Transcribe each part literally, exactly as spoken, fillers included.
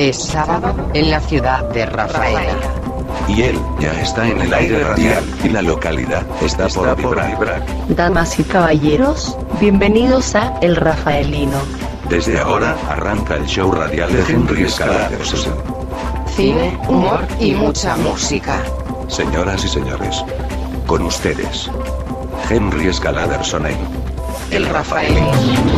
Es sábado, en la ciudad de Rafaela. Y él ya está en el aire radial, y la localidad está, está por vibrar. vibrar. Damas y caballeros, bienvenidos a El Rafaelino. Desde ahora, arranca el show radial de Henry Scaladerson. Cine, humor y mucha música. Señoras y señores, con ustedes, Henry Scaladerson en El Rafaelino.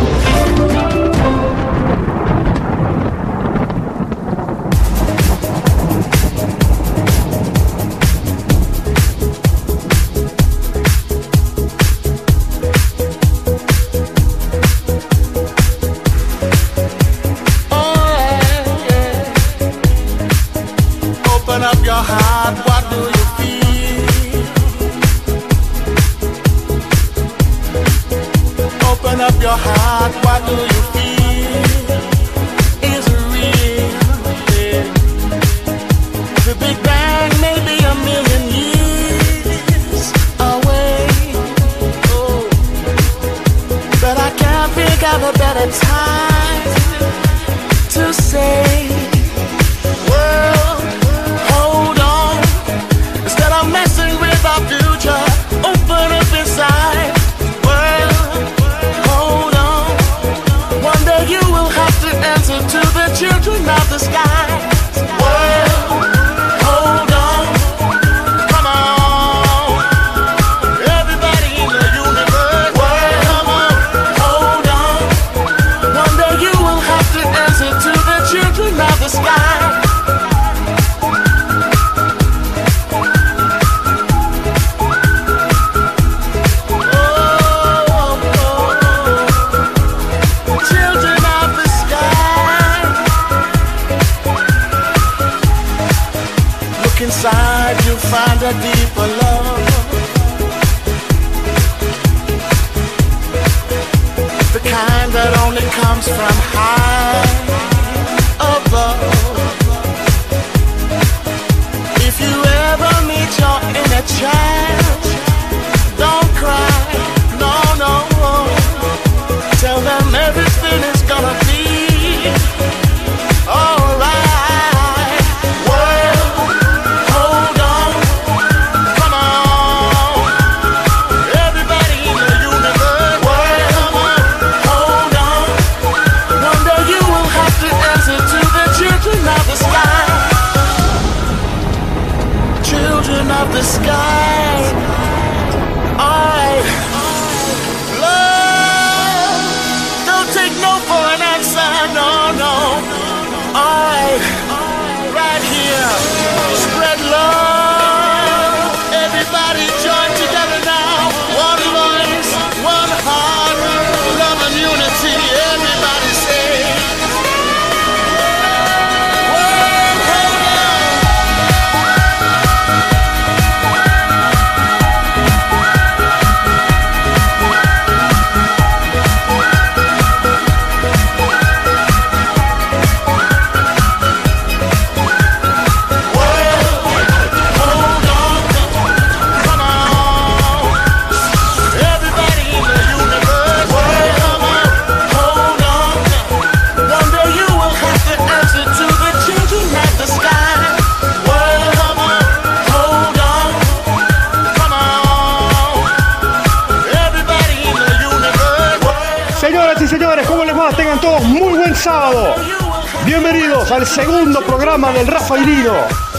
Bienvenidos al segundo programa del Rafaelino.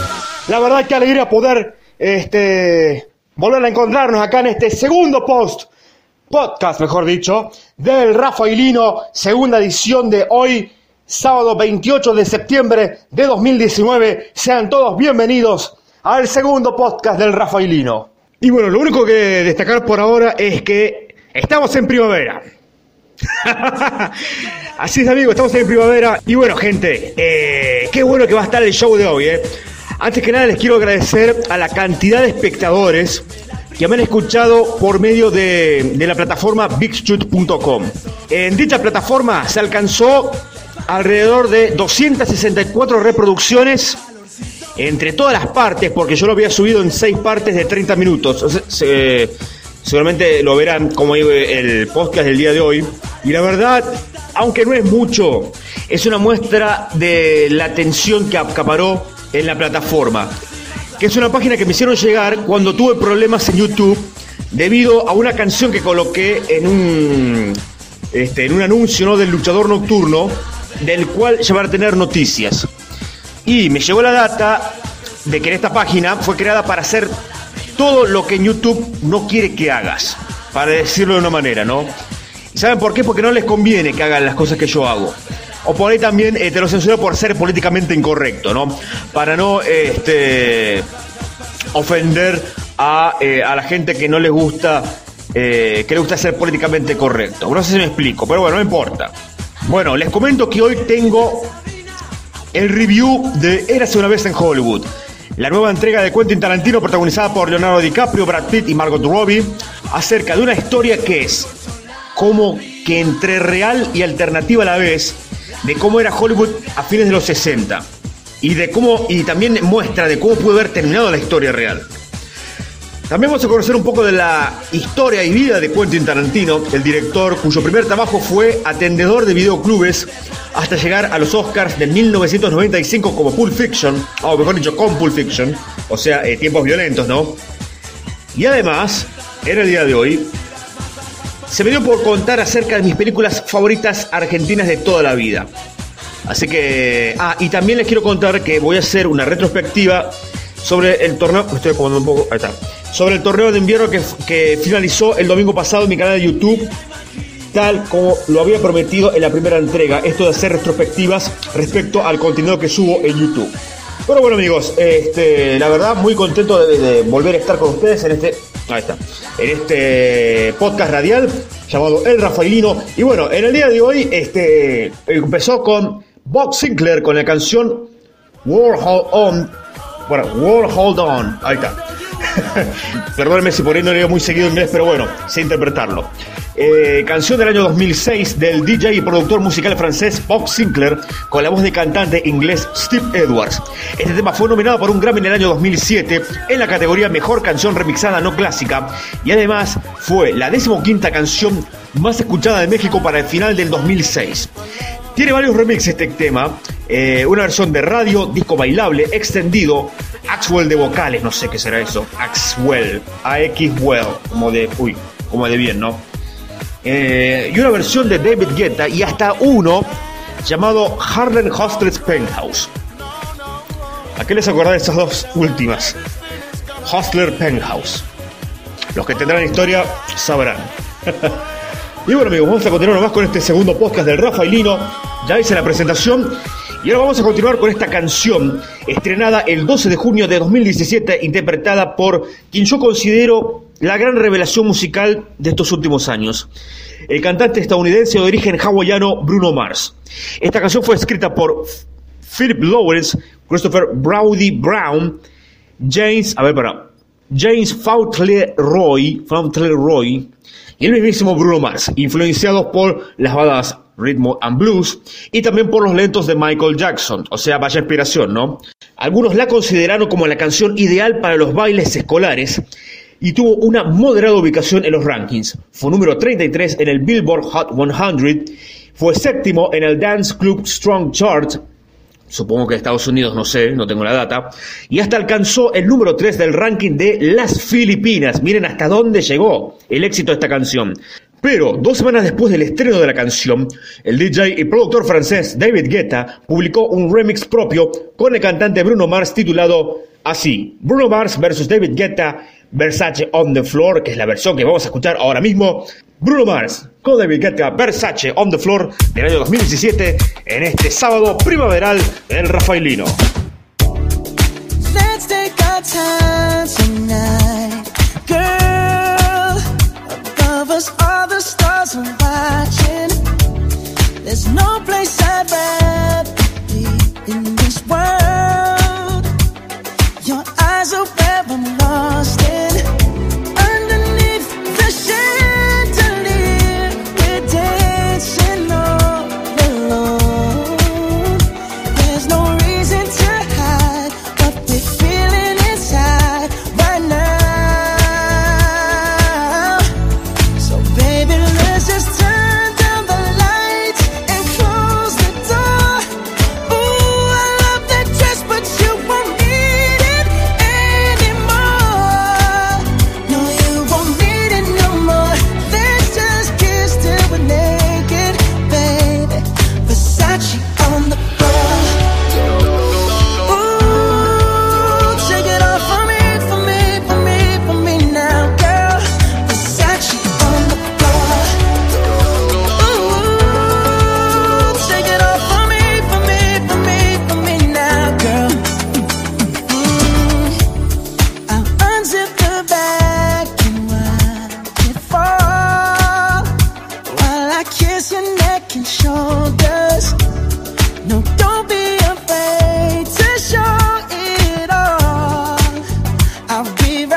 La verdad que alegría poder este, volver a encontrarnos acá en este segundo post, podcast mejor dicho, del Rafaelino, segunda edición de hoy, sábado veintiocho de septiembre de dos mil diecinueve. Sean todos bienvenidos al segundo podcast del Rafaelino. Y bueno, lo único que destacar por ahora es que estamos en primavera. Así es, amigos, estamos en primavera. Y bueno, gente, eh, qué bueno que va a estar el show de hoy, eh. Antes que nada les quiero agradecer a la cantidad de espectadores que me han escuchado por medio de, de la plataforma Bigchute punto com. En dicha plataforma se alcanzó alrededor de doscientas sesenta y cuatro reproducciones entre todas las partes, porque yo lo había subido en seis partes de treinta minutos. O sea, se, seguramente lo verán como el podcast del día de hoy. Y la verdad, aunque no es mucho, es una muestra de la atención que acaparó en la plataforma, que es una página que me hicieron llegar cuando tuve problemas en YouTube debido a una canción que coloqué en un, este, en un anuncio, ¿no?, del luchador nocturno, del cual ya van a tener noticias. Y me llegó la data de que en esta página fue creada para hacer todo lo que en YouTube no quiere que hagas, para decirlo de una manera, ¿no? ¿Y saben por qué? Porque no les conviene que hagan las cosas que yo hago. O por ahí también eh, te lo censuro por ser políticamente incorrecto, ¿no? Para no este, ofender a, eh, a la gente que no les gusta, eh, que le gusta ser políticamente correcto. No sé si me explico, pero bueno, no importa. Bueno, les comento que hoy tengo el review de Érase una vez en Hollywood, la nueva entrega de Quentin Tarantino protagonizada por Leonardo DiCaprio, Brad Pitt y Margot Robbie, acerca de una historia que es como que entre real y alternativa a la vez, de cómo era Hollywood a fines de los sesenta y de cómo, y también muestra de cómo pudo haber terminado la historia real. También vamos a conocer un poco de la historia y vida de Quentin Tarantino, el director cuyo primer trabajo fue atendedor de videoclubes hasta llegar a los Oscars de mil novecientos noventa y cinco como Pulp Fiction, o mejor dicho, con Pulp Fiction, o sea, eh, tiempos violentos, ¿no? Y además, en el día de hoy, se me dio por contar acerca de mis películas favoritas argentinas de toda la vida. Así que... Ah, y también les quiero contar que voy a hacer una retrospectiva sobre el torneo... Me estoy acomodando un poco... Ahí está. Sobre el torneo de invierno que, que finalizó el domingo pasado en mi canal de YouTube, tal como lo había prometido en la primera entrega, esto de hacer retrospectivas respecto al contenido que subo en YouTube. Pero bueno, amigos, este, la verdad muy contento de, de volver a estar con ustedes en este, ahí está, en este podcast radial llamado El Rafaelino. Y bueno, en el día de hoy este, empezó con Bob Sinclair con la canción World Hold On. Bueno, World Hold On, ahí está. Perdónenme si por ahí no leo muy seguido inglés, pero bueno, sé interpretarlo. Eh, canción del año dos mil seis del D J y productor musical francés Bob Sinclair con la voz de cantante inglés Steve Edwards. Este tema fue nominado por un Grammy en el año dos mil siete en la categoría Mejor Canción Remixada No Clásica y además fue la decimoquinta canción más escuchada de México para el final del dos mil seis. Tiene varios remixes este tema, eh, una versión de radio, disco bailable, extendido, Axwell de vocales, no sé qué será eso, Axwell, A X Well, como de, uy, como de bien, ¿no? Eh, y una versión de David Guetta y hasta uno llamado Harlem Hustlers Penthouse. ¿A qué les acordás de estas dos últimas? Hustler Penthouse. Los que tendrán historia sabrán. Y bueno, amigos, vamos a continuar nomás con este segundo podcast del Rafaelino. Ya hice la presentación y ahora vamos a continuar con esta canción estrenada el doce de junio de dos mil diecisiete, interpretada por quien yo considero la gran revelación musical de estos últimos años, el cantante estadounidense de origen hawaiano Bruno Mars. Esta canción fue escrita por Philip Lawrence, Christopher Browdy Brown, James, a ver, para, James Fauntleroy, Fauntleroy y el mismísimo Bruno Mars, influenciados por las baladas Rhythm and Blues y también por los lentos de Michael Jackson, o sea, vaya inspiración, ¿no? Algunos la consideraron como la canción ideal para los bailes escolares y tuvo una moderada ubicación en los rankings. Fue número treinta y tres en el Billboard Hot cien, fue séptimo en el Dance Club Strong Chart, supongo que de Estados Unidos, no sé, no tengo la data, y hasta alcanzó el número tres del ranking de las Filipinas. Miren hasta dónde llegó el éxito de esta canción. Pero dos semanas después del estreno de la canción, el D J y productor francés David Guetta publicó un remix propio con el cantante Bruno Mars titulado así: Bruno Mars versus David Guetta, Versace on the Floor, que es la versión que vamos a escuchar ahora mismo. Bruno Mars con David Guetta, Versace on the Floor, del año dos mil diecisiete, en este sábado primaveral del Rafaelino. Let's take our time tonight, girl. Above us all the stars are watching. There's no place I'd rather be in this world. Your eyes are where I'm lost in. Underneath the chandelier, we're dancing all alone. There's no reason to hide what we're feeling inside.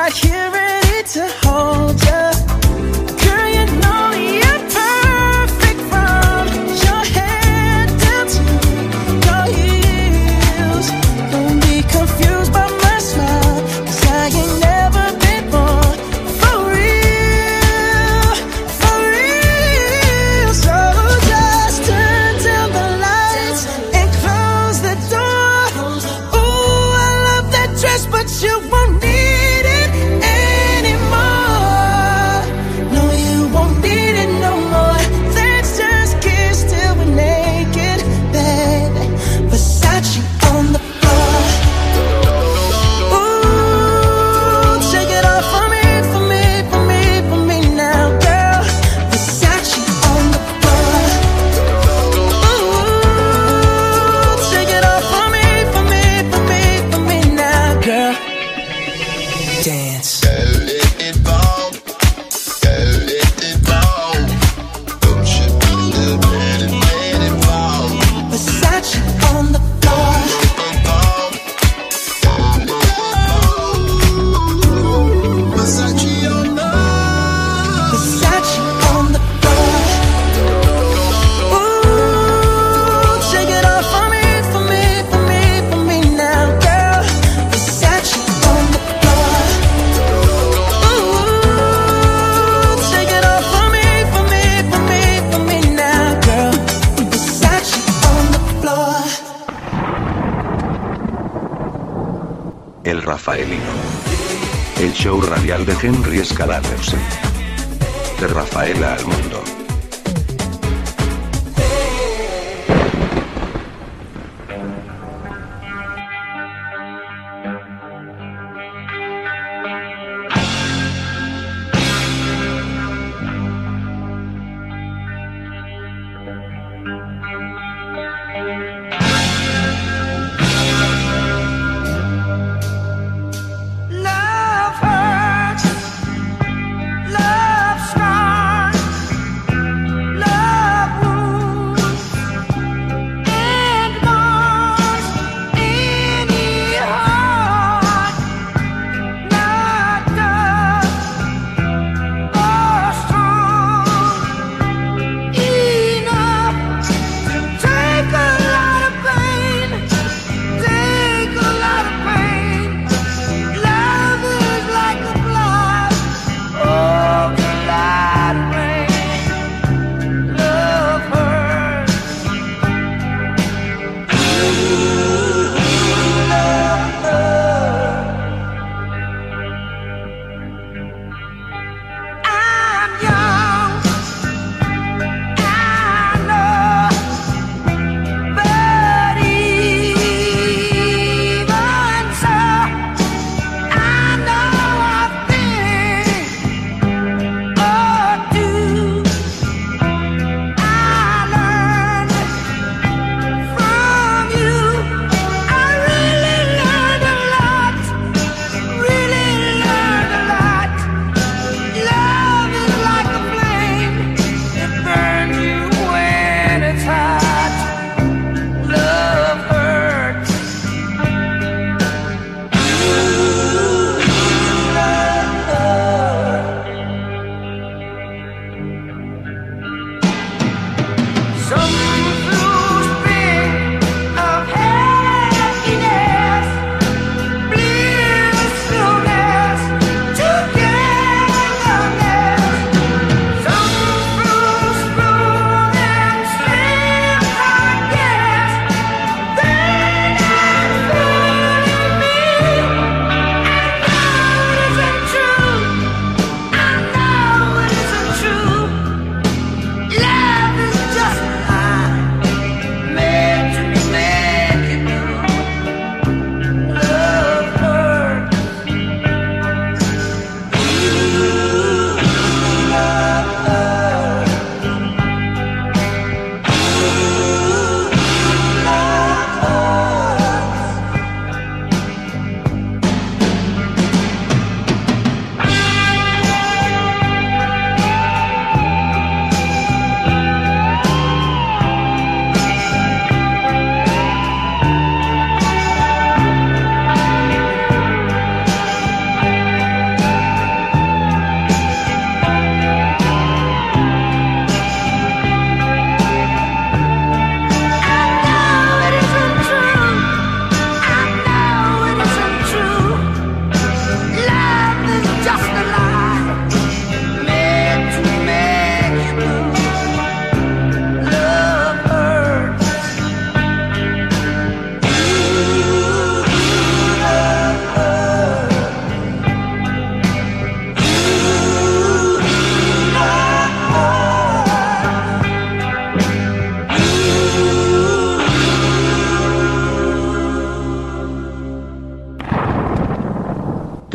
right here ready to hold ya. Girl, you know you're perfect from your head down to your heels. Don't be confused by my smile, 'cause I ain't never been more for real, for real. So just turn down the lights and close the door. Ooh, I love that dress, but you won't need it anymore. No, you won't need it no more. Let's just kiss till we're naked, baby. Versace on the floor. Ooh, take it off for me, for me, for me, for me now, girl. Versace on the floor. Ooh, take it off for me, for me, for me, for me now, girl. Dance. Versace on the floor. Versace on the floor. Ooh, take it off for me, for me, for me, for me now, girl. Versace on the floor. Ooh, take it off for me, for me, for me, for me now, girl. Versace on the floor. El Rafaelino. El show radial de Henry Scalabersen. De Rafaela al mundo. Love hurts, love scars.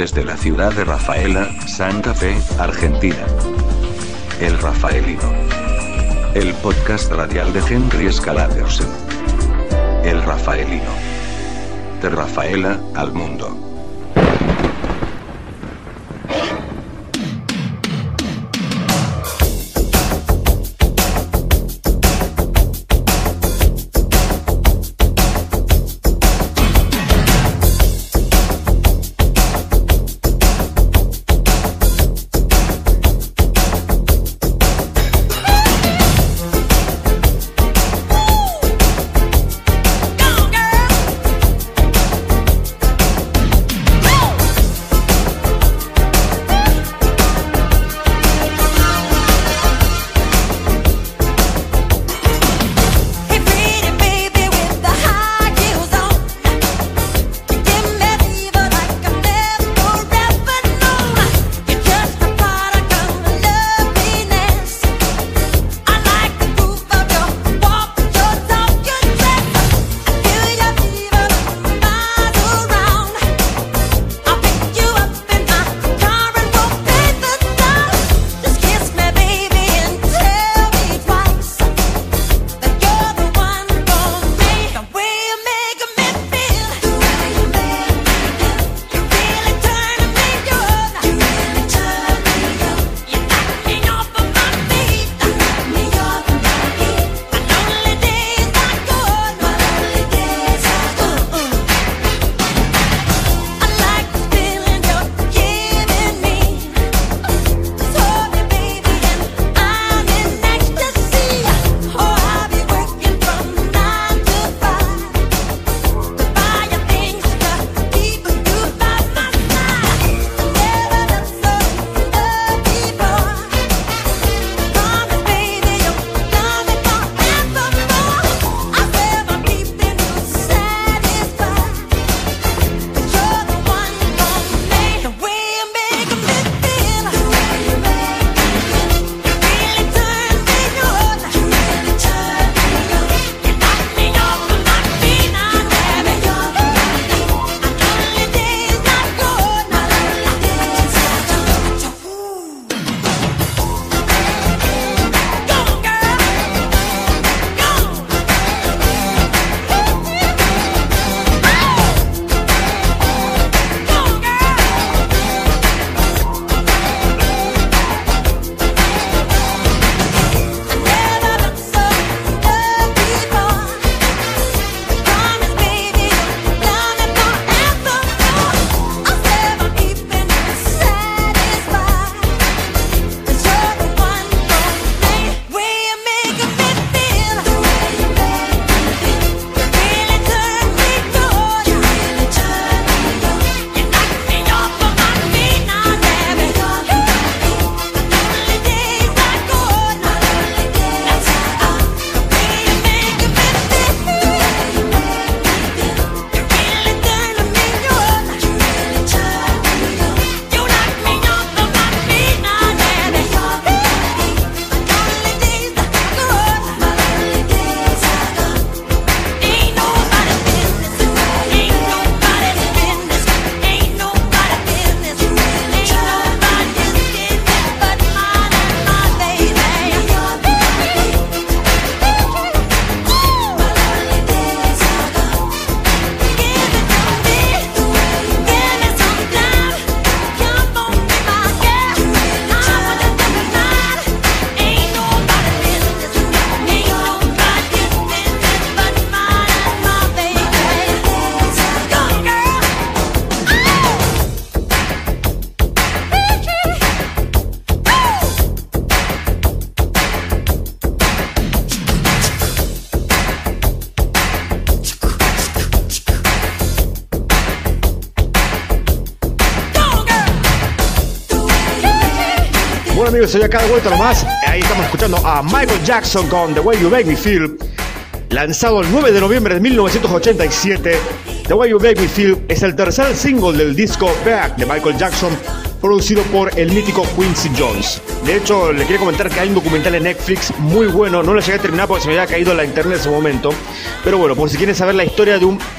desde la ciudad de Rafaela, Santa Fe, Argentina. El Rafaelino. El podcast radial de Henry Scaladersen. El Rafaelino. De Rafaela al mundo. Bueno amigos, soy acá de vuelta nomás. Ahí estamos escuchando a Michael Jackson con The Way You Make Me Feel, lanzado el nueve de noviembre de mil novecientos ochenta y siete. The Way You Make Me Feel es el tercer single del disco Back de Michael Jackson, producido por el mítico Quincy Jones. De hecho, le quería comentar que hay un documental en Netflix muy bueno. No lo llegué a terminar porque se me había caído la internet en ese momento, pero bueno, por si quieren saber la historia de un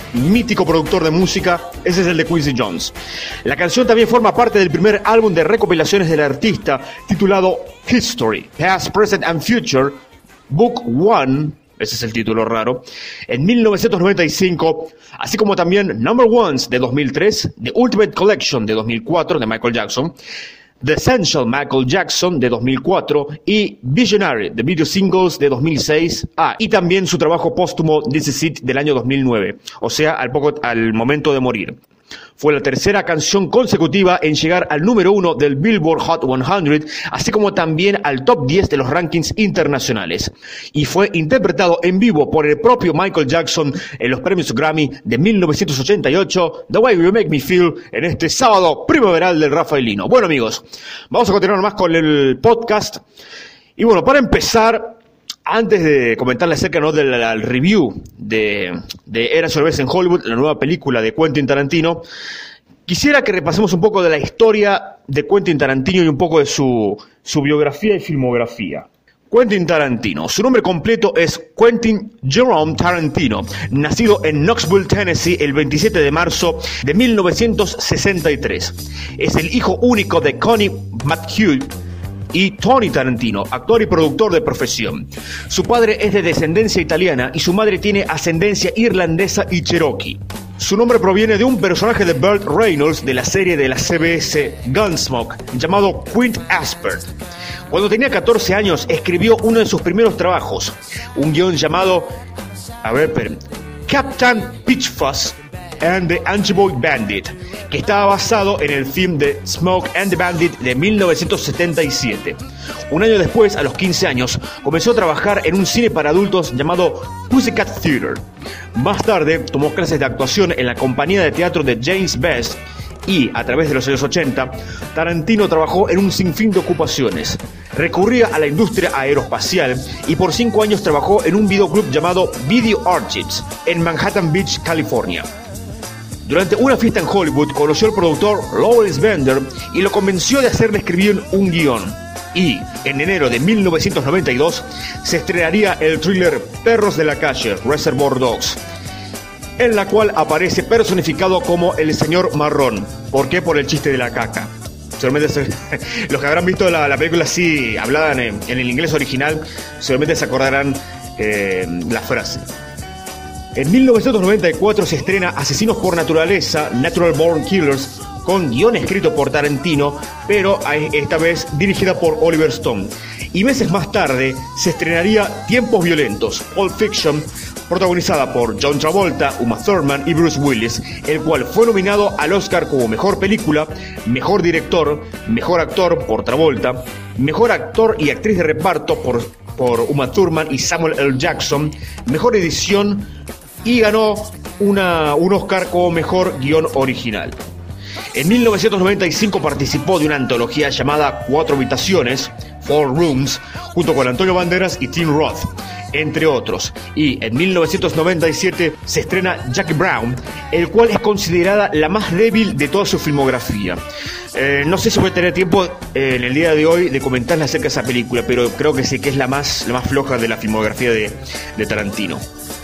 mítico productor de música, ese es el de Quincy Jones. La canción también forma parte del primer álbum de recopilaciones del artista titulado History, Past, Present and Future, Book One, ese es el título raro, en mil novecientos noventa y cinco, así como también Number Ones de dos mil tres, The Ultimate Collection de dos mil cuatro de Michael Jackson, The Essential Michael Jackson de dos mil cuatro y Visionary de Video Singles de dos mil seis, ah, y también su trabajo póstumo This Is It del año dos mil nueve, o sea, al poco al momento de morir. Fue la tercera canción consecutiva en llegar al número uno del Billboard Hot cien, así como también al top diez de los rankings internacionales. Y fue interpretado en vivo por el propio Michael Jackson en los premios Grammy de mil novecientos ochenta y ocho, The Way You Make Me Feel, en este sábado primaveral del Rafaelino. Bueno, amigos, vamos a continuar más con el podcast. Y bueno, para empezar, antes de comentarles acerca, ¿no?, del, del review de, de Érase una vez en Hollywood, la nueva película de Quentin Tarantino, quisiera que repasemos un poco de la historia de Quentin Tarantino y un poco de su, su biografía y filmografía. Quentin Tarantino, su nombre completo es Quentin Jerome Tarantino, nacido en Knoxville, Tennessee, el veintisiete de marzo de mil novecientos sesenta y tres. Es el hijo único de Connie McHugh y Tony Tarantino, actor y productor de profesión. Su padre es de descendencia italiana y su madre tiene ascendencia irlandesa y cherokee. Su nombre proviene de un personaje de Burt Reynolds de la serie de la C B S Gunsmoke, llamado Quint Asper. Cuando tenía catorce años escribió uno de sus primeros trabajos, un guión llamado, a ver, pero, Captain Pitchfuss and the Anti-Boy Bandit, que estaba basado en el film de Smoke and the Bandit de mil novecientos setenta y siete. Un año después, a los quince años, comenzó a trabajar en un cine para adultos llamado Pussycat Theater. Más tarde, tomó clases de actuación en la compañía de teatro de James Best y, a través de los años ochenta, Tarantino trabajó en un sinfín de ocupaciones. Recurría a la industria aeroespacial y por cinco años trabajó en un videoclub llamado Video Archives en Manhattan Beach, California. Durante una fiesta en Hollywood conoció al productor Lawrence Bender y lo convenció de hacerle escribir un guión. Y, en enero de mil novecientos noventa y dos, se estrenaría el thriller Perros de la Calle, Reservoir Dogs, en la cual aparece personificado como el señor Marrón. ¿Por qué? Por el chiste de la caca. Seguramente se, los que habrán visto la, la película así, hablada en, en el inglés original, seguramente se acordarán eh, la frase. En mil novecientos noventa y cuatro se estrena Asesinos por Naturaleza, Natural Born Killers, con guión escrito por Tarantino, pero esta vez dirigida por Oliver Stone. Y meses más tarde se estrenaría Tiempos Violentos, Pulp Fiction, protagonizada por John Travolta, Uma Thurman y Bruce Willis, el cual fue nominado al Oscar como Mejor Película, Mejor Director, Mejor Actor por Travolta, Mejor Actor y Actriz de Reparto por, por Uma Thurman y Samuel L. Jackson, Mejor Edición, y ganó una, un Oscar como Mejor Guión Original. En mil novecientos noventa y cinco participó de una antología llamada Cuatro Habitaciones, Four Rooms, junto con Antonio Banderas y Tim Roth, entre otros. Y en mil novecientos noventa y siete se estrena Jackie Brown, el cual es considerada la más débil de toda su filmografía. Eh, no sé si voy a tener tiempo eh, en el día de hoy de comentarles acerca de esa película, pero creo que sí que es la más, la más floja de la filmografía de, de Tarantino.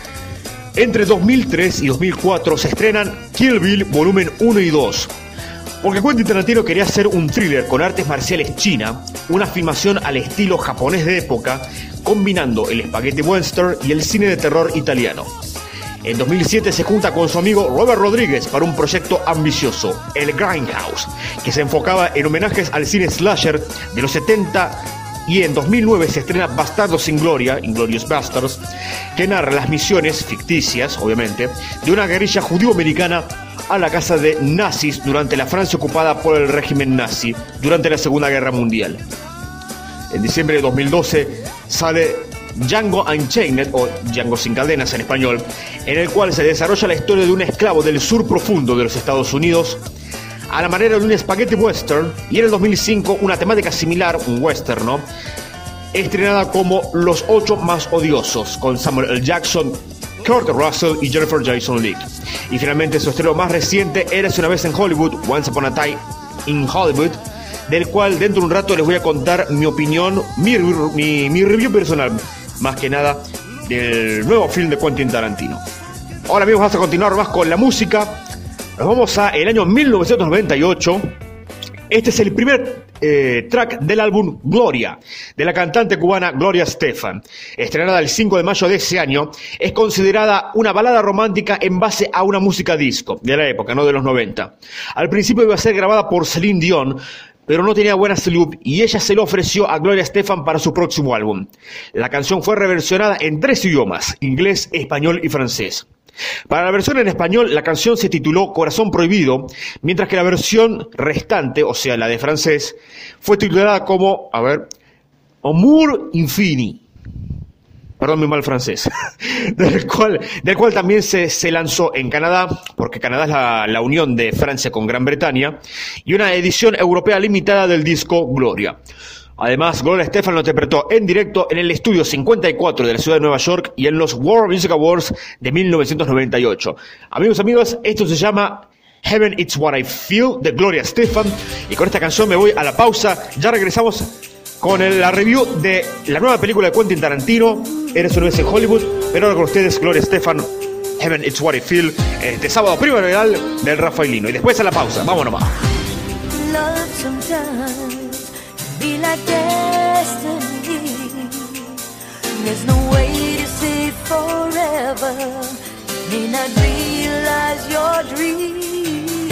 Entre dos mil tres y dos mil cuatro se estrenan Kill Bill volumen uno y dos. Porque Quentin Tarantino quería hacer un thriller con artes marciales china, una filmación al estilo japonés de época, combinando el spaghetti western y el cine de terror italiano. En dos mil siete se junta con su amigo Robert Rodriguez para un proyecto ambicioso, el Grindhouse, que se enfocaba en homenajes al cine slasher de los setenta, y en dos mil nueve se estrena Bastardos sin Gloria, Inglourious Basterds, que narra las misiones, ficticias obviamente, de una guerrilla judío-americana a la casa de nazis durante la Francia ocupada por el régimen nazi durante la Segunda Guerra Mundial. En diciembre de dos mil doce sale Django Unchained, o Django sin cadenas en español, en el cual se desarrolla la historia de un esclavo del sur profundo de los Estados Unidos, a la manera de un spaghetti western, y en el dos mil cinco una temática similar, un western, ¿no?, estrenada como Los Ocho Más Odiosos, con Samuel L. Jackson, Kurt Russell y Jennifer Jason Leigh. Y finalmente su estreno más reciente, Érase una vez en Hollywood, Once Upon a Time in Hollywood, del cual dentro de un rato les voy a contar mi opinión, mi, mi, mi review personal, más que nada, del nuevo film de Quentin Tarantino. Ahora amigos, vamos a continuar más con la música. Nos vamos a el año mil novecientos noventa y ocho. Este es el primer eh, track del álbum Gloria, de la cantante cubana Gloria Estefan. Estrenada el cinco de mayo de ese año, es considerada una balada romántica en base a una música disco de la época, no de los noventa. Al principio iba a ser grabada por Celine Dion, pero no tenía buena salud y ella se lo ofreció a Gloria Estefan para su próximo álbum. La canción fue reversionada en tres idiomas, inglés, español y francés. Para la versión en español, la canción se tituló Corazón Prohibido, mientras que la versión restante, o sea, la de francés, fue titulada como, a ver, Amour Infini. Perdón mi mal francés. del, cual, del cual también se, se lanzó en Canadá, porque Canadá es la, la unión de Francia con Gran Bretaña, y una edición europea limitada del disco Gloria. Además, Gloria Estefan lo interpretó en directo en el Estudio cincuenta y cuatro de la ciudad de Nueva York y en los World Music Awards de mil novecientos noventa y ocho. Amigos, amigos, esto se llama Heaven It's What I Feel de Gloria Estefan. Y con esta canción me voy a la pausa. Ya regresamos con el, la review de la nueva película de Quentin Tarantino, Eres una vez en Hollywood. Pero ahora con ustedes, Gloria Estefan, Heaven It's What I Feel, este sábado primaveral del Rafaelino. Y después a la pausa. Vámonos más. Be like destiny. There's no way to say forever. May not realize your dream.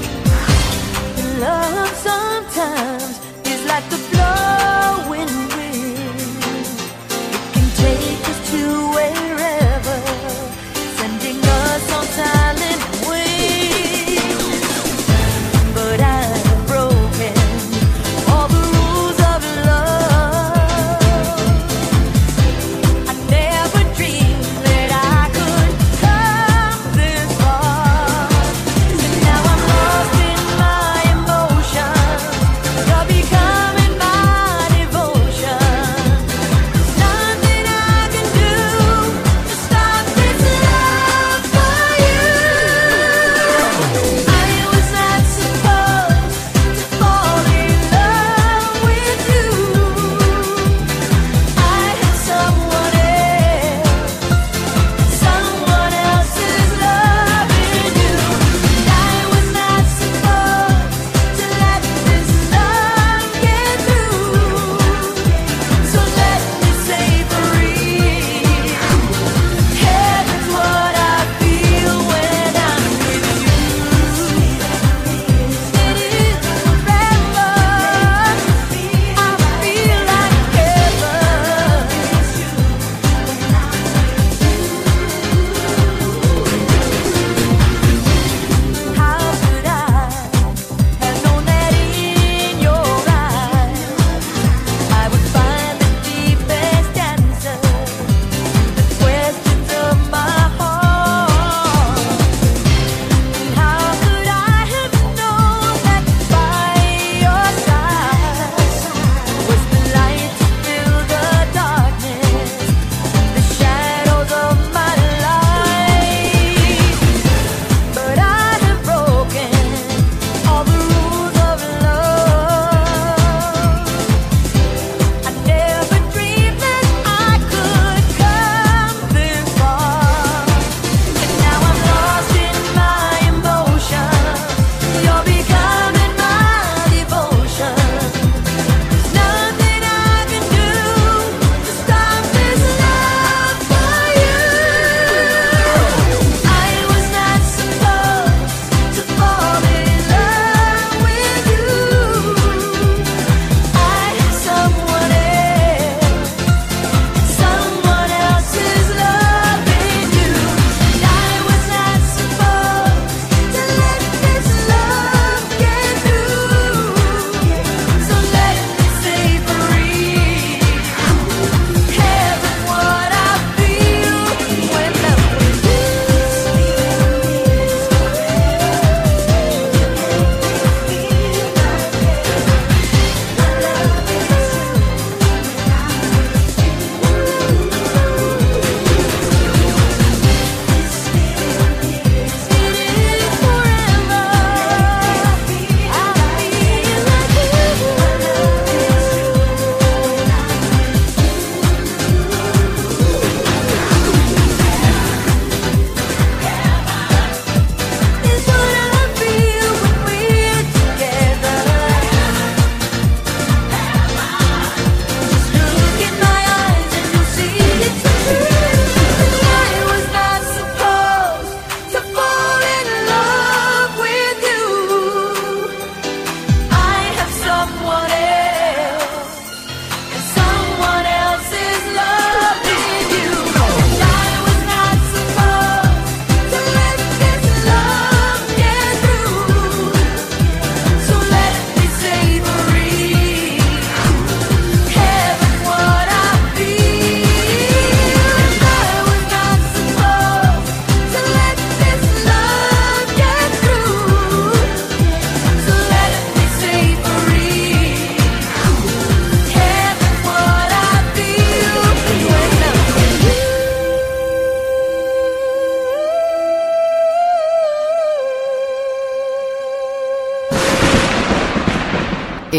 Love sometimes is like the blowing wind. It can take us to wherever, sending us on silent wings. But I've broken all the rules of love. I never dreamed that I could come this far. So now I'm lost in my emotions.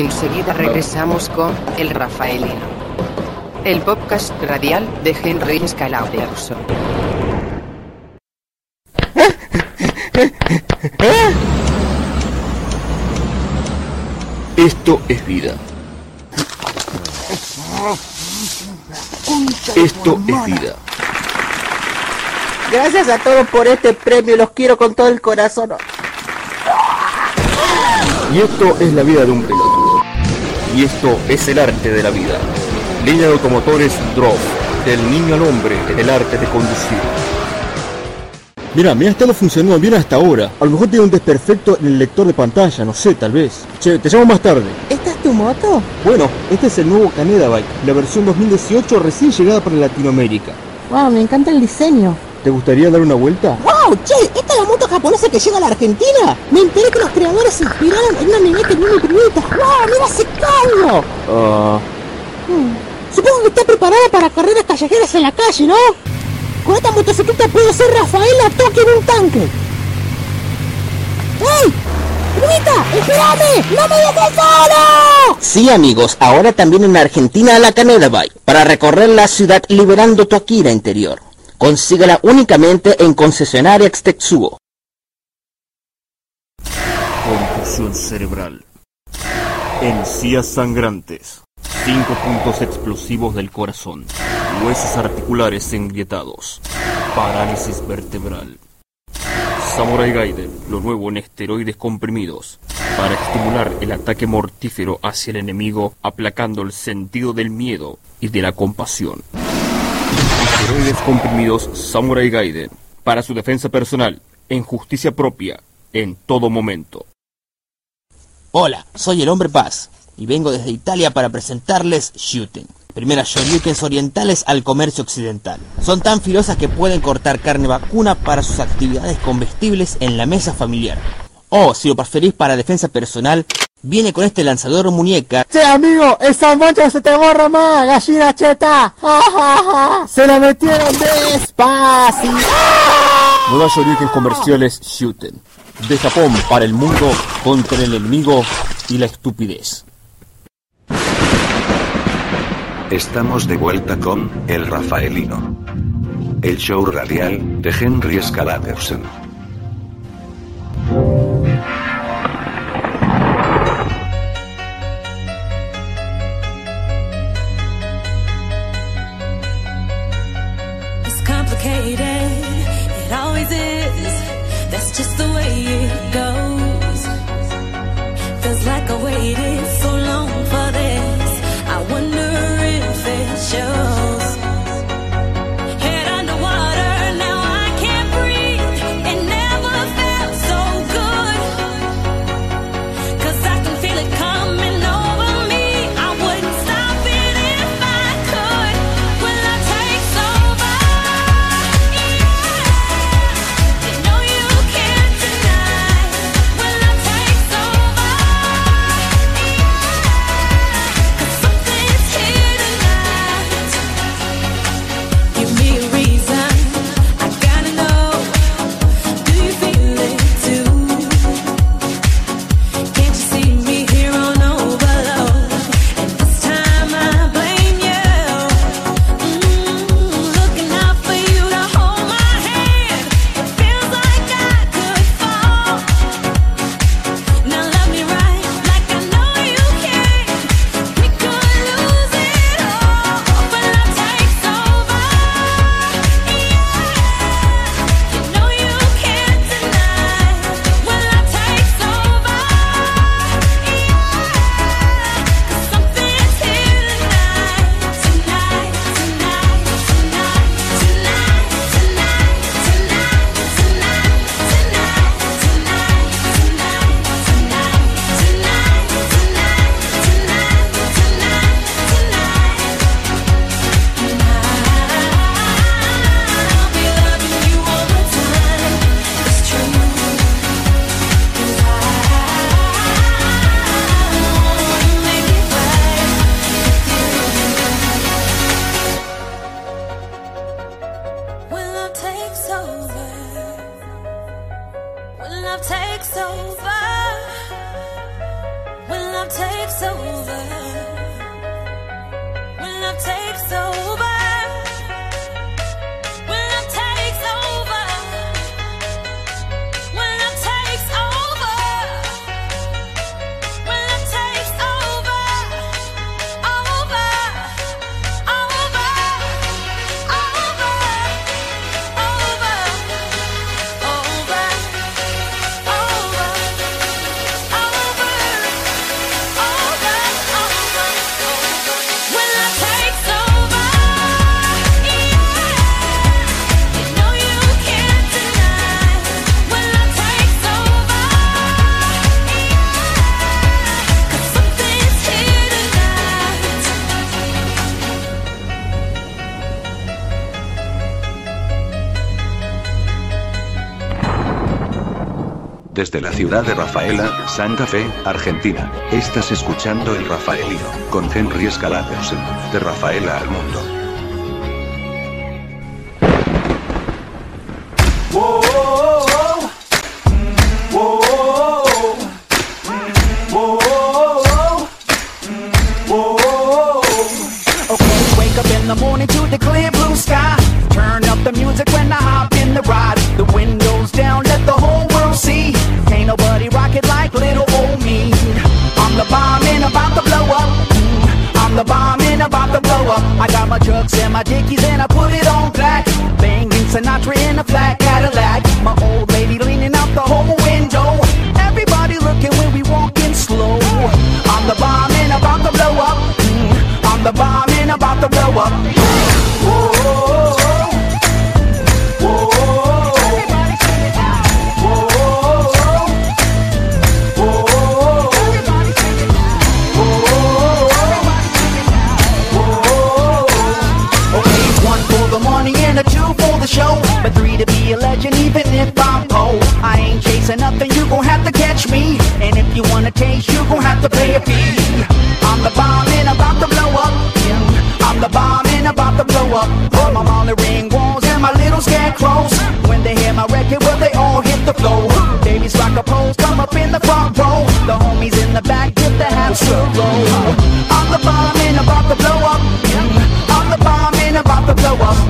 Enseguida regresamos con El Rafaelino, el podcast radial de Henry Scalabreauson. Esto es vida. Esto es vida. Gracias a todos por este premio, los quiero con todo el corazón. Y esto es la vida de un pelotudo. Y esto es el arte de la vida. Línea de automotores Drove, del niño al hombre, el arte de conducir. Mira, me ha estado funcionando bien hasta ahora. A lo mejor tiene un desperfecto en el lector de pantalla, no sé, tal vez. Che, te llamo más tarde. ¿Esta es tu moto? Bueno, este es el nuevo Caneda Bike, la versión dos mil dieciocho recién llegada para Latinoamérica. Wow, me encanta el diseño. ¿Te gustaría dar una vuelta? ¡Wow! Che, ¿esta es la moto japonesa que llega a la Argentina? Me enteré que los creadores se inspiraron en una nenita en una primita. ¡Wow! ¡Mira ese caño! Ah... Hmm. Supongo que está preparada para carreras callejeras en la calle, ¿no? Con esta motocicleta puedo hacer Rafaela Toque en un tanque. ¡Hey! ¡Primita! ¡Espérame! ¡No me dejes solo! Sí, amigos, ahora también en Argentina la Caneda Bike, para recorrer la ciudad liberando tu Akira interior. Consíguela únicamente en concesionaria Tetsuo. Confusión cerebral. Encías sangrantes. Cinco puntos explosivos del corazón. Huesos articulares engrietados. Parálisis vertebral. Samurai Gaiden, lo nuevo en esteroides comprimidos, para estimular el ataque mortífero hacia el enemigo, aplacando el sentido del miedo y de la compasión. Esteroides comprimidos Samurai Gaiden, para su defensa personal, en justicia propia, en todo momento. Hola, soy el Hombre Paz, y vengo desde Italia para presentarles Shuten, primeras shoryukens orientales al comercio occidental. Son tan filosas que pueden cortar carne vacuna para sus actividades comestibles en la mesa familiar. O, si lo preferís para defensa personal, viene con este lanzador muñeca. ¡Che, amigo! ¡Esa mancha se te borra más, gallina cheta! ¡Ja, ja, ja! ¡Se la metieron despacio! Nuevas shoryukens comerciales Shuten, de Japón para el mundo, contra el enemigo y la estupidez. Estamos de vuelta con El Rafaelino, el show radial de Henry Scalabreauson. It's complicated, it always is. That's just the way it goes. Feels like I waited so long for this. I wonder if it shows. Head underwater, now I can't breathe. And Desde la ciudad de Rafaela, Santa Fe, Argentina, estás escuchando El Rafaelino, con Henry Scalatersen, de Rafaela al mundo. Okay, wake up in the morning to the clear blue sky. Turn up the music when I hop in the ride. The windows down, let the whole world see. Ain't nobody rock it like little old me. I'm the bomb and about to blow up. Mm, I'm the bomb and about to blow up. I got my trucks and my dickies and I put it on black. Banging Sinatra in a flat Cadillac. My old lady leaning out the whole window. Everybody looking when we walking slow. I'm the bomb and about to blow up. Mm, I'm the bomb and about to blow up. Whoa. And a two for the show, but three to be a legend even if I'm poor. I ain't chasing nothing, you gon' have to catch me. And if you wanna taste, you gon' have to pay a fee. I'm the bomb and about to blow up. I'm the bomb and about to blow up. I'm on the ring walls and my little scarecrows. When they hear my record, well they all hit the floor. Babies rock a pose, come up in the front row. The homies in the back get the half slow. I'm the bomb and about to blow up. I'm the bomb and about to blow up.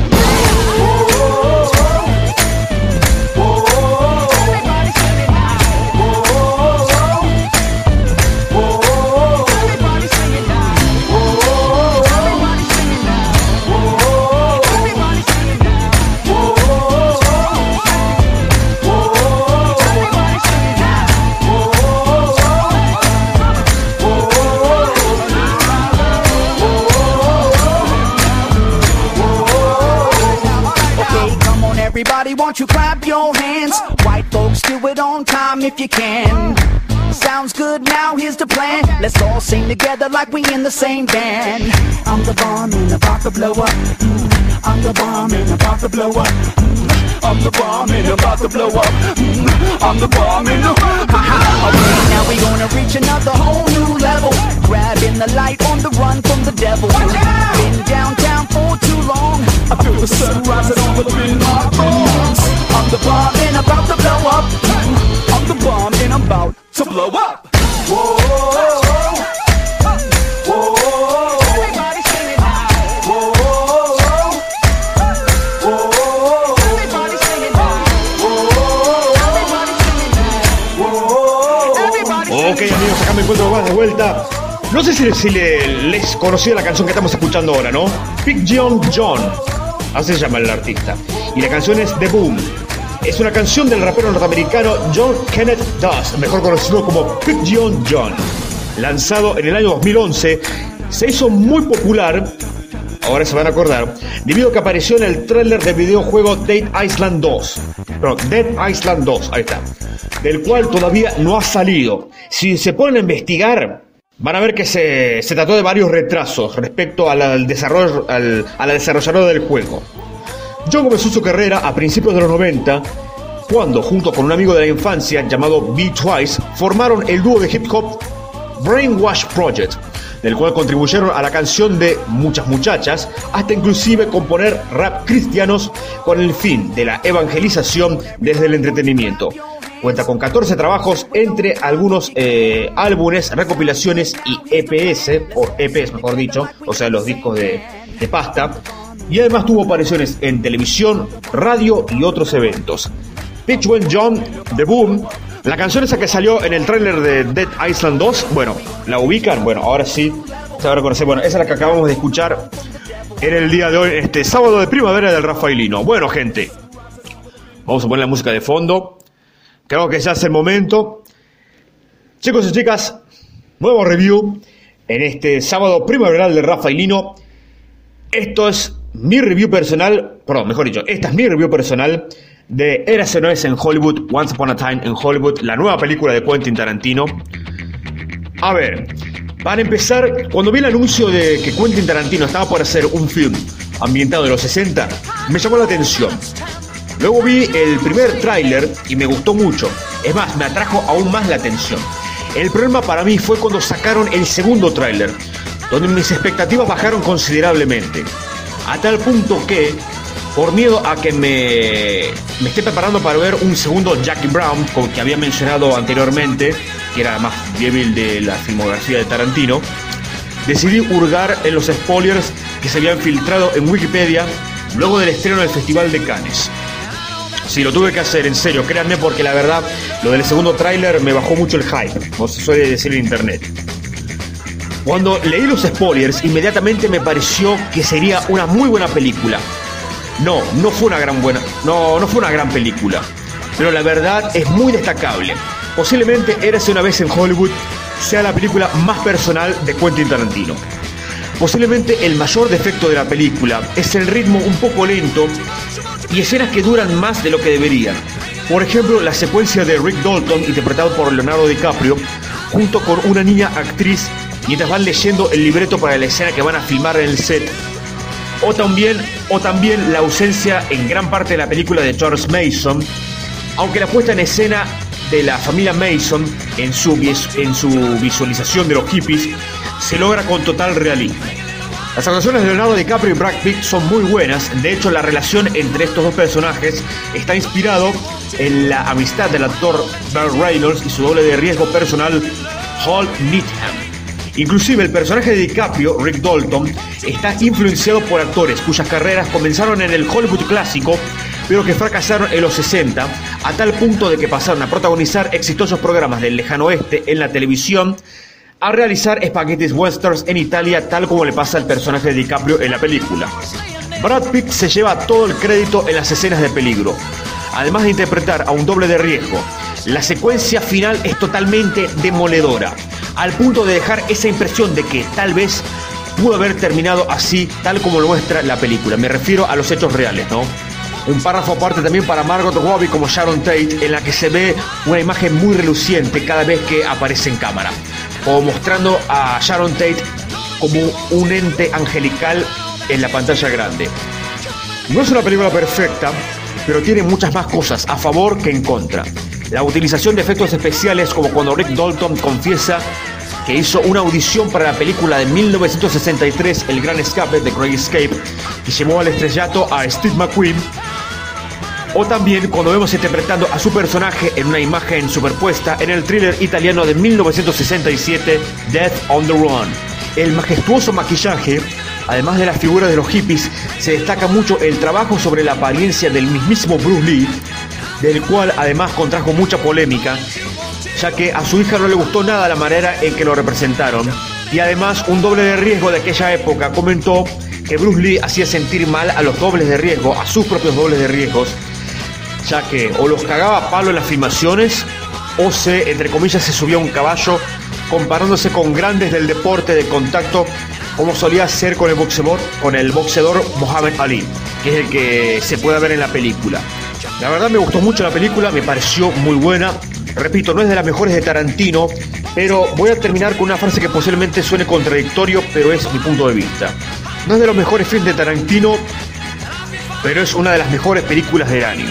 Everybody, won't you clap your hands? White folks, do it on time if you can. Sounds good, now here's the plan. Let's all sing together like we in the same band. I'm the bomb and about to blow up. Mm, I'm the bomb and about to blow up. Mm, I'm the bomb and about to blow up. Mm, I'm the bomb and okay, now we gonna reach another whole new level. Grabbing the light on the run from the devil. Been downtown for too long. I feel the sun rising all up in my bones. I'm the bomb and about to blow up. I'm the bomb and I'm about to blow up. Whoa, whoa, whoa. Everybody sing it now. Whoa, whoa, whoa. Everybody sing it now. Whoa, everybody sing it now. Whoa, everybody sing it now. Ok, amigos, acá me encuentro más de vuelta. No sé si, si le, les conocía la canción que estamos escuchando ahora, ¿no? Picgeon John, así se llama el artista. Y la canción es The Boom. Es una canción del rapero norteamericano John Kenneth Dust, mejor conocido como Picgeon John. Lanzado en el año dos mil once, se hizo muy popular, ahora se van a acordar, debido a que apareció en el tráiler del videojuego Dead Island dos. Perdón, Dead Island dos, ahí está. Del cual todavía no ha salido. Si se ponen a investigar, van a ver que se, se trató de varios retrasos respecto al, al desarrollo, al, a la desarrolladora del juego. John comenzó su carrera a principios de los noventa, cuando, junto con un amigo de la infancia llamado B Twice, formaron el dúo de hip hop Brainwash Project, del cual contribuyeron a la canción de Muchas Muchachas, hasta inclusive componer rap cristianos con el fin de la evangelización desde el entretenimiento. Cuenta con catorce trabajos, entre algunos eh, álbumes, recopilaciones y E P S, o E Ps mejor dicho, o sea, los discos de, de pasta. Y además tuvo apariciones en televisión, radio y otros eventos. Picgeon John, The Boom. La canción esa que salió en el tráiler de Dead Island dos, bueno, ¿la ubican? Bueno, ahora sí se va a reconocer. Bueno, esa es la que acabamos de escuchar en el día de hoy, este sábado de primavera del Rafaelino. Bueno, gente, vamos a poner la música de fondo. Creo que ya es el momento. Chicos y chicas, nuevo review en este sábado primaveral del Rafaelino. Esto es mi review personal, perdón, mejor dicho, esta es mi review personal de Érase una vez en Hollywood, Once Upon a Time en Hollywood, la nueva película de Quentin Tarantino. A ver, para empezar, cuando vi el anuncio de que Quentin Tarantino estaba por hacer un film ambientado en los sesenta, me llamó la atención. Luego vi el primer tráiler y me gustó mucho. Es más, me atrajo aún más la atención. El problema para mí fue cuando sacaron el segundo tráiler, donde mis expectativas bajaron considerablemente, a tal punto que, por miedo a que me, me esté preparando para ver un segundo Jackie Brown, como que había mencionado anteriormente, que era más débil de la filmografía de Tarantino, decidí hurgar en los spoilers que se habían filtrado en Wikipedia luego del estreno del Festival de Cannes. Sí, lo tuve que hacer, en serio, créanme, porque la verdad, lo del segundo tráiler me bajó mucho el hype, como se suele decir en internet. Cuando leí los spoilers, inmediatamente me pareció que sería una muy buena película. No, no fue una gran buena, no, no fue una gran película, pero la verdad es muy destacable. Posiblemente Érase una vez en Hollywood sea la película más personal de Quentin Tarantino. Posiblemente el mayor defecto de la película es el ritmo un poco lento y escenas que duran más de lo que deberían. Por ejemplo, la secuencia de Rick Dalton, interpretado por Leonardo DiCaprio, junto con una niña actriz, mientras van leyendo el libreto para la escena que van a filmar en el set. O también, o también la ausencia en gran parte de la película de George Mason, aunque la puesta en escena de la familia Mason en su, en su visualización de los hippies se logra con total realismo. Las actuaciones de Leonardo DiCaprio y Brad Pitt son muy buenas. De hecho, la relación entre estos dos personajes está inspirado en la amistad del actor Burt Reynolds y su doble de riesgo personal, Hal Needham. Inclusive el personaje de DiCaprio, Rick Dalton, está influenciado por actores cuyas carreras comenzaron en el Hollywood clásico, pero que fracasaron en los sesenta, a tal punto de que pasaron a protagonizar exitosos programas del lejano oeste en la televisión, a realizar espaguetis westerns en Italia, tal como le pasa al personaje de DiCaprio en la película. Brad Pitt se lleva todo el crédito en las escenas de peligro, además de interpretar a un doble de riesgo. La secuencia final es totalmente demoledora, al punto de dejar esa impresión de que tal vez pudo haber terminado así, tal como lo muestra la película. Me refiero a los hechos reales, ¿no? Un párrafo aparte también para Margot Robbie como Sharon Tate, en la que se ve una imagen muy reluciente cada vez que aparece en cámara, o mostrando a Sharon Tate como un ente angelical en la pantalla grande. No es una película perfecta, pero tiene muchas más cosas a favor que en contra. La utilización de efectos especiales, como cuando Rick Dalton confiesa que hizo una audición para la película de mil novecientos sesenta y tres, El Gran Escape, de Great Escape, que llevó al estrellato a Steve McQueen. O también cuando vemos interpretando a su personaje en una imagen superpuesta en el thriller italiano de mil novecientos sesenta y siete, Death on the Run. El majestuoso maquillaje, además de las figuras de los hippies, se destaca mucho el trabajo sobre la apariencia del mismísimo Bruce Lee, del cual además contrajo mucha polémica, ya que a su hija no le gustó nada la manera en que lo representaron, y además un doble de riesgo de aquella época comentó que Bruce Lee hacía sentir mal a los dobles de riesgo, a sus propios dobles de riesgos, ya que o los cagaba a palo en las filmaciones o se, entre comillas, se subía a un caballo, comparándose con grandes del deporte de contacto, como solía hacer con el boxeador, con el boxeador Muhammad Ali, que es el que se puede ver en la película. La verdad me gustó mucho la película, me pareció muy buena. Repito, no es de las mejores de Tarantino, pero voy a terminar con una frase que posiblemente suene contradictorio, pero es mi punto de vista. No es de los mejores films de Tarantino, pero es una de las mejores películas del año.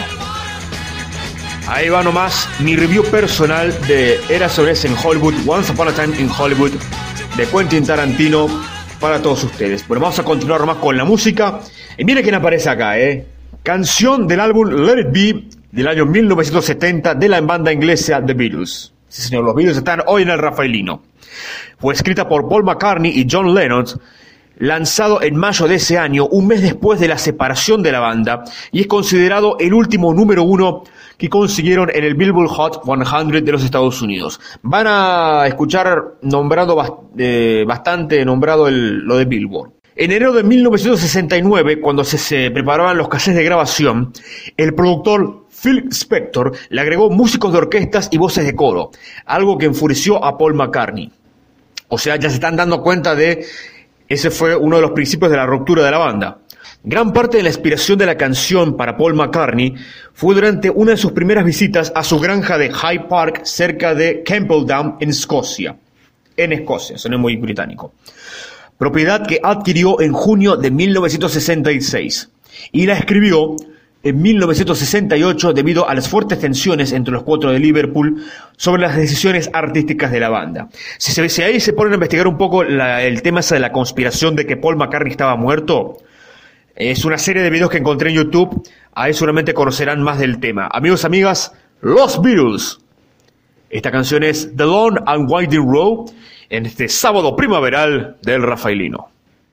Ahí va nomás mi review personal de Érase una vez en Hollywood, Once Upon a Time in Hollywood, de Quentin Tarantino, para todos ustedes. Bueno, vamos a continuar nomás con la música. Y mire quién aparece acá, eh. Canción del álbum Let It Be del año mil novecientos setenta de la banda inglesa The Beatles. Sí, señor, los Beatles están hoy en el Rafaelino. Fue escrita por Paul McCartney y John Lennon, lanzado en mayo de ese año, un mes después de la separación de la banda, y es considerado el último número uno que consiguieron en el Billboard Hot cien de los Estados Unidos. Van a escuchar nombrado bast- eh, bastante nombrado el, lo de Billboard. En enero de mil novecientos sesenta y nueve, cuando se, se preparaban los cassettes de grabación, el productor Phil Spector le agregó músicos de orquestas y voces de coro, algo que enfureció a Paul McCartney. O sea, ya se están dando cuenta de ese fue uno de los principios de la ruptura de la banda. Gran parte de la inspiración de la canción para Paul McCartney fue durante una de sus primeras visitas a su granja de Hyde Park, cerca de Campbelldown, en Escocia. En Escocia, suena muy británico. Propiedad que adquirió en junio de mil novecientos sesenta y seis. Y la escribió en mil novecientos sesenta y ocho debido a las fuertes tensiones entre los cuatro de Liverpool sobre las decisiones artísticas de la banda. Si, se, si ahí se ponen a investigar un poco la, el tema ese de la conspiración de que Paul McCartney estaba muerto, es una serie de videos que encontré en YouTube, ahí seguramente conocerán más del tema. Amigos, amigas, los Beatles. Esta canción es The Long and Winding Road en este sábado primaveral del Rafaelino.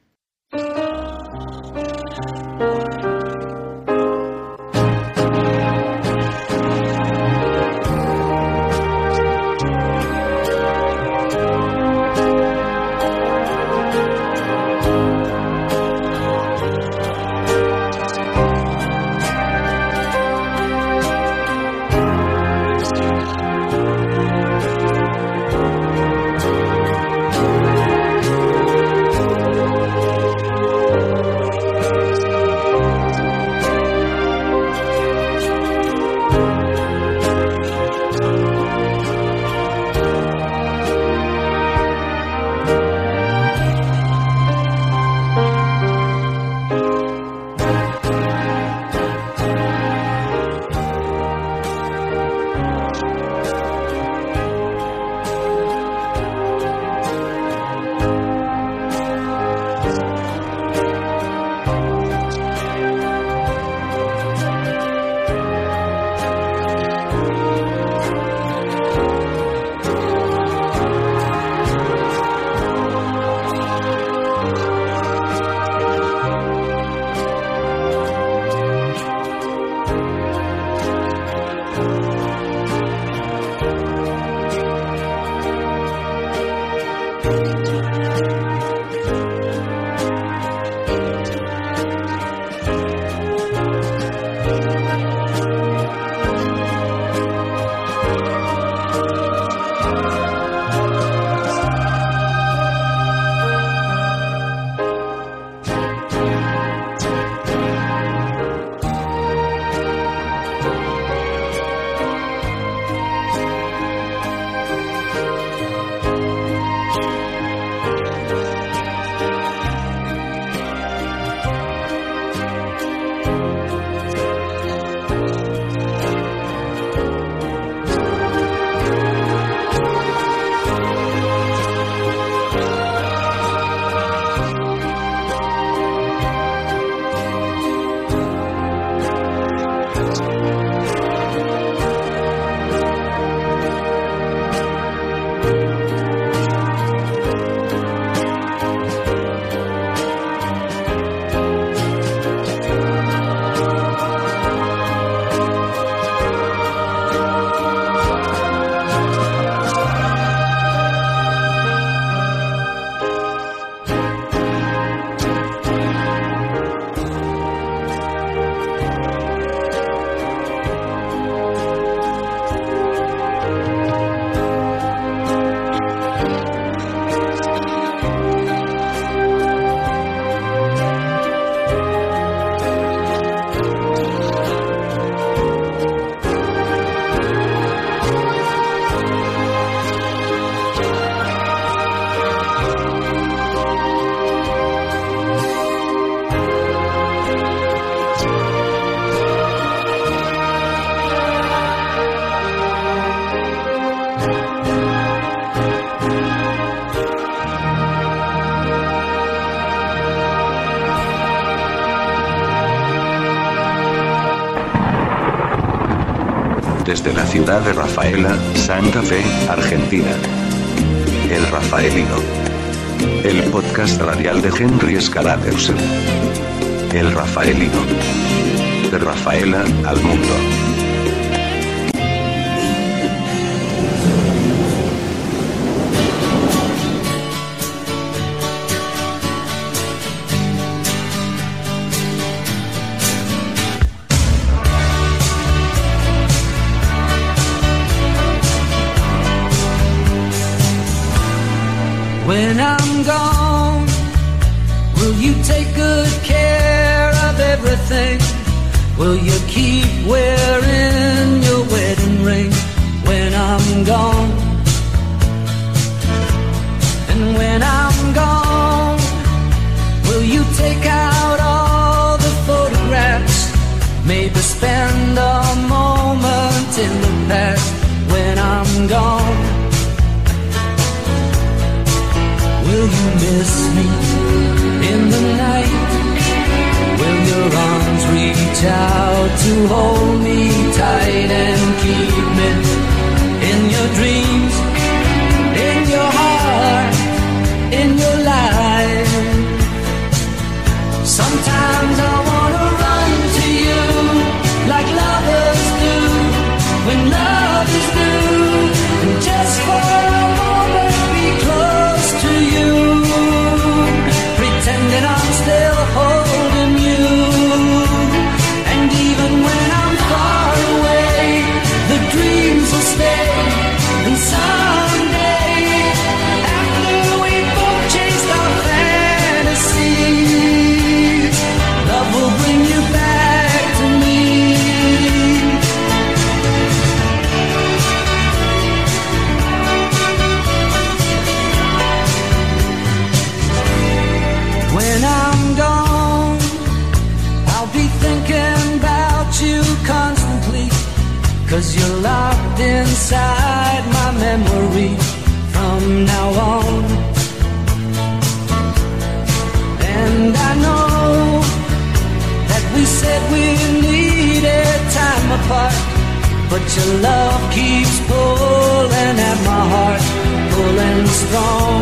Desde la ciudad de Rafaela, Santa Fe, Argentina. El Rafaelino. El podcast radial de Henry Scalatersen. El Rafaelino. De Rafaela al mundo. When I'm gone, will you take good care of everything? Will you keep wearing your wedding ring when I'm gone? And when I'm gone, will you take out all the photographs? Maybe gone, will you miss me in the night? Will your arms reach out to hold me tight and keep me in your dreams, in your heart, in your life? Sometimes I wanna run to you like lovers do when love is new, and just for a moment be close to you, pretending I'm still holding you. And even when I'm far away, the dreams will stay. And someday, after we both chased our fantasies, love will bring you back to me. When I'm gone, I'll be thinking about you constantly, 'cause you're locked inside my memory from now on. And I know that we said we needed time apart, but your love keeps pulling at my heart, pulling strong.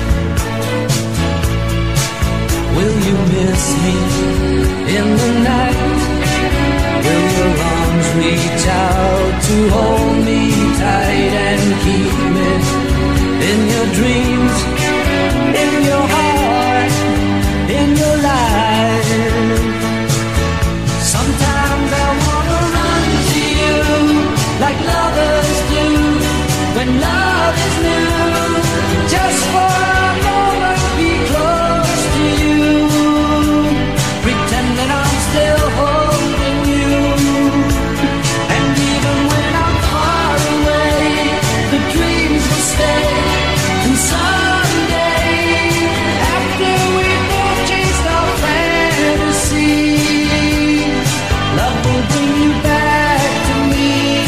Will you miss me in the night? Will your arms reach out to hold me tight and keep me in your dreams, in your heart, in your life? Sometimes I wanna run to you like lovers do when love is new, just for a moment be close to you, pretending I'm still holding you. And even when I'm far away, the dreams will stay. And someday, after we both chased our fantasies, love will bring you back to me.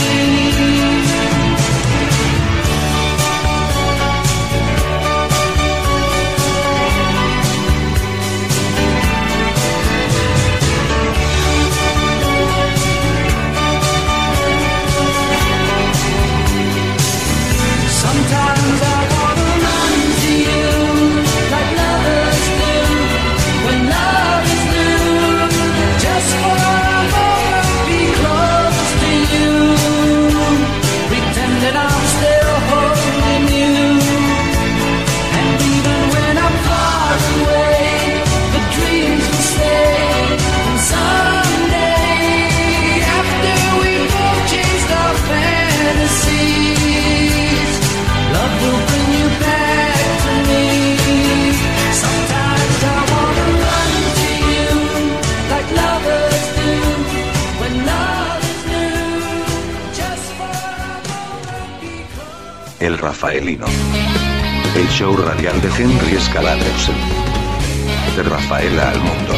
Sometimes I wanna run to you like lovers do when love is new, just for a moment be close to you, pretending I'm still holding you. And even when I'm far away, the dreams will stay. And someday, after we both chased our fantasies, love will bring you back to me. Sometimes I wanna run to you like lovers do when love is new, just for a moment be close. El Rafaelino. El show radial de Henry Scalabresen. De Rafaela al mundo.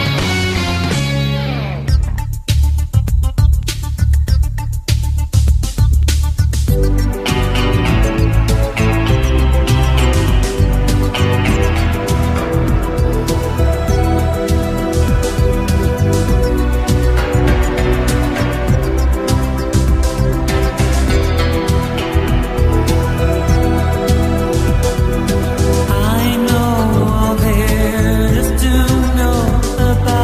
I know all there is to know about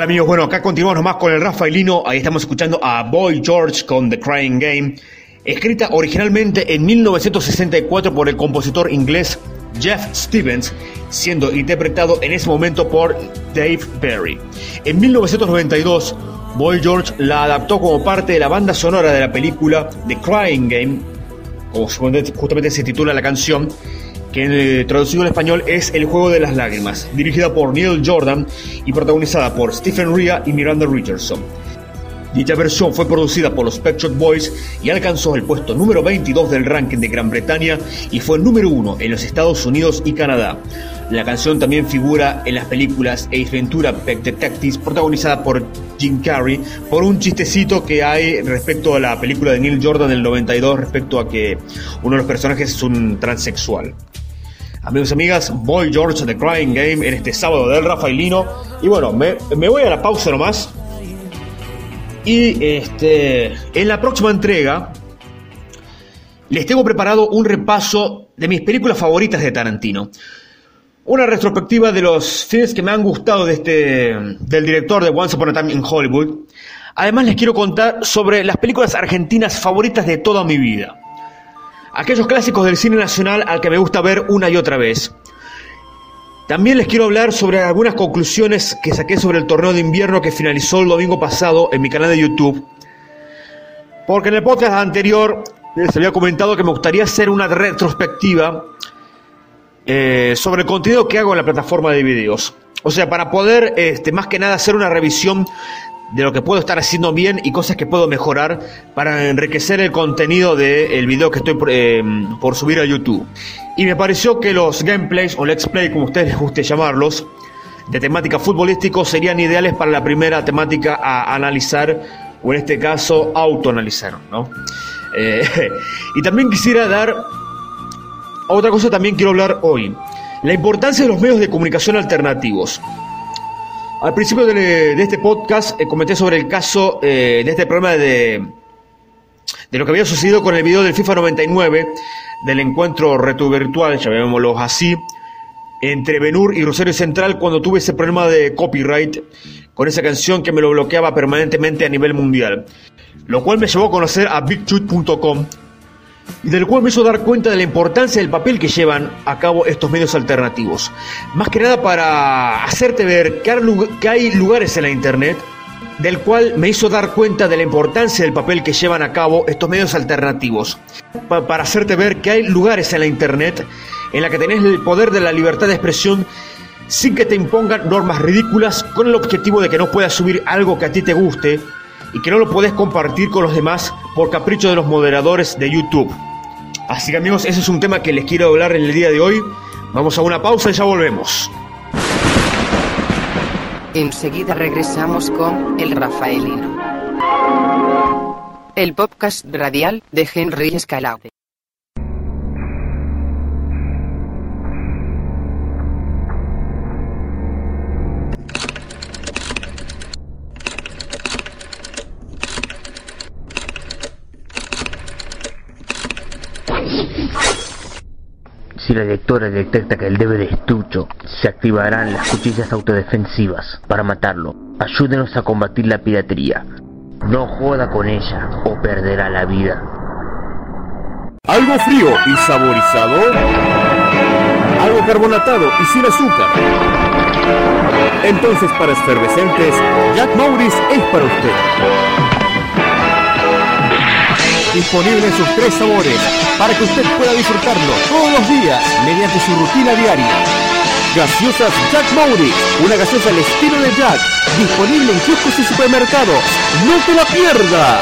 Hola amigos, bueno, acá continuamos nomás con el Rafaelino. Ahí estamos escuchando a Boy George con The Crying Game, escrita originalmente en mil novecientos sesenta y cuatro por el compositor inglés Jeff Stevens, siendo interpretado en ese momento por Dave Berry. En mil novecientos noventa y dos, Boy George la adaptó como parte de la banda sonora de la película The Crying Game, como justamente se titula la canción, que eh, traducido al español es El Juego de las Lágrimas, dirigida por Neil Jordan y protagonizada por Stephen Rea y Miranda Richardson. Dicha versión fue producida por los Pet Shop Boys y alcanzó el puesto número veintidós del ranking de Gran Bretaña y fue número uno en los Estados Unidos y Canadá. La canción también figura en las películas Ace Ventura: Pet Detectives, protagonizada por Jim Carrey, por un chistecito que hay respecto a la película de Neil Jordan del noventa y dos respecto a que uno de los personajes es un transexual. Amigos y amigas, Boy George, The Crying Game en este sábado del Rafaelino. Y bueno, me, me voy a la pausa nomás. Y este, en la próxima entrega les tengo preparado un repaso de mis películas favoritas de Tarantino. Una retrospectiva de los filmes que me han gustado de este, del director de Once Upon a Time in Hollywood. Además les quiero contar sobre las películas argentinas favoritas de toda mi vida. Aquellos clásicos del cine nacional al que me gusta ver una y otra vez. También les quiero hablar sobre algunas conclusiones que saqué sobre el torneo de invierno que finalizó el domingo pasado en mi canal de YouTube. Porque en el podcast anterior les había comentado que me gustaría hacer una retrospectiva eh, sobre el contenido que hago en la plataforma de videos. O sea, para poder, este, más que nada, hacer una revisión de lo que puedo estar haciendo bien y cosas que puedo mejorar para enriquecer el contenido del video que estoy eh, por subir a YouTube. Y me pareció que los gameplays o let's play, como a ustedes les guste llamarlos, de temática futbolístico serían ideales para la primera temática a analizar, o en este caso autoanalizar, ¿no? Eh, y también quisiera dar otra cosa, también quiero hablar hoy: la importancia de los medios de comunicación alternativos. Al principio de, de este podcast eh, comenté sobre el caso eh, de este problema de, de lo que había sucedido con el video del FIFA noventa y nueve, del encuentro retrovirtual, llamémoslo así, entre Ben-Hur y Rosario Central, cuando tuve ese problema de copyright con esa canción que me lo bloqueaba permanentemente a nivel mundial, lo cual me llevó a conocer a Big Shoot punto com, y del cual me hizo dar cuenta de la importancia del papel que llevan a cabo estos medios alternativos. Más que nada para hacerte ver que hay lugares en la internet, del cual me hizo dar cuenta de la importancia del papel que llevan a cabo estos medios alternativos. Pa- para hacerte ver que hay lugares en la internet en la que tenés el poder de la libertad de expresión sin que te impongan normas ridículas, con el objetivo de que no puedas subir algo que a ti te guste y que no lo podés compartir con los demás por capricho de los moderadores de YouTube. Así que amigos, ese es un tema que les quiero hablar en el día de hoy. Vamos a una pausa y ya volvemos. Enseguida regresamos con El Rafaelino, el podcast radial de Henry Escalade. Si la lectora detecta que el D V D es tuyo, se activarán las cuchillas autodefensivas para matarlo. Ayúdenos a combatir la piratería. No joda con ella o perderá la vida. Algo frío y saborizado. Algo carbonatado y sin azúcar. Entonces, para efervescentes, Jack Maurice es para usted. Disponible en sus tres sabores, para que usted pueda disfrutarlo todos los días mediante su rutina diaria. Gaseosas Jack Maurice, una gaseosa al estilo de Jack, disponible en kioscos y supermercados. ¡No te la pierdas!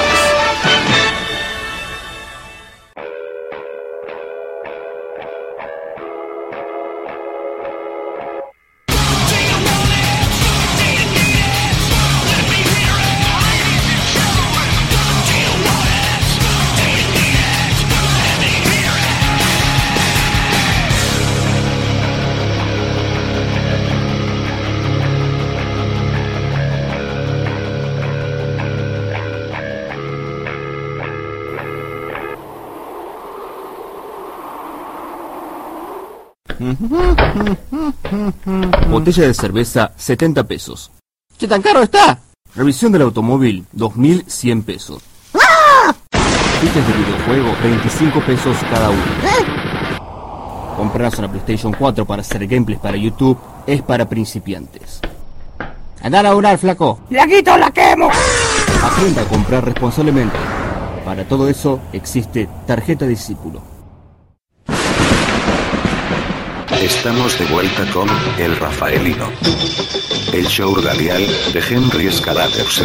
Botella de cerveza, setenta pesos. ¿Qué tan caro está? Revisión del automóvil, dos mil cien pesos. Fichas de videojuego, veinticinco pesos cada uno. Comprarse una PlayStation cuatro para hacer gameplays para YouTube es para principiantes. Andá a laburar, flaco. ¡La quito, la quemo! Aprenda a comprar responsablemente. Para todo eso existe Tarjeta Discípulo. Estamos de vuelta con El Rafaelino, el show radial de Henry Scalatersen.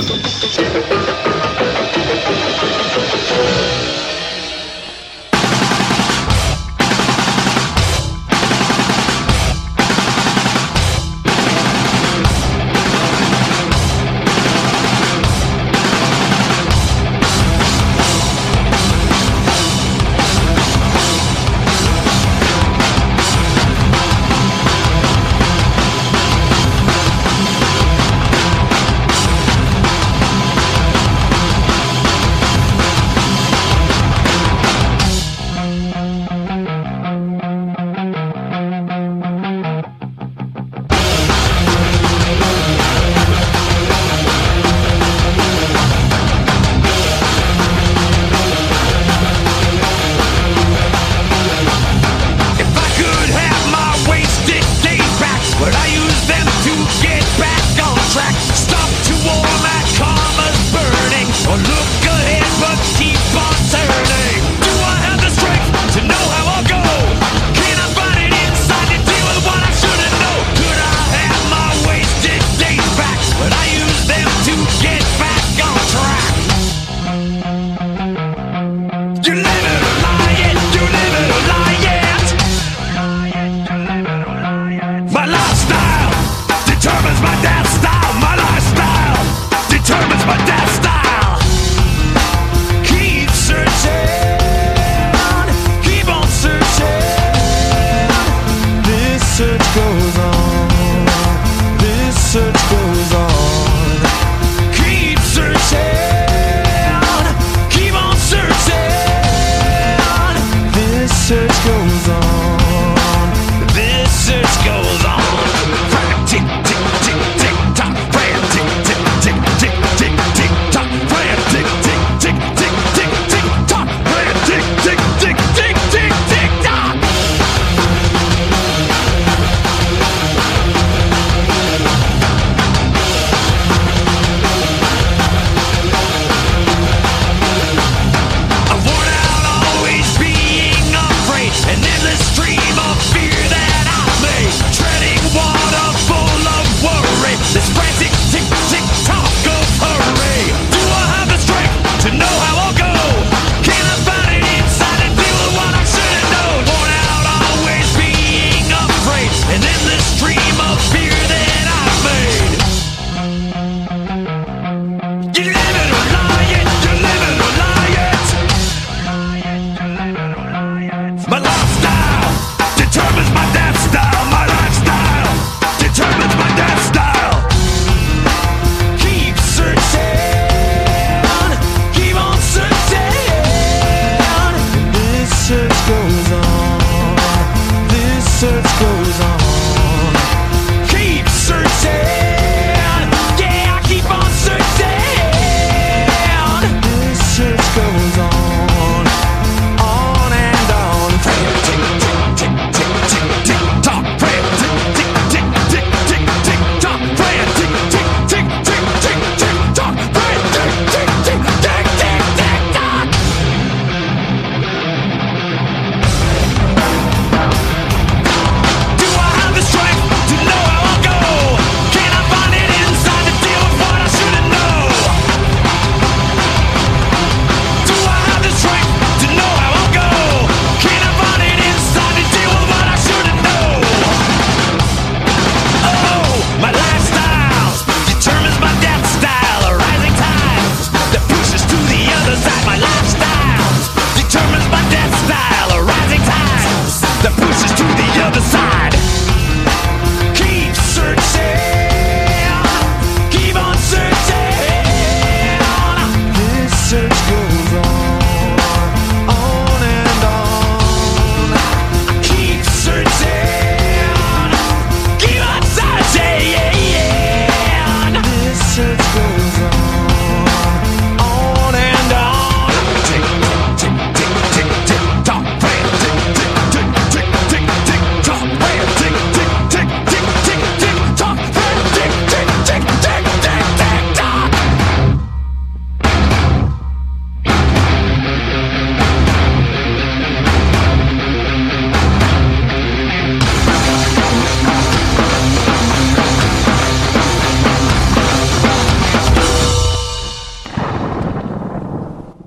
Endless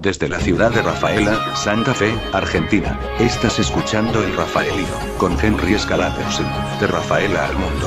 desde la ciudad de Rafaela, Santa Fe, Argentina. Estás escuchando El Rafaelino, con Henry Scalatersen, de Rafaela al mundo.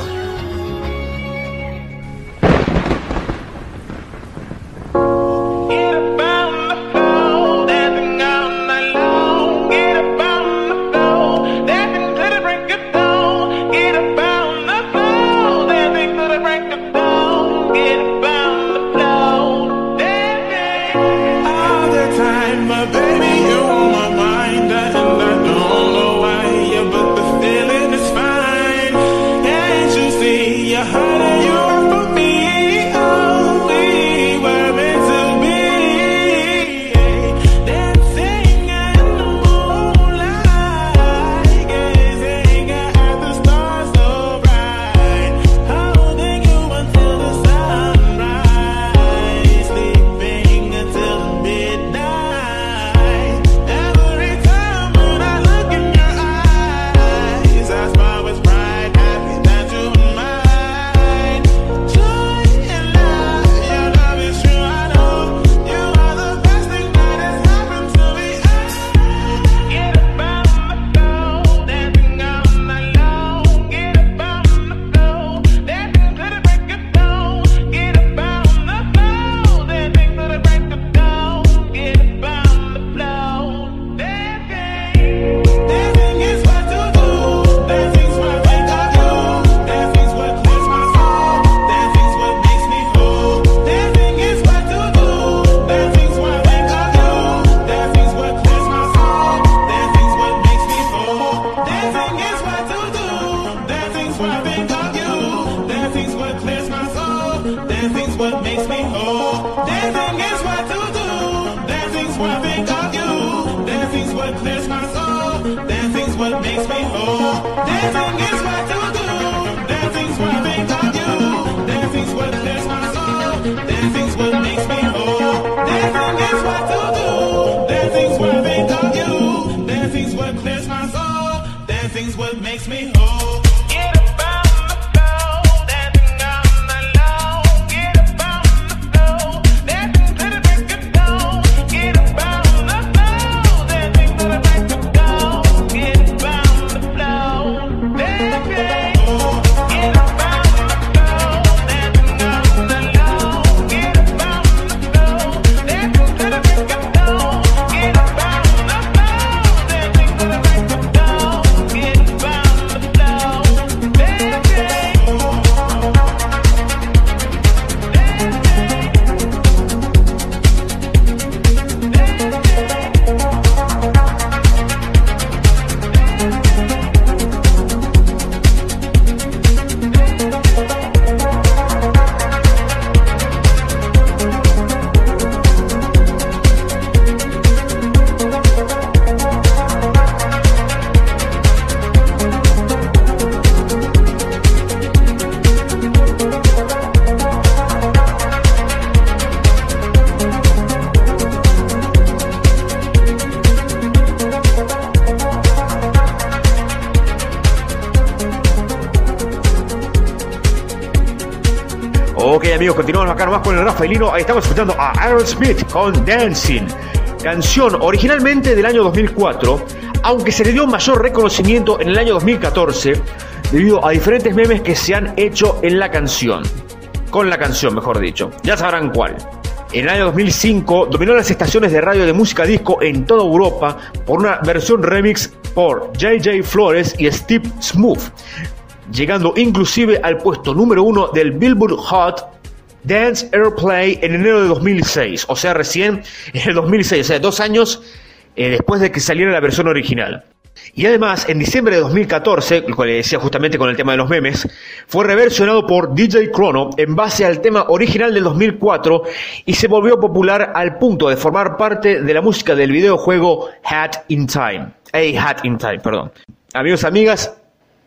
Ok amigos, continuamos acá nomás con el Rafaelino. Ahí estamos escuchando a Aerosmith con Dancing, canción originalmente del año dos mil cuatro, aunque se le dio mayor reconocimiento en el año dos mil catorce debido a diferentes memes que se han hecho en la canción, con la canción mejor dicho, ya sabrán cuál. En el año dos mil cinco dominó las estaciones de radio de música disco en toda Europa por una versión remix por J J Flores y Steve Smooth, llegando inclusive al puesto número uno del Billboard Hot Dance Airplay en enero de dos mil seis, o sea recién en el dos mil seis, o sea dos años eh, después de que saliera la versión original. Y además en diciembre de dos mil catorce, lo que le decía justamente con el tema de los memes, fue reversionado por D J Chrono en base al tema original del dos mil cuatro y se volvió popular al punto de formar parte de la música del videojuego Hat in Time. Hey, Hat in Time, perdón. Amigos, amigas,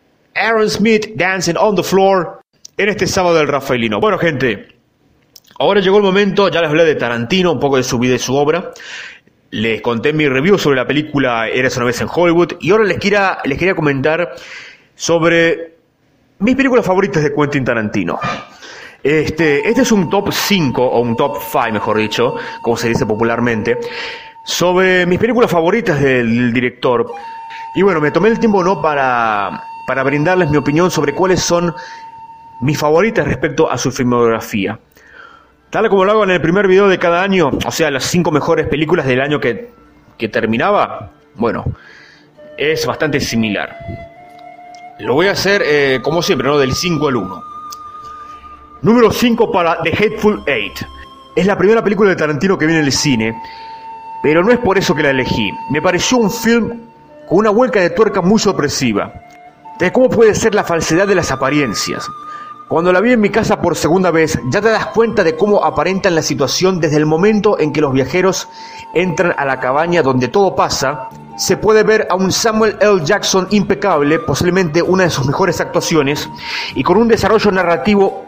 Aerosmith Dancing on the Floor en este sábado del Rafaelino. Bueno, gente, ahora llegó el momento, ya les hablé de Tarantino, un poco de su vida y su obra. Les conté mi review sobre la película Érase una vez en Hollywood y ahora les quería, les quería comentar sobre mis películas favoritas de Quentin Tarantino. Este, este es un top cinco, o un top cinco mejor dicho, como se dice popularmente, sobre mis películas favoritas del director. Y bueno, me tomé el tiempo no para, para brindarles mi opinión sobre cuáles son mis favoritas respecto a su filmografía. Tal como lo hago en el primer video de cada año, o sea, las cinco mejores películas del año que, que terminaba, bueno, es bastante similar. Lo voy a hacer eh, como siempre, ¿no? Del cinco al uno. Número cinco para The Hateful Eight. Es la primera película de Tarantino que viene en el cine, pero no es por eso que la elegí. Me pareció un film con una vuelta de tuerca muy sorpresiva. De cómo puede ser la falsedad de las apariencias. Cuando la vi en mi casa por segunda vez, ya te das cuenta de cómo aparentan la situación desde el momento en que los viajeros entran a la cabaña donde todo pasa. Se puede ver a un Samuel L. Jackson impecable, posiblemente una de sus mejores actuaciones, y con un desarrollo narrativo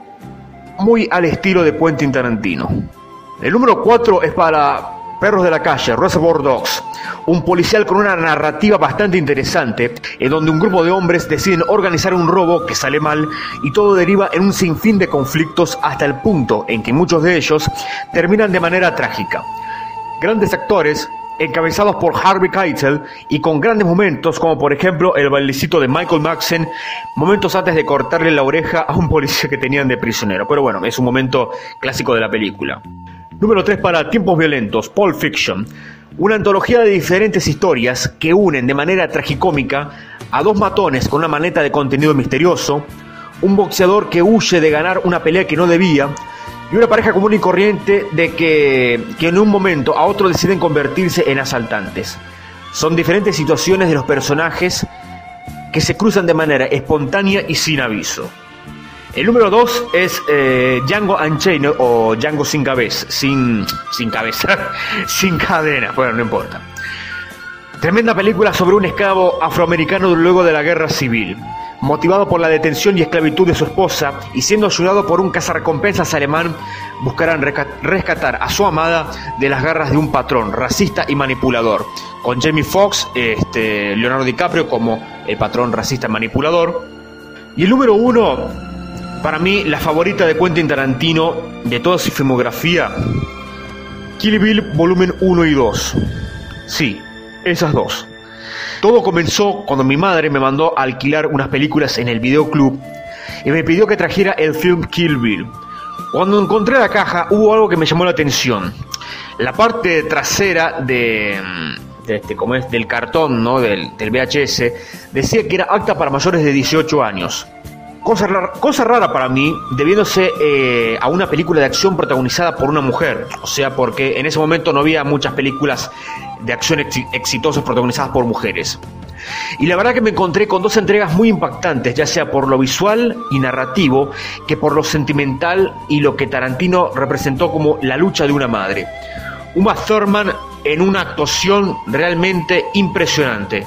muy al estilo de Quentin Tarantino. El número cuatro es para Perros de la Calle, Reservoir Dogs, un policial con una narrativa bastante interesante, en donde un grupo de hombres deciden organizar un robo que sale mal y todo deriva en un sinfín de conflictos hasta el punto en que muchos de ellos terminan de manera trágica. Grandes actores, encabezados por Harvey Keitel y con grandes momentos como por ejemplo el bailecito de Michael Madsen, momentos antes de cortarle la oreja a un policía que tenían de prisionero, pero bueno, es un momento clásico de la película. Número tres para Tiempos Violentos, Pulp Fiction, una antología de diferentes historias que unen de manera tragicómica a dos matones con una maleta de contenido misterioso, un boxeador que huye de ganar una pelea que no debía, y una pareja común y corriente de que, que en un momento a otro deciden convertirse en asaltantes. Son diferentes situaciones de los personajes que se cruzan de manera espontánea y sin aviso. El número dos es eh, Django Unchained o Django sin cabeza, sin, sin cabeza, sin cadena, bueno, no importa. Tremenda película sobre un esclavo afroamericano luego de la guerra civil. Motivado por la detención y esclavitud de su esposa y siendo ayudado por un cazarrecompensas alemán, buscarán rescatar a su amada de las garras de un patrón racista y manipulador, con Jamie Foxx, este, Leonardo DiCaprio como el patrón racista y manipulador. Y el número uno, para mí, la favorita de Quentin Tarantino de toda su filmografía, Kill Bill volumen uno y dos. Sí, esas dos. Todo comenzó cuando mi madre me mandó a alquilar unas películas en el videoclub y me pidió que trajera el film Kill Bill. Cuando encontré la caja hubo algo que me llamó la atención. La parte trasera de, de este, ¿cómo es? del cartón, ¿no? del, del V H S decía que era apta para mayores de dieciocho años. Cosa rara, cosa rara para mí, debiéndose eh, a una película de acción protagonizada por una mujer. O sea, porque en ese momento no había muchas películas de acción ex- exitosas protagonizadas por mujeres. Y la verdad que me encontré con dos entregas muy impactantes, ya sea por lo visual y narrativo, que por lo sentimental y lo que Tarantino representó como la lucha de una madre. Uma Thurman en una actuación realmente impresionante,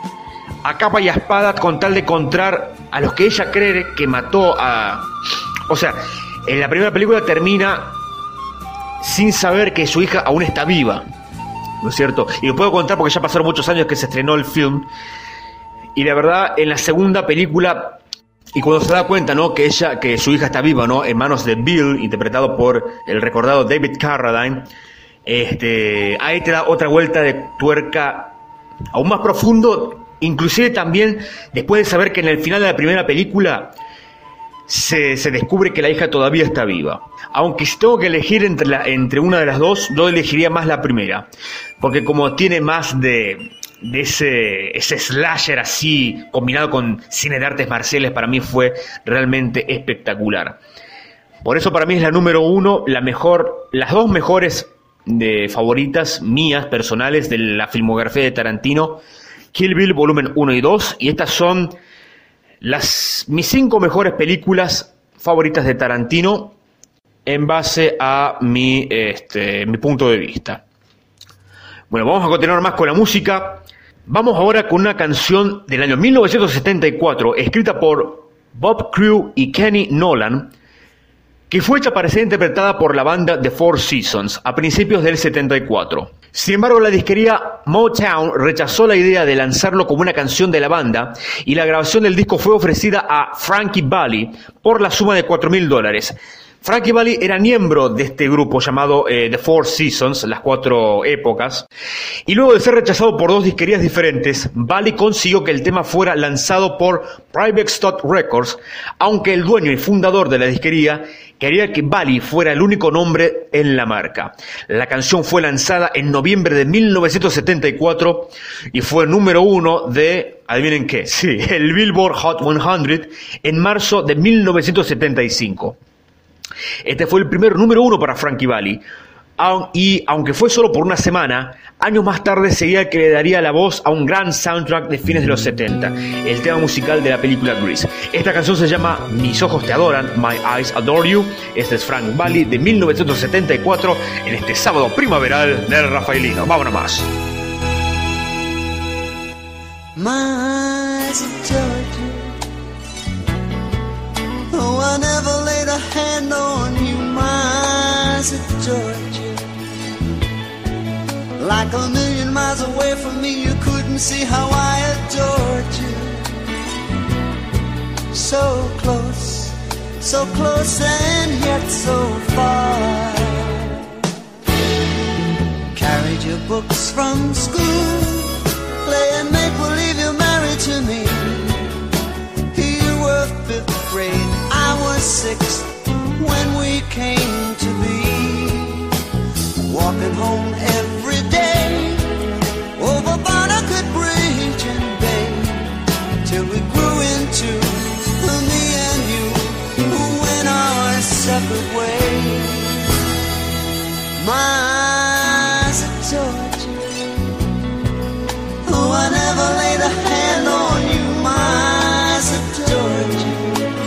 a capa y a espada con tal de encontrar a los que ella cree que mató a... O sea, en la primera película termina sin saber que su hija aún está viva, ¿no es cierto? Y lo puedo contar porque ya pasaron muchos años que se estrenó el film. Y la verdad, en la segunda película, y cuando se da cuenta, ¿no? que ella, que su hija está viva, ¿no? en manos de Bill, interpretado por el recordado David Carradine, este, ahí te da otra vuelta de tuerca aún más profundo. Inclusive también después de saber que en el final de la primera película se, se descubre que la hija todavía está viva. Aunque si tengo que elegir entre, la, entre una de las dos, yo elegiría más la primera, porque como tiene más de, de ese, ese slasher así combinado con cine de artes marciales, para mí fue realmente espectacular. Por eso para mí es la número uno, la mejor, las dos mejores de favoritas mías personales de la filmografía de Tarantino, Kill Bill volumen uno y dos, y estas son las mis cinco mejores películas favoritas de Tarantino en base a mi, este, mi punto de vista. Bueno, vamos a continuar más con la música. Vamos ahora con una canción del año mil novecientos setenta y cuatro, escrita por Bob Crew y Kenny Nolan, que fue hecha para ser interpretada por la banda The Four Seasons a principios del setenta y cuatro. Sin embargo, la disquería Motown rechazó la idea de lanzarlo como una canción de la banda y la grabación del disco fue ofrecida a Frankie Valli por la suma de cuatro mil dólares. Frankie Valli era miembro de este grupo llamado eh, The Four Seasons, las cuatro épocas, y luego de ser rechazado por dos disquerías diferentes, Valli consiguió que el tema fuera lanzado por Private Stock Records, aunque el dueño y fundador de la disquería quería que Valli fuera el único nombre en la marca. La canción fue lanzada en noviembre de mil novecientos setenta y cuatro y fue número uno de, adivinen qué, sí, el Billboard Hot cien en marzo de mil novecientos setenta y cinco. Este fue el primer número uno para Frankie Valli, y aunque fue solo por una semana, años más tarde sería que le daría la voz a un gran soundtrack de fines de los setenta, el tema musical de la película Grease. Esta canción se llama Mis ojos te adoran, My Eyes Adore You. Este es Frank Valli de mil novecientos setenta y cuatro en este sábado primaveral del Rafaelino. Vámonos más. My eyes adore you. Oh, I never laid a hand on you. My eyes adored you. Like a million miles away from me, you couldn't see how I adored you. So close, so close and yet so far. Carried your books from school, playing make-believe you're married to me. You were fifth grade, I was sixth when we came to be. Walking home every day over Barnacle Bridge and Bay, till we grew into me and you, who went our separate ways. My eyes adored you. Oh, I never laid a hand on you. My eyes adored you.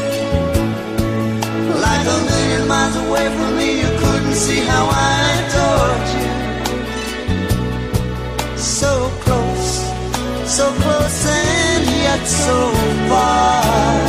Like a million miles away from me, you couldn't see how I adored you. So close, so close and yet so far.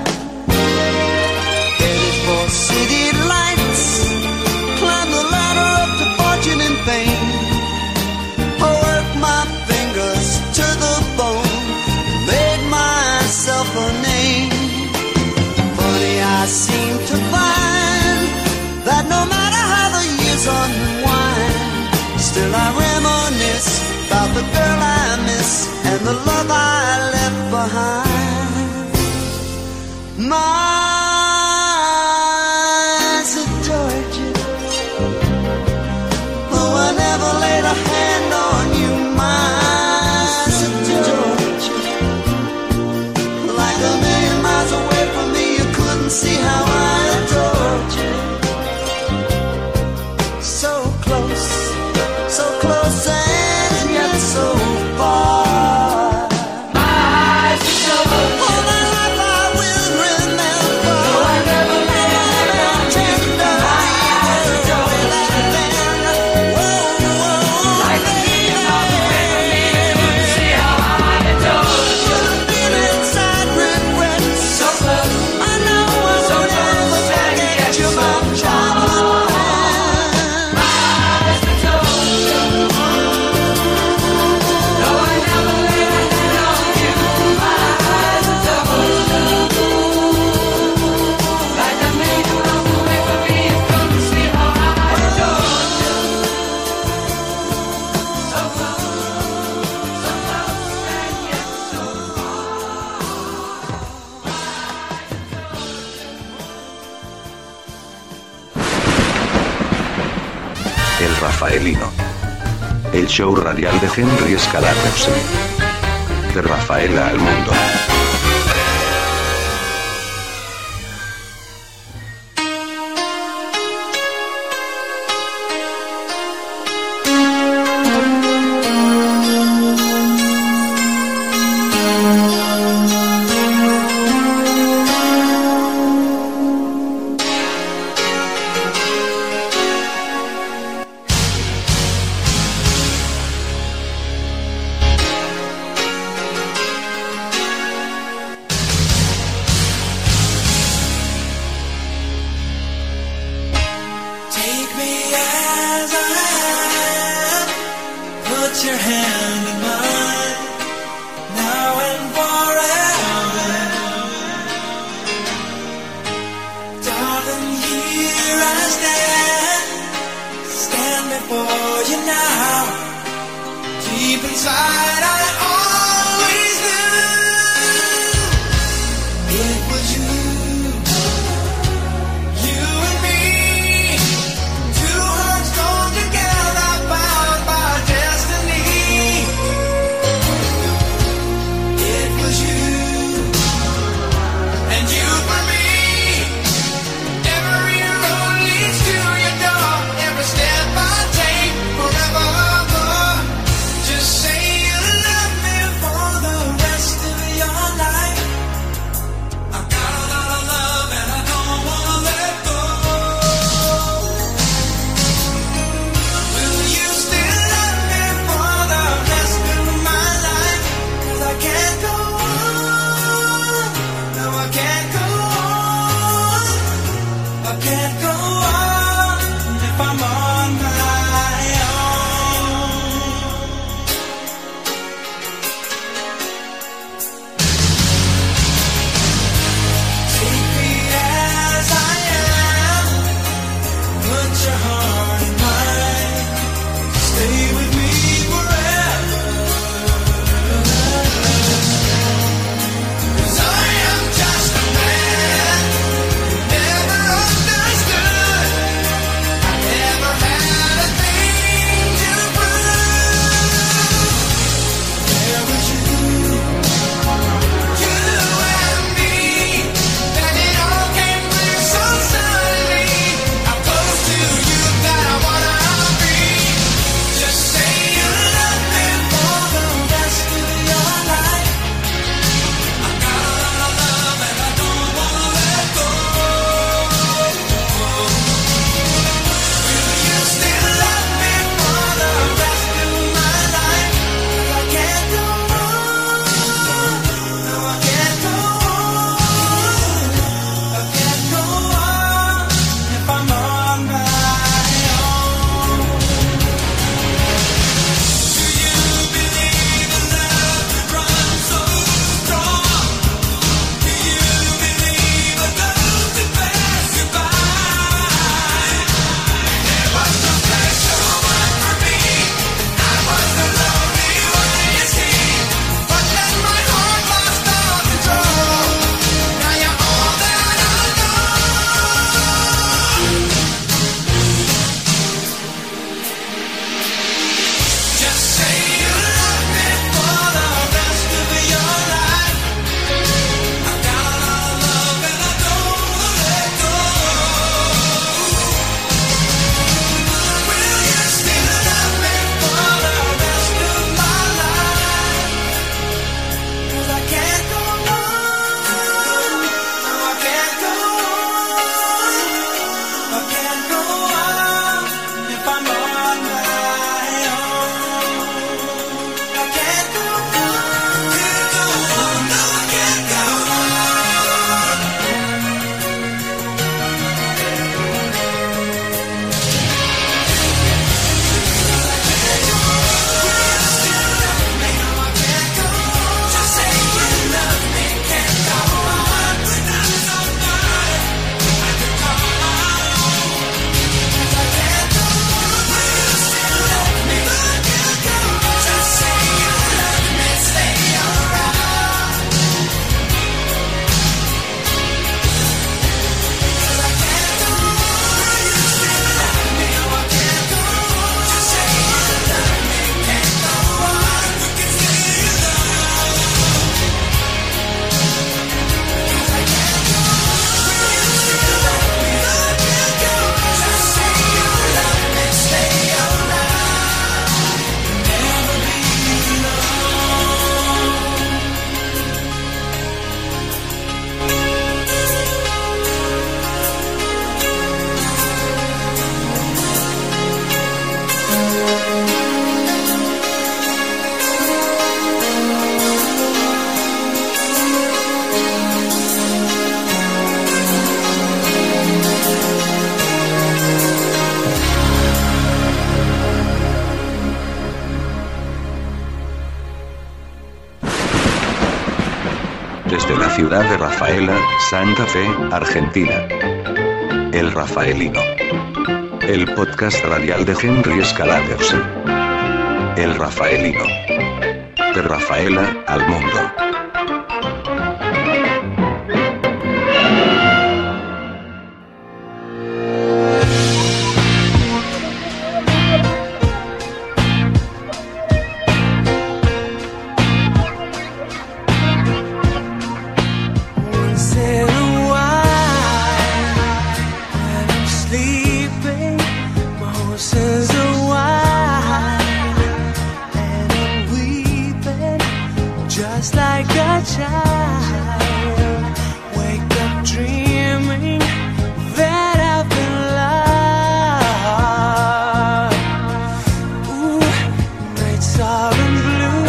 Headed for city lights, climb the ladder up to fortune and fame. I worked my fingers to the bone, made myself a name. Funny, I seem to find that no matter how the years unwind, still I reminisce about the girl I miss and the love I left behind. My eyes adored you. Oh, I never laid a hand on you. My eyes adored you. Like a million miles away from me, you couldn't see how I adored you. So close, so close and yet so far. My eyes adored you. All my life I will remember. Oh, I never laid a hand on you. My eyes adored you. Whoa, whoa, like a million miles away from me, you couldn't see how I adored you. Been inside regrets. So close. I know I so won't ever forget you, my childhood friend. My eyes adored you. No, I never laid a hand on you. My eyes adored you. Like a million miles away from me, you couldn't see how I adored you. So close, so close and yet so El Rafaelino. El show radial de Henry Escalabrosen. De Rafaela al mundo. for you now. Deep inside, I always knew it was you. You and me, two hearts come together, bound by destiny. It was you, and you for me. Every road leads to your door. Every step I take, forevermore. Just say you love me for the rest of your life. I got a lot of love and I don't wanna let go. Will you still love me for the rest of my life? 'Cause I can't go on. No, I can't go on. I can't go on if I'm on my own. Take me as I am. Put your heart in mine. Stay with me forever. 'Cause I am just a man who never understood. I never had a thing to prove. There was you, you and me. Then it all came clear so suddenly. I'm close to you that I wanna be. Just say you love me for the rest of your life. I got a lot of love and I don't wanna let go. Will you still love me for the rest of my life? 'Cause I can't go on. No, I can't go on. I can't go on if I'm on my own. Do you believe in love that runs so strong? Do you believe in those that pass you by? There was no special one for me. I was the lonely one, you see. But then my heart lost all control. Now you're all that I know. Just say you love me for the rest of your life. I got a lot of love and I don't wanna let go. Will you still love me for the rest of my life? 'Cause I can't go on. No, I can't go on. I can't go on if I'm on my own. I can't go on. Can't go on. No, I can't go on. Just say you love me, can't go on. We're not so bad. I could call my own. 'Cause I can't go on. Will you still love me? I can't go on. Just say you love me, stay around. 'Cause I can't go on. Will you still love me? No, I can't go on. Just say you love me, can't go on. We can stay alone. 'Cause I can't go on. Will you still love me? No, I can't go on. Just say you love me, stay around. Never be alone. Desde la ciudad de Rafaela, Santa Fe, Argentina. El Rafaelino. El podcast radial de Henry Scalatersen. El Rafaelino. De Rafaela al mundo. Once in a while, when I'm sleeping, my horses are wild, and I'm weeping just like a child. Wake up dreaming that I've been loved. Ooh, nights are in blue,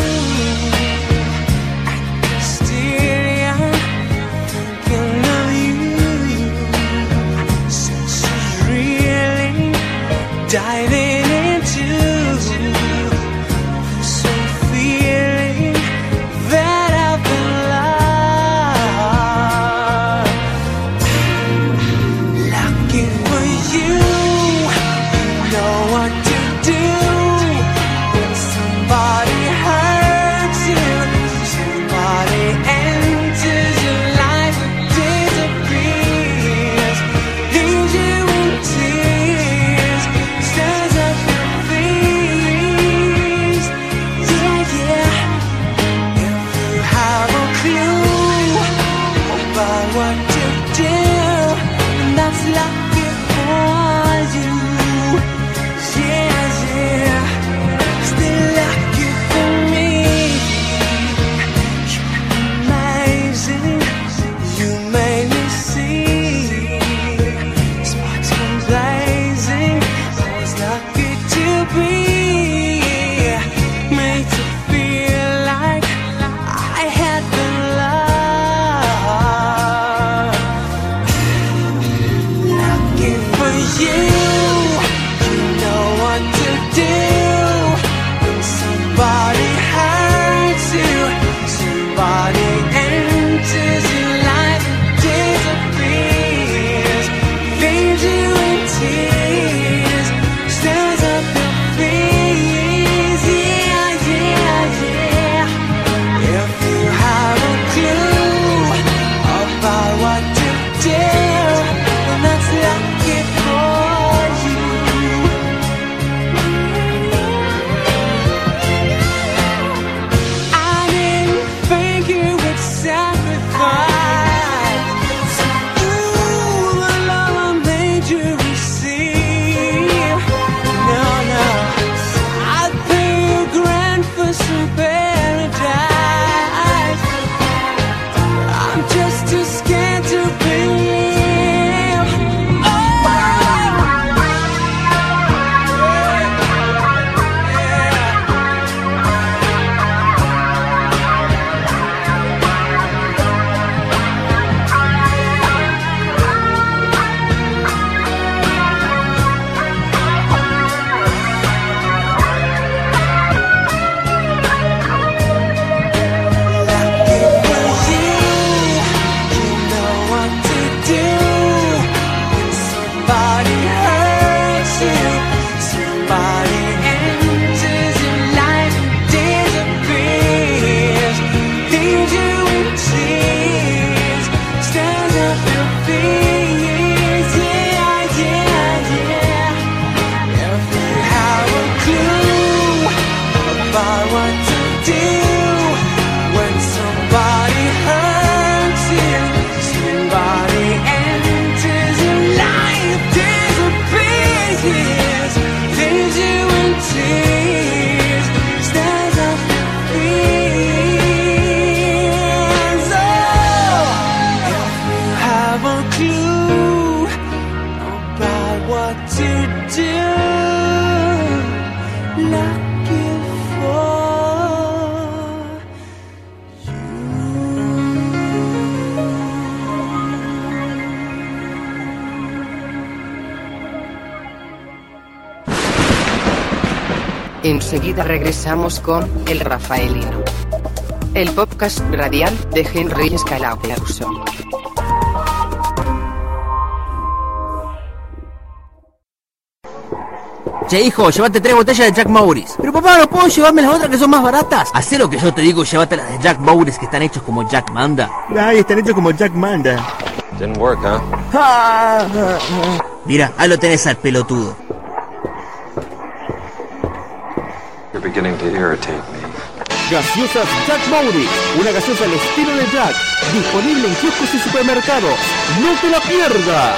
and still young, thinking of you. Since she's really diving into this sweet feeling that I've been loved. Lucky for you, you know what to do when somebody hurts you, somebody enters your life and disappears, leaves you in tears, stirs up your fears. Yeah, yeah. If you have a clue about what to do, that's lucky for you. Yeah, yeah. Still lucky for me. You're amazing. You made me see sparks come blazing. I was lucky to be made to feel like I had been loved. Lucky for you, you know what to do when somebody hurts you, somebody enters your life and disappears, leaves you in tears, stirs up your fears. Yeah, yeah, yeah. If you have a clue about what to do, then that's lucky for you. I didn't think you would sacrifice ooh, the love I made you receive. No, no, I'd pay you grand for some paradise. I'm just too scared to believe. Oh, lucky for you, you know what to do when somebody hurts you, somebody enters your life and disappears, leaves you in tears, stirs up your fears. Yeah, yeah, yeah. If you have a clue about what to do when somebody hurts you, somebody enters your life, disappears, leaves you in tears, stirs up your fears. Oh, if you have a clue about what to do, lucky for Enseguida regresamos con El Rafaelino, el podcast radial de Henry Scalatersen. Che, hijo, llévate tres botellas de Jack Maurice. Pero papá, ¿no puedo llevarme las otras que son más baratas? Hacé lo que yo te digo, llévate las de Jack Maurice que están hechos como Jack manda. Ay, están hechos como Jack manda. Didn't work, huh? Mira, ahí lo tenés al pelotudo. You're beginning to irritate me. Gaseosas Jack Maurice, una gaseosa al estilo de Jack, disponible en kioscos y supermercados. ¡No te la pierdas!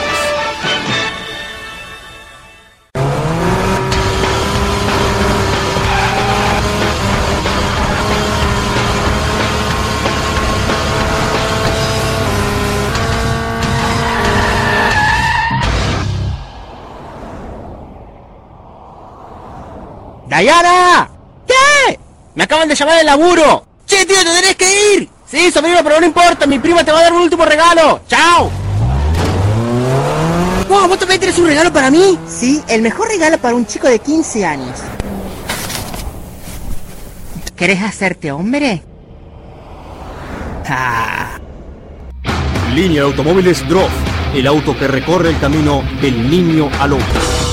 ¡Dayana! ¿Qué? Me acaban de llamar del laburo. Che, tío, te tenés que ir. Sí, sobrino, pero no importa. Mi prima te va a dar un último regalo. ¡Chao! Wow, ¿vos también tenés un regalo para mí? Sí, el mejor regalo para un chico de quince años. ¿Querés hacerte hombre? Ah. Línea de automóviles Drove, el auto que recorre el camino del niño al hombre.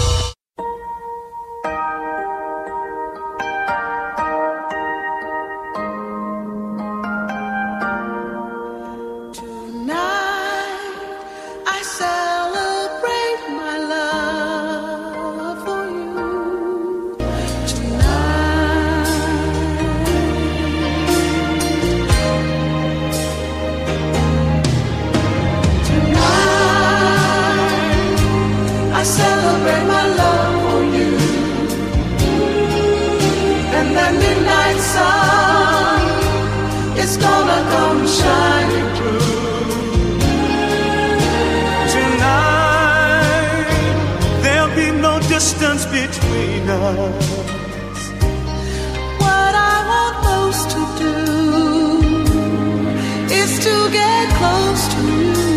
Distance between us. What I want most to do is to get close to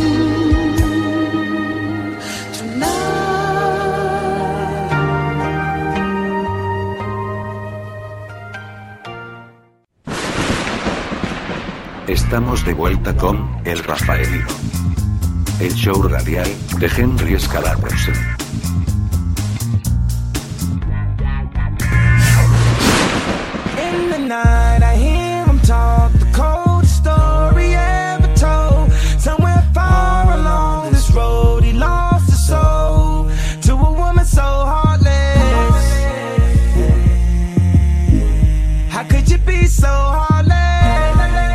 you tonight. Estamos de vuelta con El Rafaelino, el show radial de Henry Scalabrese. Night, I hear him talk, the coldest story ever told. Somewhere far along this road, he lost his soul to a woman so heartless. How could you be so heartless?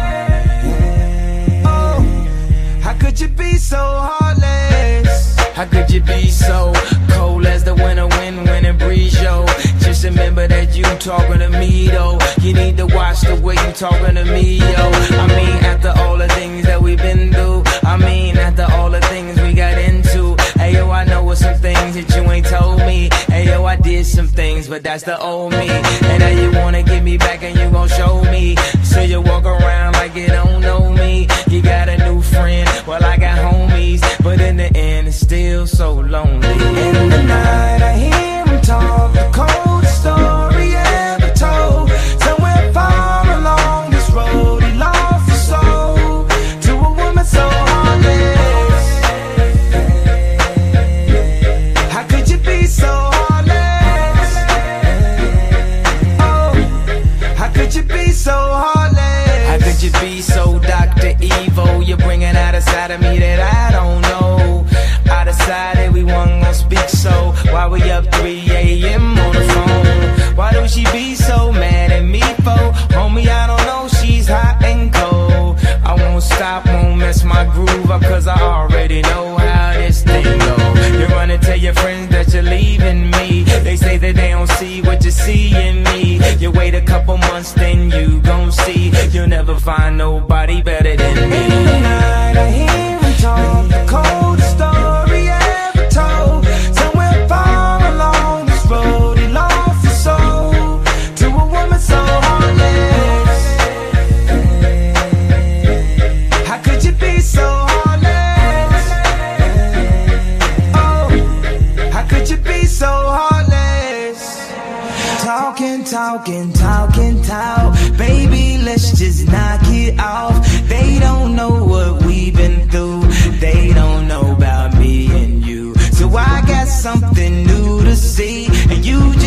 Oh, how could you be so heartless? How could you be so cold as the winter wind when it breeze, yo? Just remember that you talking to me, though. You need to watch the way you talking to me, yo. I mean, after all the things that we've been through, I mean, after all the things we got into. Hey, yo, I know what some things that you ain't told me. Hey, yo, I did some things, but that's the old me. And now you wanna get me back and you gon' show me. So you walk around like you don't know me. You got a new friend, well, I got homies. But in the end, it's still so lonely. In the night, I hear him talk, the cold story ever told. Somewhere far along this road, he lost his soul to a woman so heartless. How could you be so heartless? Oh, how could you be so heartless? How could you be so Doctor Evil? You're bringing out a side of me that I don't know. I decided we weren't gonna speak, so why we up three a m on the phone? Why do she be so mad at me for? Homie, I don't know, she's hot and cold. I won't stop, won't mess my groove up, cause I already know how this thing go. You run and tell your friends that you're leaving me. They say that they don't see what you see in me. You wait a couple months, then you gon' see. You'll never find nobody better than me. In the night, I hear him talk, the coldest story ever told. Somewhere far along this road, he lost his soul to a woman so heartless. How could you be so heartless? Oh, how could you be so heartless? Talking, talking, talking, talk. Baby, let's just knock it off. They don't know what we've been through. They don't know about me and you. So I got something new to see, and you just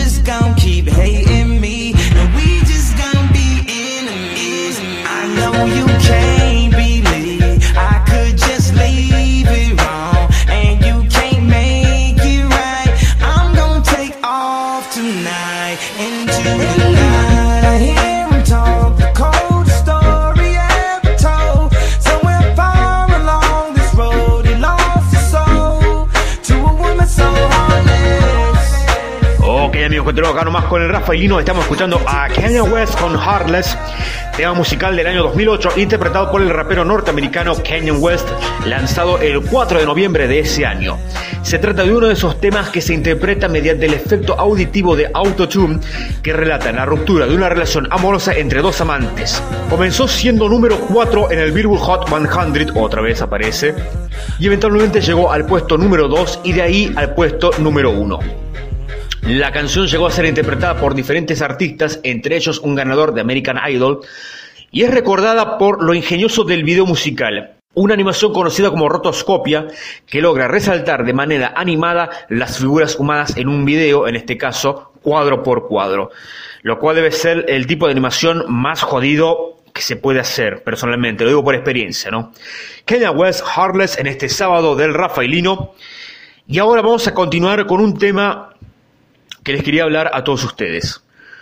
continuamos acá nomás con el Rafaelino. Estamos escuchando a Kanye West con Heartless, tema musical del año dos mil ocho, interpretado por el rapero norteamericano Kanye West, lanzado el cuatro de noviembre de ese año. Se trata de uno de esos temas que se interpreta mediante el efecto auditivo de Auto-Tune, que relata la ruptura de una relación amorosa entre dos amantes. Comenzó siendo número cuatro en el Billboard Hot cien, otra vez aparece, y eventualmente llegó al puesto número dos y de ahí al puesto número uno. La canción llegó a ser interpretada por diferentes artistas, entre ellos un ganador de American Idol, y es recordada por lo ingenioso del video musical, una animación conocida como rotoscopia, que logra resaltar de manera animada las figuras humanas en un video, en este caso cuadro por cuadro, lo cual debe ser el tipo de animación más jodido que se puede hacer, personalmente, lo digo por experiencia, ¿no? Kanye West, Heartless, en este sábado del Rafaelino. Y ahora vamos a continuar con un tema que les quería hablar a todos ustedes: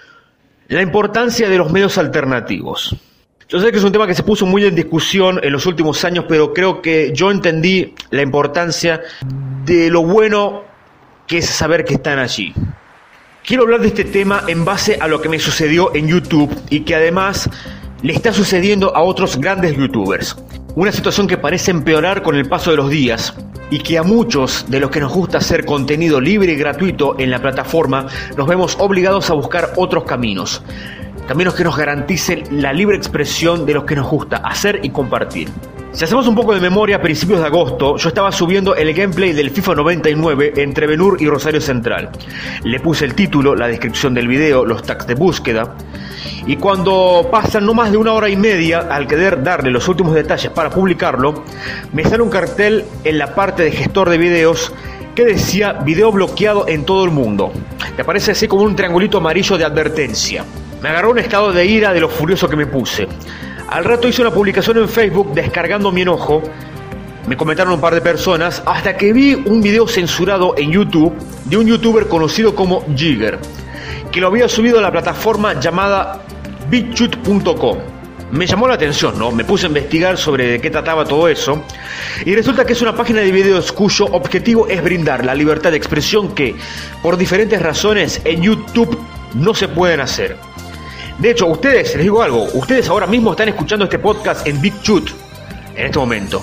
la importancia de los medios alternativos. Yo sé que es un tema que se puso muy en discusión en los últimos años, pero creo que yo entendí la importancia de lo bueno que es saber que están allí. Quiero hablar de este tema en base a lo que me sucedió en YouTube y que además le está sucediendo a otros grandes youtubers. Una situación que parece empeorar con el paso de los días y que a muchos de los que nos gusta hacer contenido libre y gratuito en la plataforma nos vemos obligados a buscar otros caminos. Caminos que nos garanticen la libre expresión de lo que nos gusta hacer y compartir. Si hacemos un poco de memoria, a principios de agosto yo estaba subiendo el gameplay del FIFA noventa y nueve entre Benur y Rosario Central. Le puse el título, la descripción del video, los tags de búsqueda, y cuando pasan no más de una hora y media, al querer darle los últimos detalles para publicarlo, me sale un cartel en la parte de gestor de videos que decía video bloqueado en todo el mundo. Te aparece así como un triangulito amarillo de advertencia. Me agarró un estado de ira de lo furioso que me puse. Al rato hice una publicación en Facebook descargando mi enojo. Me comentaron un par de personas hasta que vi un video censurado en YouTube de un youtuber conocido como Jigger, que lo había subido a la plataforma llamada BitChute punto com. Me llamó la atención, ¿no? Me puse a investigar sobre de qué trataba todo eso y resulta que es una página de videos cuyo objetivo es brindar la libertad de expresión que, por diferentes razones, en YouTube no se pueden hacer. De hecho, ustedes, les digo algo, ustedes ahora mismo están escuchando este podcast en BitChute, en este momento.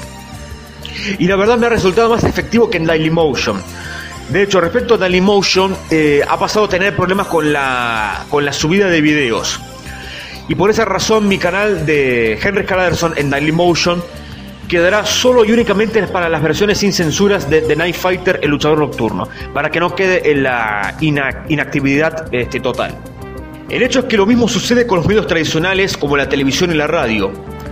Y la verdad me ha resultado más efectivo que en Dailymotion. De hecho, respecto a Dailymotion, eh, ha pasado a tener problemas con la, con la subida de videos. Y por esa razón mi canal de Henry Scaladerson en Dailymotion quedará solo y únicamente para las versiones sin censuras de The Night Fighter, el luchador nocturno, para que no quede en la ina- inactividad este, total. El hecho es que lo mismo sucede con los medios tradicionales como la televisión y la radio.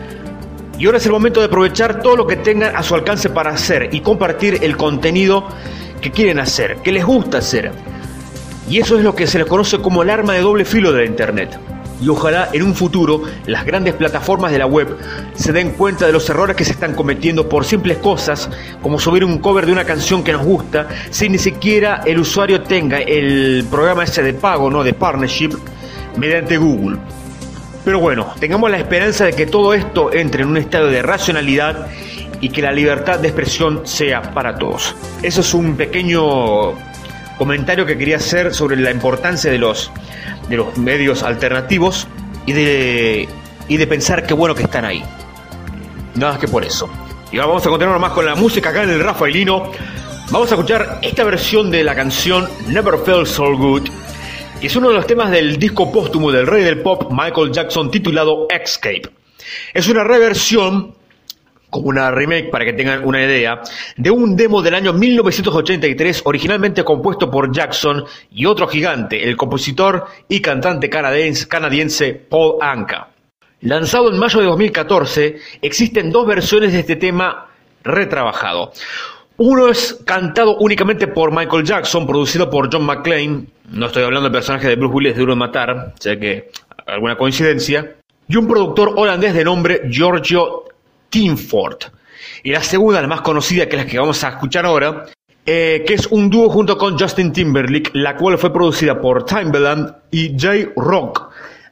Y ahora es el momento de aprovechar todo lo que tengan a su alcance para hacer y compartir el contenido que quieren hacer, que les gusta hacer. Y eso es lo que se les conoce como el arma de doble filo de la Internet. Y ojalá en un futuro las grandes plataformas de la web se den cuenta de los errores que se están cometiendo por simples cosas como subir un cover de una canción que nos gusta sin ni siquiera el usuario tenga el programa ese de pago, no de partnership, mediante Google. Pero bueno, tengamos la esperanza de que todo esto entre en un estado de racionalidad y que la libertad de expresión sea para todos. Eso es un pequeño comentario que quería hacer sobre la importancia de los, de los medios alternativos y de, y de pensar qué bueno que están ahí. Nada más que por eso. Y ahora vamos a continuar más con la música acá en el Rafaelino. Vamos a escuchar esta versión de la canción Never Felt So Good, que es uno de los temas del disco póstumo del rey del pop Michael Jackson titulado Escape. Es una reversión, como una remake para que tengan una idea, de un demo del año mil novecientos ochenta y tres originalmente compuesto por Jackson y otro gigante, el compositor y cantante canadiense, canadiense Paul Anka. Lanzado en mayo de dos mil catorce, existen dos versiones de este tema retrabajado. Uno es cantado únicamente por Michael Jackson, producido por John McClane. No estoy hablando del personaje de Bruce Willis de Duro de Matar, sé que alguna coincidencia. Y un productor holandés de nombre Giorgio Tinford. Y la segunda, la más conocida, que es la que vamos a escuchar ahora, eh, que es un dúo junto con Justin Timberlake, la cual fue producida por Timbaland y J-Rock,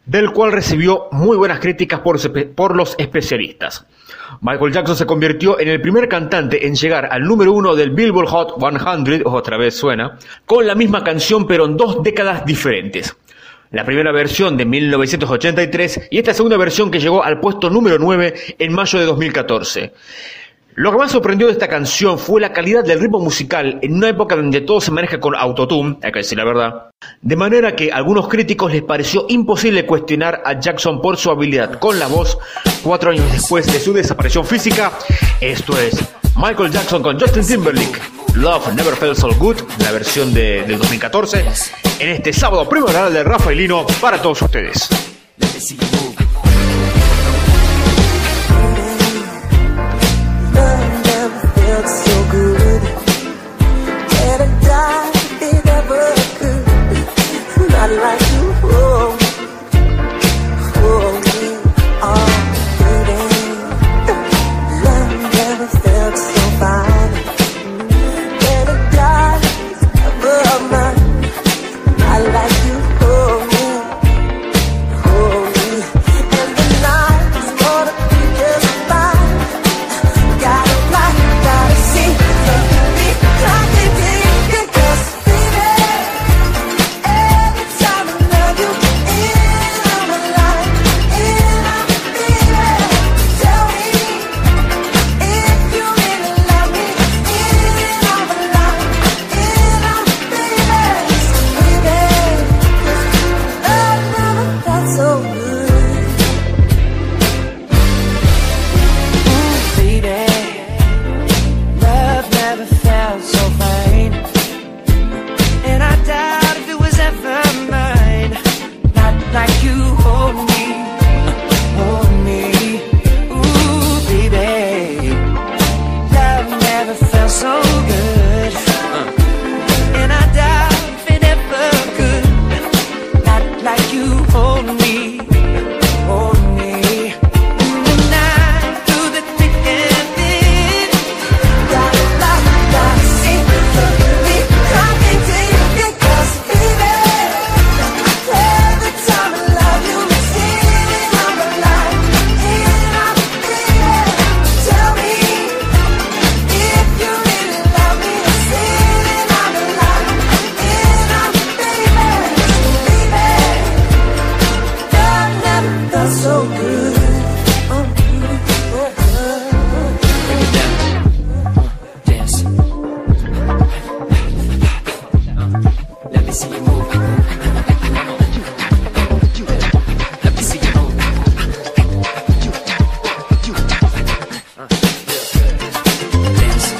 del cual recibió muy buenas críticas por, por los especialistas. Michael Jackson se convirtió en el primer cantante en llegar al número uno del Billboard Hot cien, otra vez suena, con la misma canción pero en dos décadas diferentes. La primera versión de mil novecientos ochenta y tres y esta segunda versión que llegó al puesto número nueve en mayo de dos mil catorce. Lo que más sorprendió de esta canción fue la calidad del ritmo musical en una época donde todo se maneja con autotune, hay que decir la verdad, de manera que a algunos críticos les pareció imposible cuestionar a Jackson por su habilidad con la voz cuatro años después de su desaparición física. Esto es Michael Jackson con Justin Timberlake, Love Never Felt So Good, la versión de, del dos mil catorce, en este sábado primaveral del Rafaelino para todos ustedes. So good, and I died if it ever could. Not like you, oh, oh me, oh baby. Love never felt so fine, and I died ever mine. Not like you, oh me, oh me. And the night is gonna be just fine. Gotta fly. See, me, I can take it, 'cause baby, every time I love you, in I'm alive, in I'm baby. Tell me if you really love me, in I'm alive, in I'm baby. Baby, love never felt so good. Ooh, baby. Love never felt so fine, and I doubt if it was ever mine. Not like you hold me, hold me. Ooh, baby, love never felt so good, and I doubt if it ever could. Not like you hold me, hold me. The night through the thick and thin. Gotta lie, gotta see, me, I can take it, 'cause baby, every time I love you, in I'm alive, in I'm baby. Tell me if you really love me, in I'm alive, in I'm baby. Baby, love never felt so good. Oh, oh, oh. Dance. Let me see you move. Let me see you move. Dance.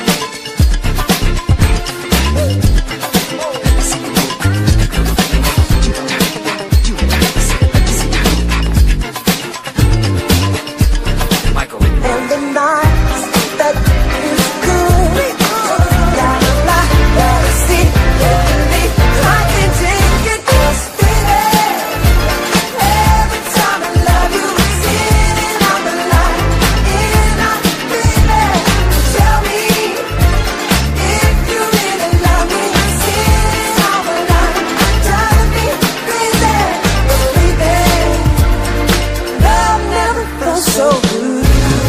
Michael. And the night that is good. Gotta lie, gotta see, me, I can take it, 'cause baby, every time I love you, in I'm alive, in I'm baby. Tell me if you really love me, in I'm alive, drive me crazy, baby. Love never felt so good.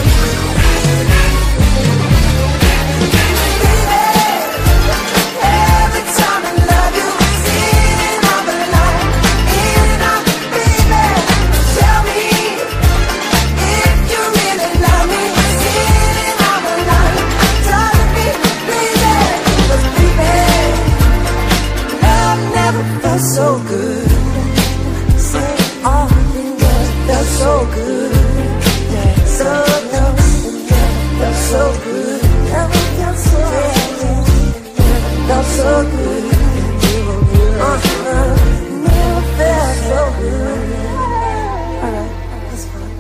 Every time I love you, in I'm alive, in I'm baby. Tell me if you really love me, in I'm alive, drive me crazy, 'cause baby, love never felt so good. Say all the love felt so good. Yeah, so love felt so good. Never felt so good. Felt so good. Uh-huh. Never felt so good. All right, that's fine.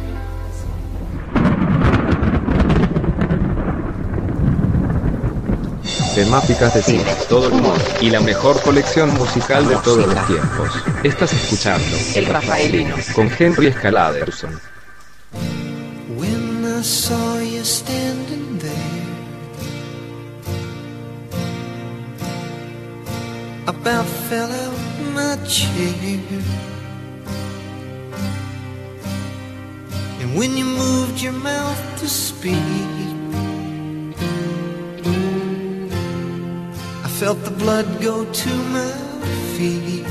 Temáticas de cine, todo el mundo y la mejor colección musical de todos los tiempos. Estás escuchando El Rafaelino con Henry Scaladerson. When I saw you standing there, about fell out my chair. when you moved your mouth to speak, I felt the blood go to my feet.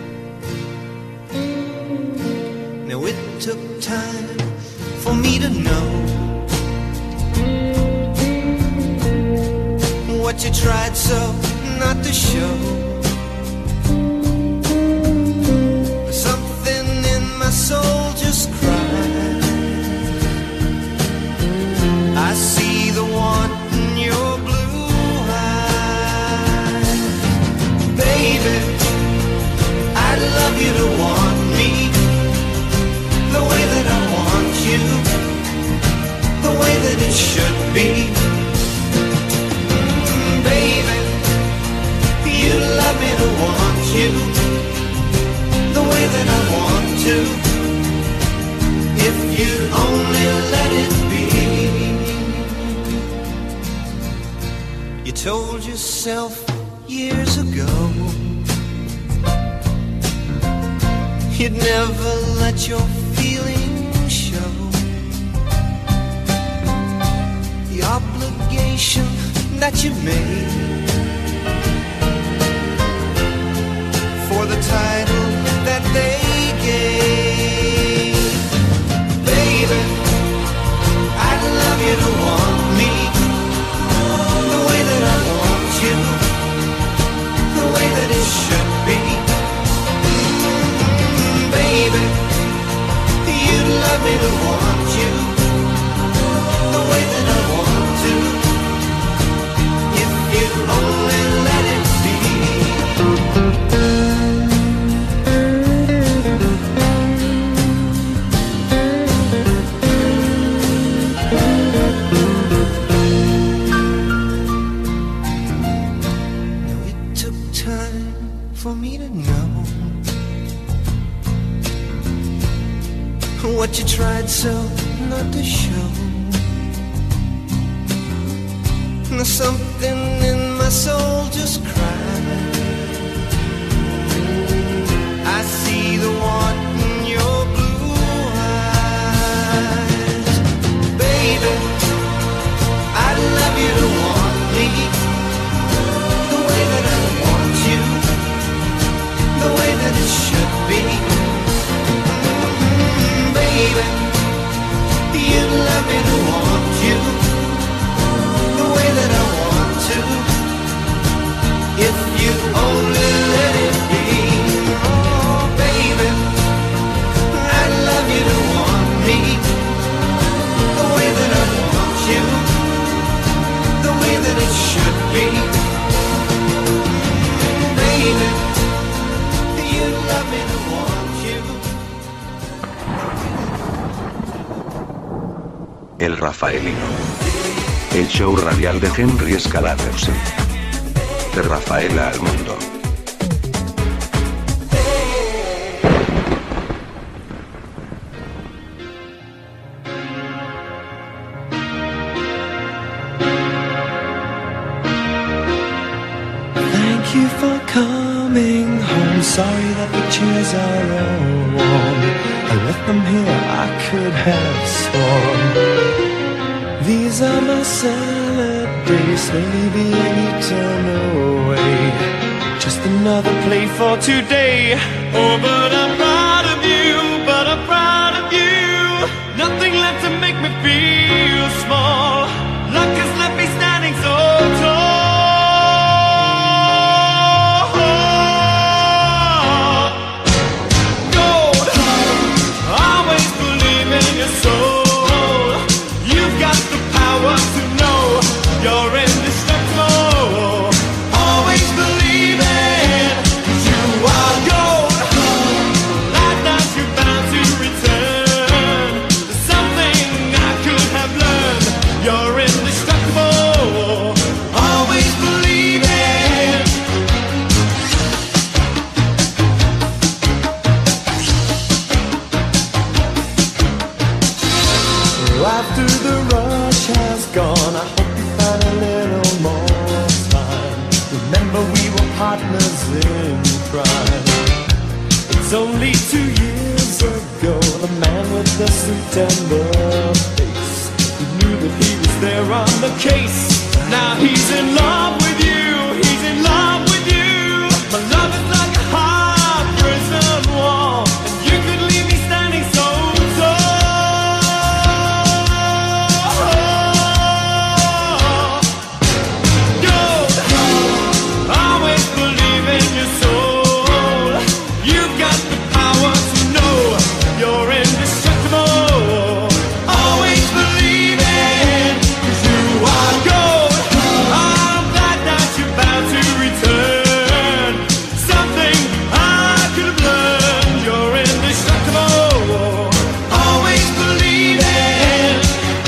Now it took time for me to know what you tried so not to show. Something in my soul just cried. I see the want in your blue eyes. Baby, I'd love you to want me the way that I want you, the way that it should be. Mm, baby, you love me to want you the way that I want to, if you only let it be. You told yourself years ago you'd never let your feelings show. The obligation that you made for the title that they gave. Baby, I'd love you to want me the way that I want you, the way that it should be. Mm, baby, you'd love me to want you the way that I want to, if you only let it be. For me to know what you tried so not to show. Now something in my soul just cried. I see the want in your blue eyes. Baby, I'd love you to want me the way that I want you, the way that it should be. Mm, baby, you'd love me to want you the way that I want to, if you only let it be. Oh, baby, I'd love you to want me the way that I want you, the way that it should be. Mm, baby, El Rafaelino. El show radial de Henry Scalatersen. De Rafaela al mundo. Thank you for coming home. Sorry that the chairs are all warm. I left them here, I could have sworn. These are my salad days, slowly being eaten away. Just another play for today. Oh, but I'm proud of you, but I'm proud of you. Nothing left to make me feel small. Luck has left me standing so tall. After the rush has gone, I hope you find a little more time. Remember we were partners in crime. It's only two years ago, the man with the September face. He knew that he was there on the case. Now he's in love with you, he's in love with you. My love is like a hard prison wall, and you could leave me standing so tall. Gold, always believe in your soul. You've got the power to know you're indestructible. Always believe it, 'cause you are gold. I'm glad that you're bound to return. Something I could have learned, you're indestructible. Always believe it.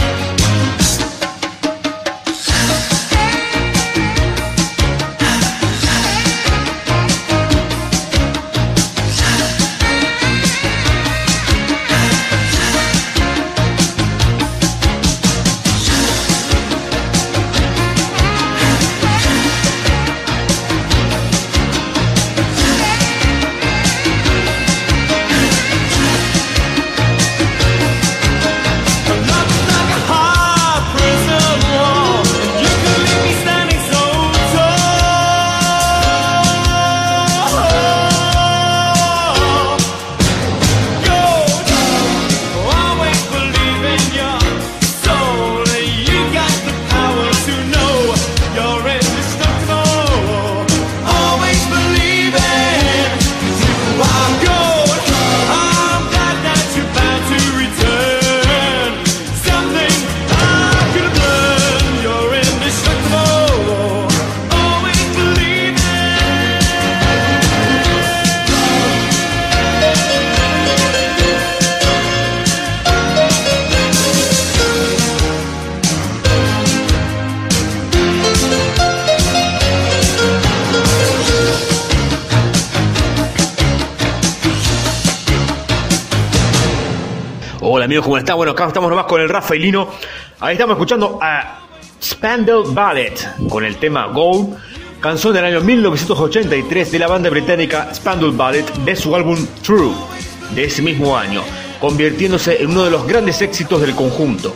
Hola amigos, ¿cómo están? Bueno, acá estamos nomás con el Rafaelino. Ahí estamos escuchando a Spandau Ballet con el tema Gold, canción del año mil novecientos ochenta y tres de la banda británica Spandau Ballet, de su álbum True de ese mismo año, convirtiéndose en uno de los grandes éxitos del conjunto.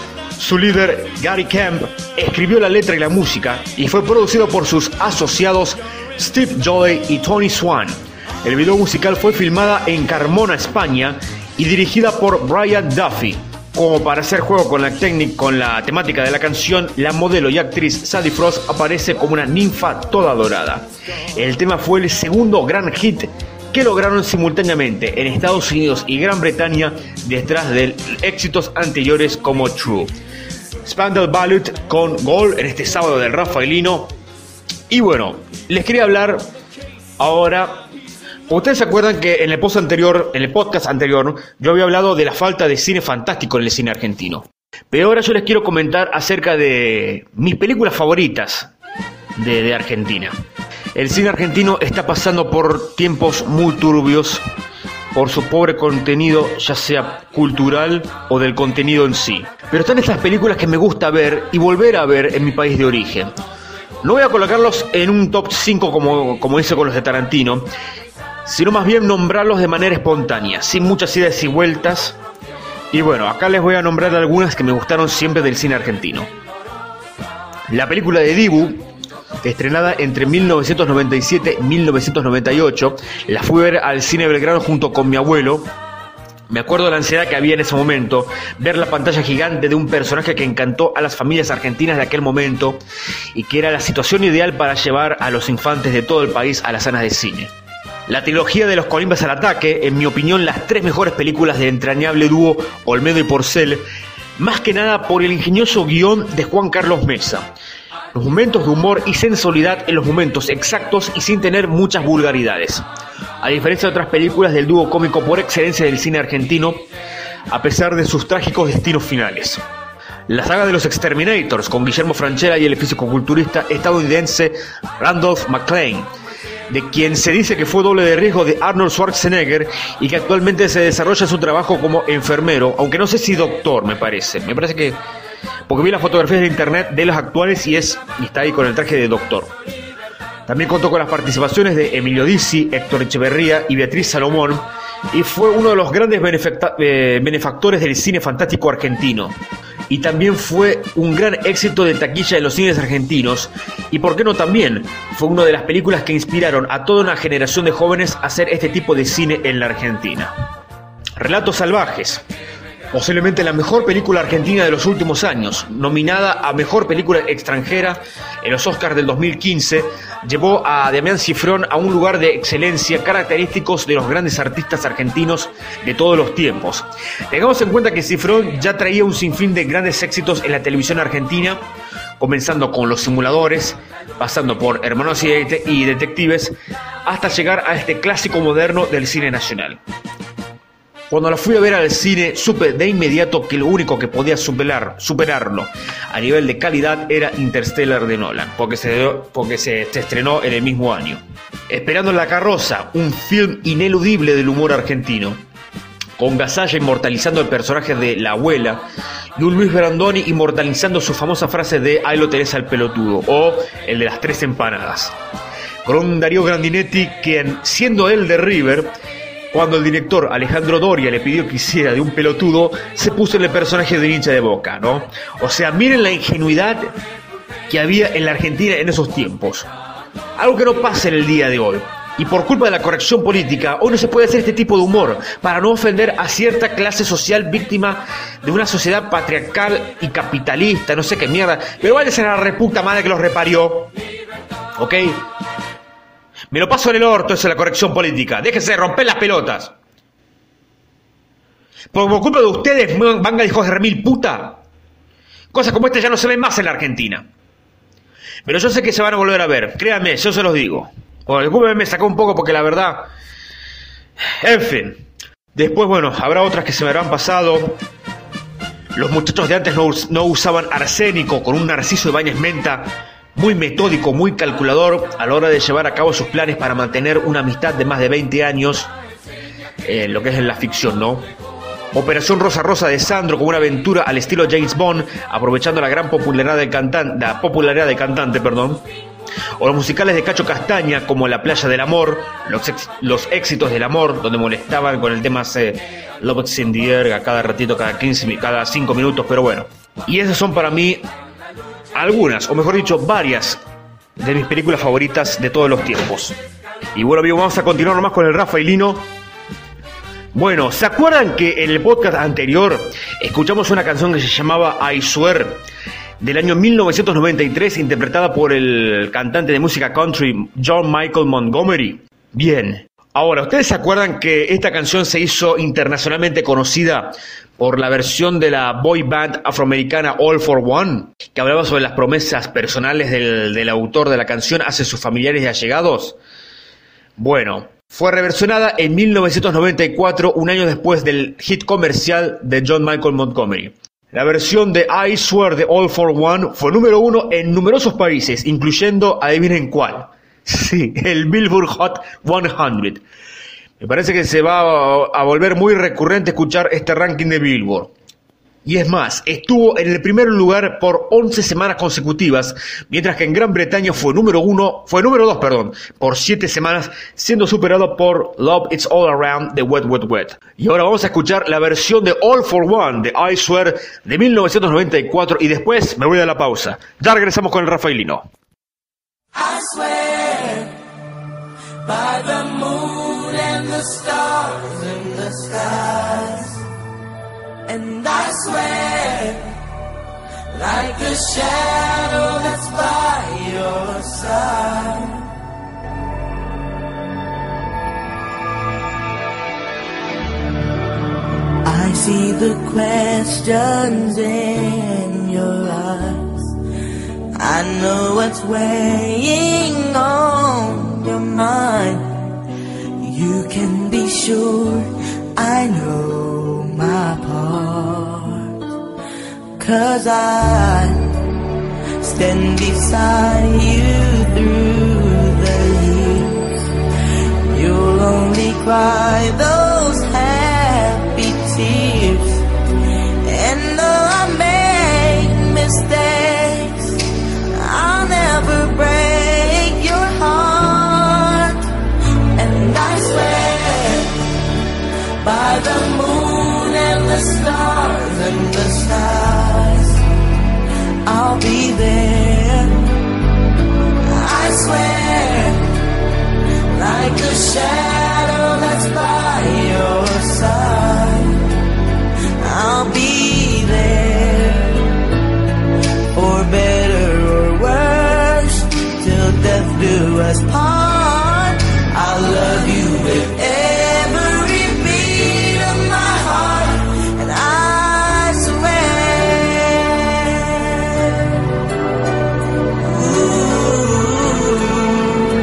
Su líder, Gary Kemp, escribió la letra y la música y fue producido por sus asociados Steve Joy y Tony Swan. El video musical fue filmada en Carmona, España, y dirigida por Brian Duffy. Como para hacer juego con la, técnica, con la temática de la canción, la modelo y actriz Sadie Frost aparece como una ninfa toda dorada. El tema fue el segundo gran hit que lograron simultáneamente en Estados Unidos y Gran Bretaña, detrás de éxitos anteriores como True. Spandau Ballet con Gold en este sábado del Rafaelino. Y bueno, les quería hablar ahora. Ustedes se acuerdan que en el post anterior, en el podcast anterior, yo había hablado de la falta de cine fantástico en el cine argentino. Pero ahora yo les quiero comentar acerca de mis películas favoritas de, de Argentina. El cine argentino está pasando por tiempos muy turbios por su pobre contenido, ya sea cultural o del contenido en sí. Pero están estas películas que me gusta ver y volver a ver en mi país de origen. No voy a colocarlos en un top cinco como, como hice con los de Tarantino, sino más bien nombrarlos de manera espontánea, sin muchas idas y vueltas. Y bueno, acá les voy a nombrar algunas que me gustaron siempre del cine argentino. La película de Dibu, estrenada entre mil novecientos noventa y siete y mil novecientos noventa y ocho, la fui a ver al cine Belgrano junto con mi abuelo. Me acuerdo de la ansiedad que había en ese momento, ver la pantalla gigante de un personaje que encantó a las familias argentinas de aquel momento y que era la situación ideal para llevar a los infantes de todo el país a las salas de cine. La trilogía de los Colimbas al ataque, en mi opinión, las tres mejores películas de entrañable dúo Olmedo y Porcel, más que nada por el ingenioso guión de Juan Carlos Mesa. Los momentos de humor y sensualidad en los momentos exactos y sin tener muchas vulgaridades. A diferencia de otras películas del dúo cómico por excelencia del cine argentino, a pesar de sus trágicos destinos finales. La saga de los Exterminators, con Guillermo Francella y el fisicoculturista estadounidense Randolph McClane, de quien se dice que fue doble de riesgo de Arnold Schwarzenegger y que actualmente se desarrolla su trabajo como enfermero, aunque no sé si doctor, me parece. Me parece que... porque vi las fotografías de internet de los actuales y, es, y está ahí con el traje de doctor. También contó con las participaciones de Emilio Dizzi, Héctor Echeverría y Beatriz Salomón, y fue uno de los grandes benefacta- eh, benefactores del cine fantástico argentino. Y también fue un gran éxito de taquilla en los cines argentinos. Y por qué no también, fue una de las películas que inspiraron a toda una generación de jóvenes a hacer este tipo de cine en la Argentina. Relatos salvajes. Posiblemente la mejor película argentina de los últimos años, nominada a Mejor Película Extranjera en los Oscars del dos mil quince, llevó a Damián Cifrón a un lugar de excelencia característicos de los grandes artistas argentinos de todos los tiempos. Tengamos en cuenta que Cifrón ya traía un sinfín de grandes éxitos en la televisión argentina, comenzando con Los Simuladores, pasando por Hermanos y, Det- y Detectives, hasta llegar a este clásico moderno del cine nacional. Cuando la fui a ver al cine, supe de inmediato que lo único que podía superar, superarlo a nivel de calidad era Interstellar de Nolan, porque, se, porque se, se estrenó en el mismo año. Esperando en la carroza, un film ineludible del humor argentino, con Gasalla inmortalizando el personaje de la abuela y un Luis Brandoni inmortalizando su famosa frase de "ahí lo tenés al pelotudo" o el de las tres empanadas. Con un Darío Grandinetti quien, siendo él de River, cuando el director Alejandro Doria le pidió que hiciera de un pelotudo, se puso en el personaje de un hincha de Boca, ¿no? O sea, miren la ingenuidad que había en la Argentina en esos tiempos. Algo que no pasa en el día de hoy. Y por culpa de la corrección política, hoy no se puede hacer este tipo de humor para no ofender a cierta clase social víctima de una sociedad patriarcal y capitalista, no sé qué mierda. Pero váyanse a la reputa madre que los reparió. ¿Ok? Me lo paso en el orto, eso es la corrección política. Déjense de romper las pelotas. Por, por culpa de ustedes, manga de hijos de remil puta, cosas como esta ya no se ven más en la Argentina. Pero yo sé que se van a volver a ver, créanme, yo se los digo. Bueno, discúlpenme, me sacó un poco porque la verdad... En fin. Después, bueno, habrá otras que se me habrán pasado. Los muchachos de antes no, no usaban arsénico con un Narciso Ibáñez Menta muy metódico, muy calculador a la hora de llevar a cabo sus planes para mantener una amistad de más de veinte años, eh, lo que es en la ficción, ¿no? Operación Rosa Rosa de Sandro como una aventura al estilo James Bond, aprovechando la gran popularidad del cantante, la popularidad del cantante, perdón. O los musicales de Cacho Castaña como La Playa del Amor, los, ex, los éxitos del amor, donde molestaban con el tema eh, Love Is in the Air a cada ratito, cada quince, cada cinco minutos, pero bueno. Y esas son para mí algunas, o mejor dicho, varias de mis películas favoritas de todos los tiempos. Y bueno, amigos, vamos a continuar nomás con el Rafaelino. Bueno, ¿se acuerdan que en el podcast anterior escuchamos una canción que se llamaba I Swear, del año mil novecientos noventa y tres, interpretada por el cantante de música country John Michael Montgomery? Bien, ahora, ¿ustedes se acuerdan que esta canción se hizo internacionalmente conocida por la versión de la boy band afroamericana All for One, que hablaba sobre las promesas personales del, del autor de la canción hacia sus familiares y allegados? Bueno, fue reversionada en mil novecientos noventa y cuatro, un año después del hit comercial de John Michael Montgomery. La versión de I Swear de All for One fue número uno en numerosos países, incluyendo, adivinen cuál, sí, el Billboard Hot cien. Me parece que se va a volver muy recurrente escuchar este ranking de Billboard. Y es más, estuvo en el primer lugar por once semanas consecutivas, mientras que en Gran Bretaña fue número uno, fue número dos, perdón, por siete semanas, siendo superado por Love It's All Around de Wet Wet Wet. Y ahora vamos a escuchar la versión de All for One de I Swear de mil novecientos noventa y cuatro y después me voy a la pausa. Ya regresamos con el Rafaelino. I swear by the moon and the stars in the skies, and I swear like a shadow that's by your side. I see the questions in your eyes. I know what's weighing on your mind. You can be sure I know my part, 'cause I stand beside you through the years. You'll only cry those happy tears, and though I make mistakes, I'll never break your heart. And I swear in the skies. I'll be there, I swear, like a shadow that's by your side. I'll be there, for better or worse, till death do us part. I'll love you with every beat of my heart, and I swear. Ooh.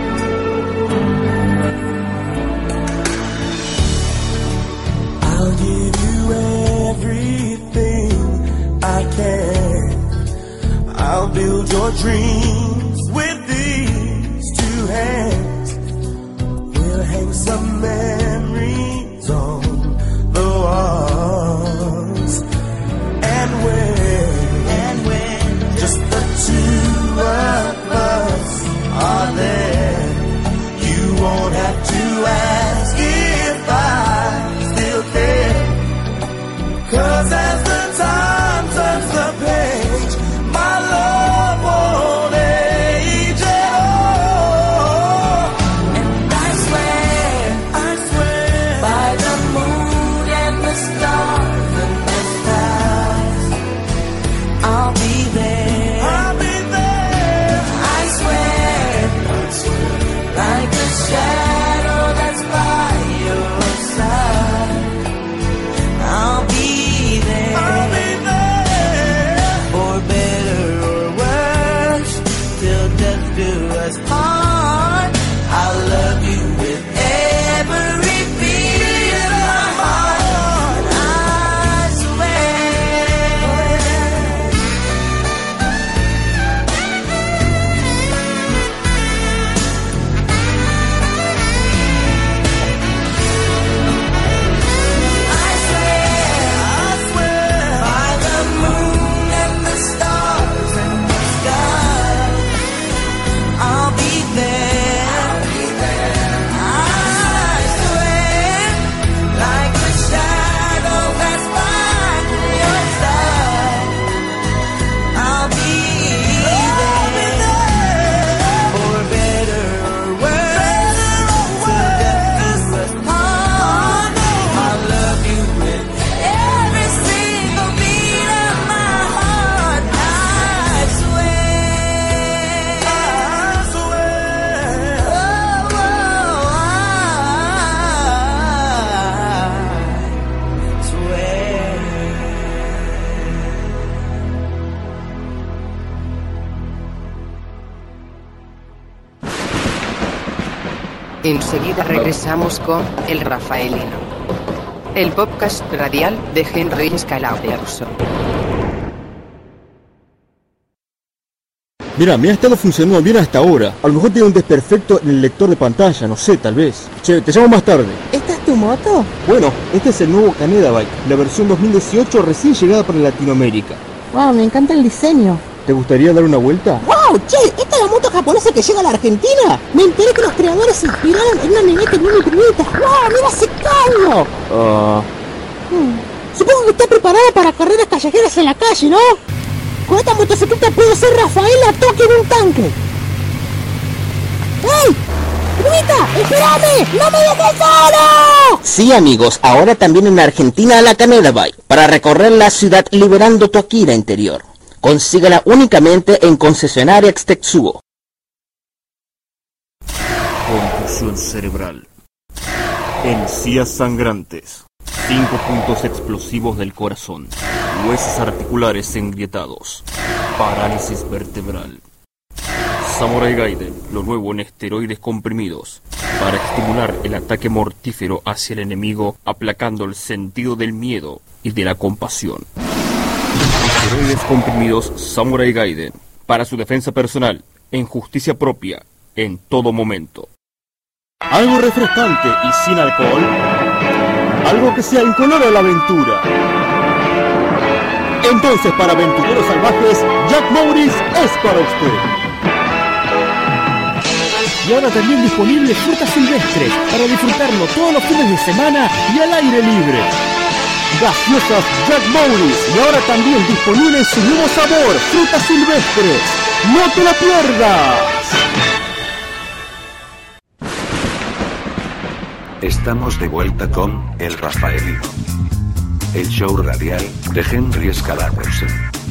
I'll give you everything I can. I'll build your dreams with these two hands. We'll hang some memories on the walls. And when, and when just the two of us are there, you won't have to ask if I still care. 'Cause as the time turns the page, my love won't age at all. And I swear, I swear, by the moon and the stars and the stars, I'll be there, I'll be there. I swear, I swear, like a shadow that's by your side. I'll be there, I'll be there, for better or worse, till death do us part. I'll love you with every beat of my heart, I Enseguida regresamos con El Rafaelino, el podcast radial de Henry Scalabers. Mira, me ha estado funcionando bien hasta ahora. A lo mejor tiene un desperfecto en el lector de pantalla, no sé, tal vez. Che, te llamo más tarde. ¿Esta es tu moto? Bueno, este es el nuevo Caneda Bike, la versión dos mil dieciocho recién llegada para Latinoamérica. Wow, me encanta el diseño. ¿Te gustaría dar una vuelta? ¡Wow! Che, ¿esta es la moto japonesa que llega a la Argentina? Me enteré que los creadores se inspiraron en una neneta muy primita. ¡Wow! ¡Mira ese caño! Ah... Hmm. Supongo que está preparada para carreras callejeras en la calle, ¿no? Con esta motocicleta puedo ser Rafaela Toque en un tanque. ¡Ey! ¡Primita! ¡Espérame! ¡No me dejes solo! Sí, amigos, ahora también en Argentina la Caneda Bike, para recorrer la ciudad liberando tu Akira interior. Consígala únicamente en concesionaria Tetsuo. Confusión cerebral. Encías sangrantes. Cinco puntos explosivos del corazón. Huesos articulares engrietados. Parálisis vertebral. Samurai Gaiden, lo nuevo en esteroides comprimidos, para estimular el ataque mortífero hacia el enemigo, aplacando el sentido del miedo y de la compasión. Esteroides comprimidos Samurai Gaiden, para su defensa personal, en justicia propia, en todo momento. Algo refrescante y sin alcohol. Algo que sea incoloro a la aventura. Entonces, para aventureros salvajes, Jack Morris es para usted. Y ahora también disponible frutas silvestres para disfrutarlo todos los fines de semana y al aire libre. gaseosas Jack Bowles y ahora también disponible en su nuevo sabor, frutas silvestres. ¡No te la pierdas! Estamos de vuelta con El Rafaelino, el show radial de Henry Scalatersen.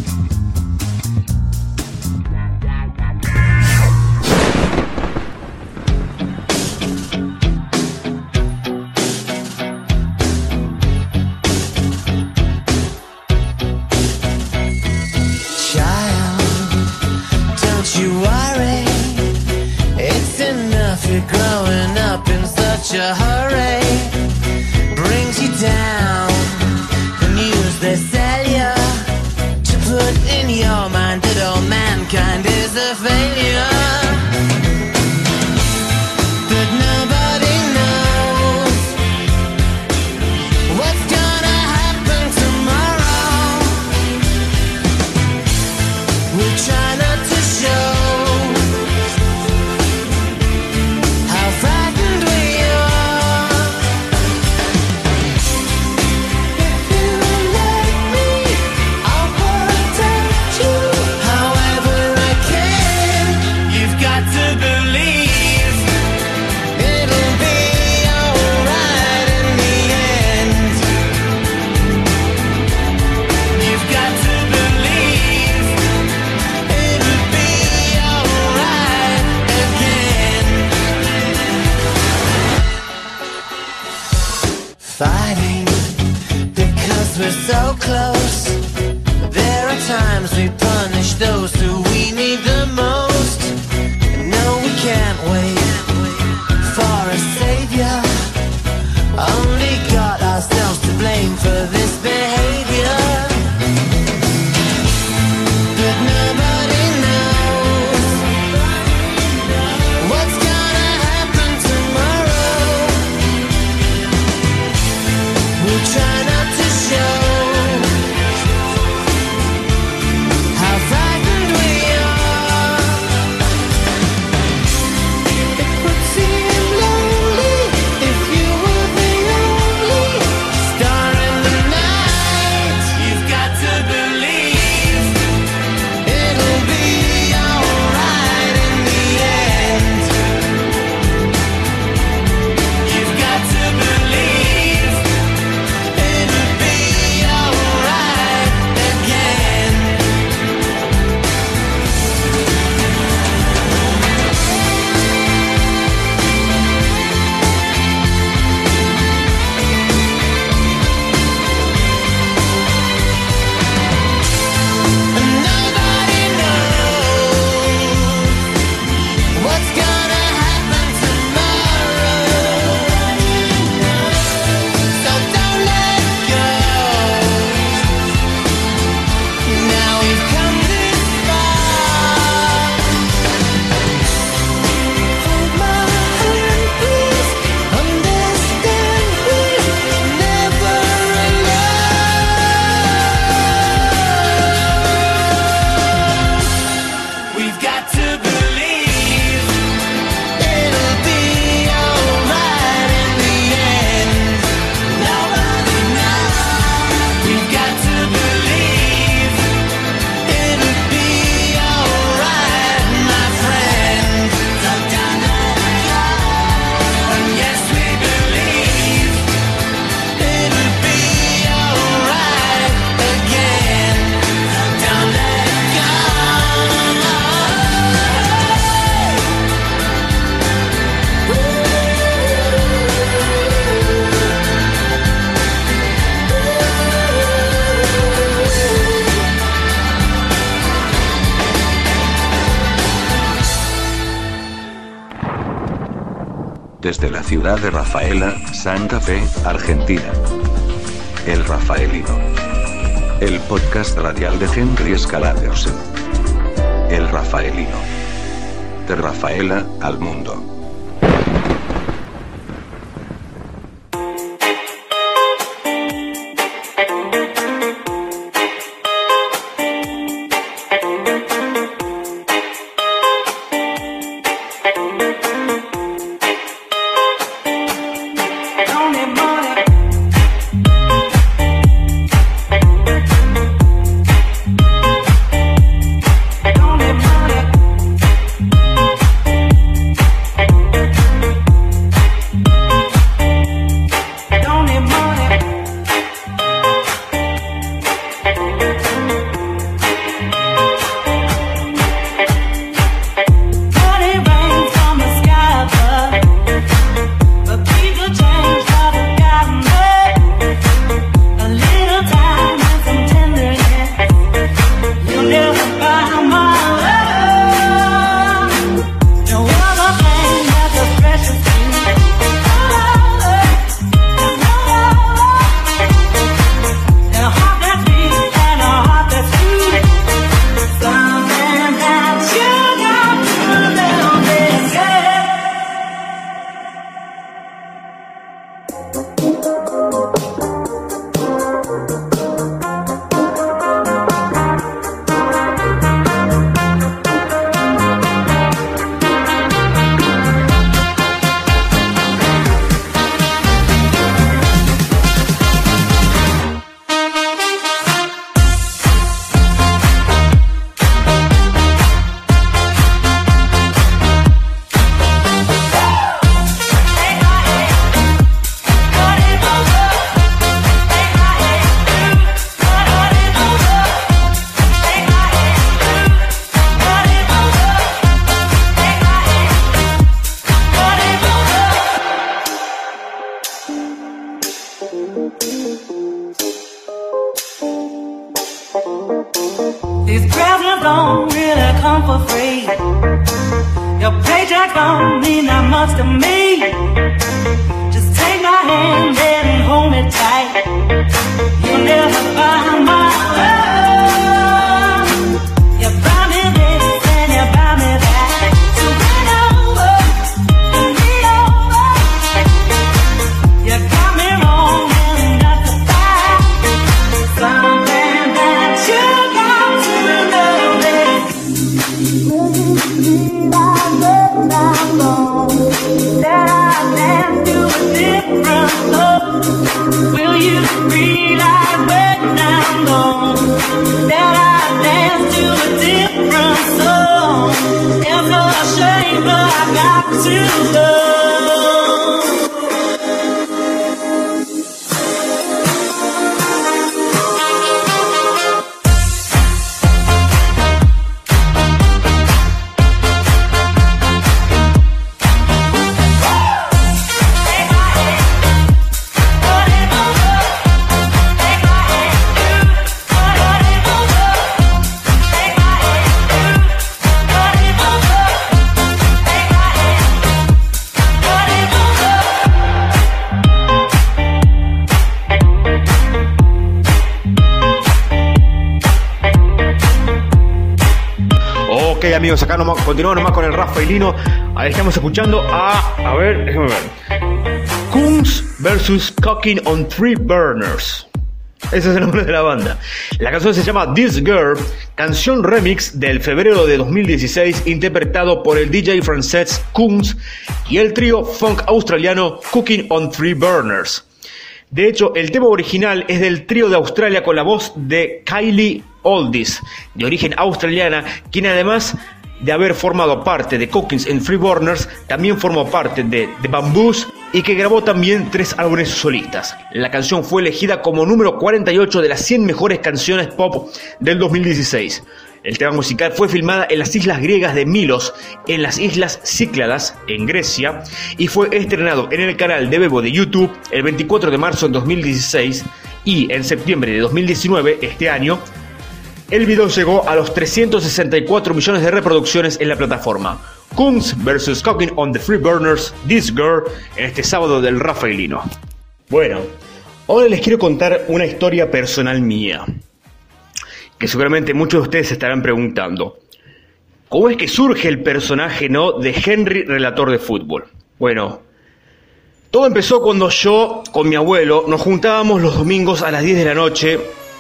A hurry brings you down. The news they sell you to put in your mind that all mankind is a failure. But nobody knows what's gonna happen tomorrow. We try not to show how frightened we are. Fighting because we're so close. There are times we punish those who we need the most. No, we can't wait for a savior. Only got ourselves to blame for this behavior. But nobody knows what's gonna happen tomorrow. We try not to show how frightened we are. It would seem lonely if you were the only star in the night. You've got to believe it'll be alright in the end. You've got to believe it'll be alright again. And nobody knows what's gonna happen tomorrow. So don't let go. Now we've come this far. Hold my hand, please. Understand we're never alone. We've got to believe it'll be alright in the end. Nobody knows. We've got to believe it'll be alright, my friend. So don't let go. And yes, we believe it'll be alright again. So don't let go. Desde la ciudad de Rafaela, Santa Fe, Argentina. El Rafaelino. El podcast radial de Henry Scalatersen. El Rafaelino. De Rafaela al mundo. really come for free. Your paycheck don't mean that much to me. Just take my hand and hold me tight. You'll never find my love. You buy me this and you buy me that. So bring over, bring me over. You got me wrong and not to fight. Something that you got to know is that I dance to a different love. Will you realize when I'm gone that I dance to a different song? It's a shame, but I got to go. Ok, amigos, acá nomás, continuamos nomás con el Rafaelino. Ahí estamos escuchando a... A ver, déjame ver. Kungs versus Cooking on Three Burners. Ese es el nombre de la banda. La canción se llama This Girl, canción remix del febrero de dos mil dieciséis, interpretado por el D J francés Kungs y el trío funk australiano Cooking on Three Burners. De hecho, el tema original es del trío de Australia con la voz de Kylie Oldies, de origen australiana, quien además de haber formado parte de Cooking on Three Burners, también formó parte de The Bamboos y que grabó también tres álbumes solistas. La canción fue elegida como número cuarenta y ocho de las cien mejores canciones pop del dos mil dieciséis. El tema musical fue filmada en las islas griegas de Milos, en las islas Cícladas, en Grecia, y fue estrenado en el canal de Bebo de YouTube el veinticuatro de marzo de dos mil dieciséis, y en septiembre de dos mil diecinueve, este año, el video llegó a los trescientos sesenta y cuatro millones de reproducciones en la plataforma. Kungs versus Cooking on the Three Burners, This Girl, en este sábado del Rafaelino. Bueno, ahora les quiero contar una historia personal mía, que seguramente muchos de ustedes se estarán preguntando. ¿Cómo es que surge el personaje, no, de Henry, relator de fútbol? Bueno, todo empezó cuando yo, con mi abuelo, nos juntábamos los domingos a las diez de la noche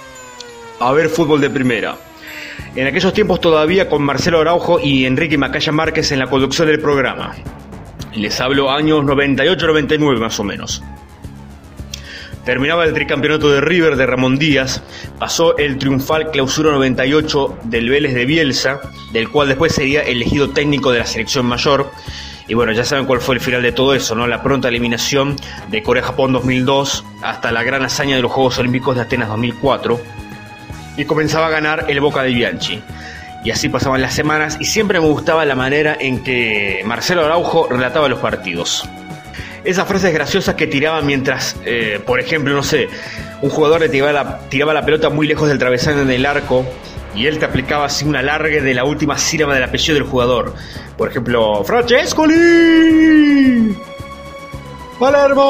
a ver fútbol de primera. En aquellos tiempos todavía con Marcelo Araujo y Enrique Macaya Márquez en la conducción del programa. Les hablo años noventa y ocho noventa y nueve más o menos. Terminaba el tricampeonato de River de Ramón Díaz, pasó el triunfal Clausura noventa y ocho del Vélez de Bielsa, del cual después sería elegido técnico de la selección mayor. Y bueno, ya saben cuál fue el final de todo eso, ¿no? La pronta eliminación de Corea-Japón dos mil dos hasta la gran hazaña de los Juegos Olímpicos de Atenas dos mil cuatro. Y comenzaba a ganar el Boca de Bianchi. Y así pasaban las semanas y siempre me gustaba la manera en que Marcelo Araujo relataba los partidos. Esas frases graciosas que tiraba mientras, eh, por ejemplo, no sé, un jugador le tiraba la, tiraba la pelota muy lejos del travesaño en el arco y él te aplicaba así un alargue de la última sílaba del apellido del jugador. Por ejemplo, Francescoli, Palermo,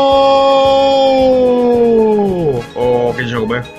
o qué sé yo, ¿cómo?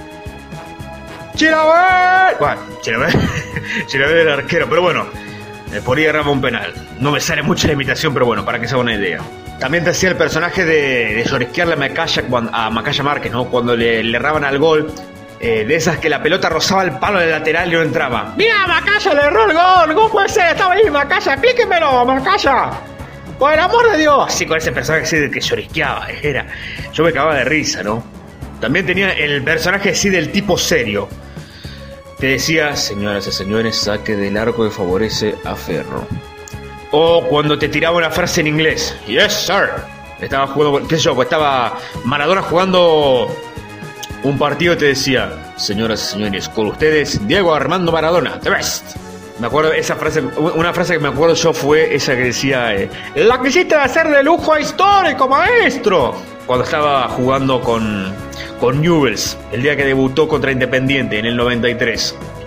Chilaver. Bueno, Chilaver, Chilaver era el arquero, pero bueno, eh, por ahí agarraba un penal. No me sale mucho la imitación, pero bueno, para que se haga una idea. También te hacía el personaje de, de llorisquearle a Macaya, a Macaya Márquez, ¿no? Cuando le, le erraban al gol, eh, de esas que la pelota rozaba el palo del lateral y no entraba. ¡Mira, Macaya le erró el gol! ¿Cómo puede ser? Estaba ahí, Macaya, explíquemelo, Macaya. ¡Por el amor de Dios! Así con ese personaje así de que llorisqueaba, era. Yo me cagaba de risa, ¿no? También tenía el personaje así del tipo serio. Te decía, señoras y señores, saque del arco que favorece a Ferro. O cuando te tiraba una frase en inglés. Yes, sir. Estaba jugando, qué sé yo, pues estaba Maradona jugando un partido y te decía, señoras y señores, con ustedes, Diego Armando Maradona, the best. Me acuerdo esa frase, una frase que me acuerdo yo fue esa que decía, eh, la quisiste hacer de lujo histórico, maestro. Cuando estaba jugando con, con Newell's, el día que debutó contra Independiente en el noventa y tres.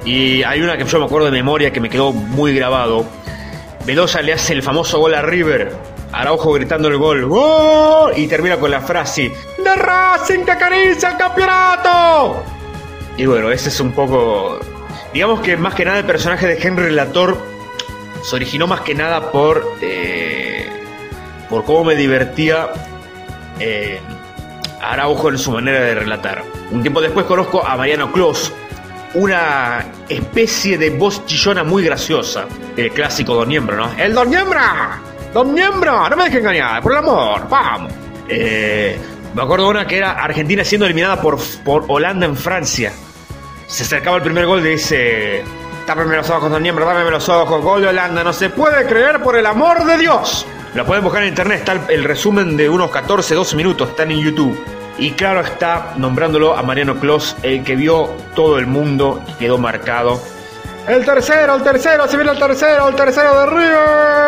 Y hay una que yo me acuerdo de memoria que me quedó muy grabado. Mendoza le hace el famoso gol a River, Araujo gritando el gol, ¡gol! Y termina con la frase, ¡de Racing que acaricia el campeonato! Y bueno, ese es un poco... Digamos que más que nada el personaje de Henry Relator se originó más que nada por... Eh, por cómo me divertía eh, Araujo en su manera de relatar. Un tiempo después conozco a Mariano Clos, una especie de voz chillona muy graciosa del clásico Don Niembro, ¿no? ¡El Don Niembra! ¡Don Niembra! ¡No me dejes engañar! ¡Por el amor! ¡Vamos! Eh, me acuerdo de una que era Argentina siendo eliminada por, por Holanda en Francia. Se acercaba el primer gol y dice... Tápeme los ojos, Don Niembra, tápeme los ojos. Gol de Holanda, no se puede creer, por el amor de Dios. Lo pueden buscar en internet, está el, el resumen de unos catorce, doce minutos, están en YouTube. Y claro está, nombrándolo a Mariano Clos, el que vio todo el mundo y quedó marcado. El tercero, el tercero, se viene el tercero, el tercero de River.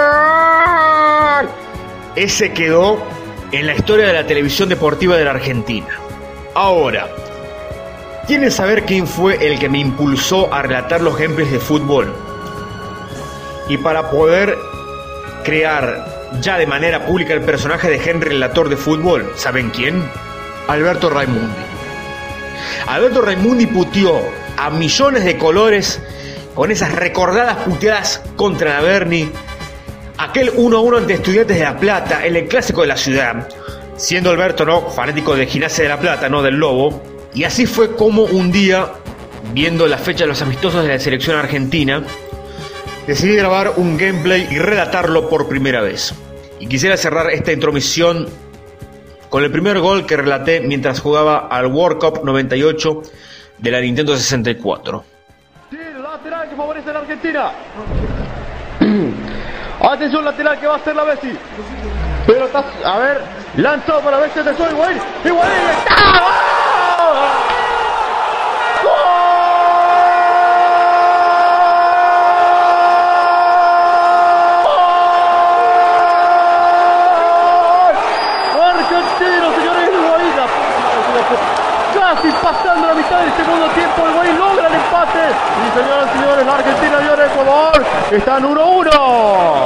Ese quedó en la historia de la televisión deportiva de la Argentina. Ahora, ¿quieren saber quién fue el que me impulsó a relatar los gameplays de fútbol? Y para poder crear ya de manera pública el personaje de Henry Relator de fútbol, ¿saben quién? Alberto Raimundi. Alberto Raimundi puteó a millones de colores con esas recordadas puteadas contra la Berni, aquel uno a uno ante Estudiantes de La Plata, en el clásico de la ciudad, siendo Alberto, no, fanático de Gimnasia de La Plata, no del Lobo. Y así fue como un día, viendo la fecha de los amistosos de la selección argentina, decidí grabar un gameplay y relatarlo por primera vez. Y quisiera cerrar esta intromisión con el primer gol que relaté mientras jugaba al World Cup noventa y ocho de la Nintendo sesenta y cuatro. Sí, lateral que favorece a la Argentina. Atención, lateral que va a hacer la Bessi. Pero está, a ver, lanzó para Bessi, atención, Higuaín. Higuaín está. Casi pasando la mitad del segundo tiempo, el Higuaín logra el empate. Y señoras y señores, la Argentina dio el Ecuador. Están uno a uno.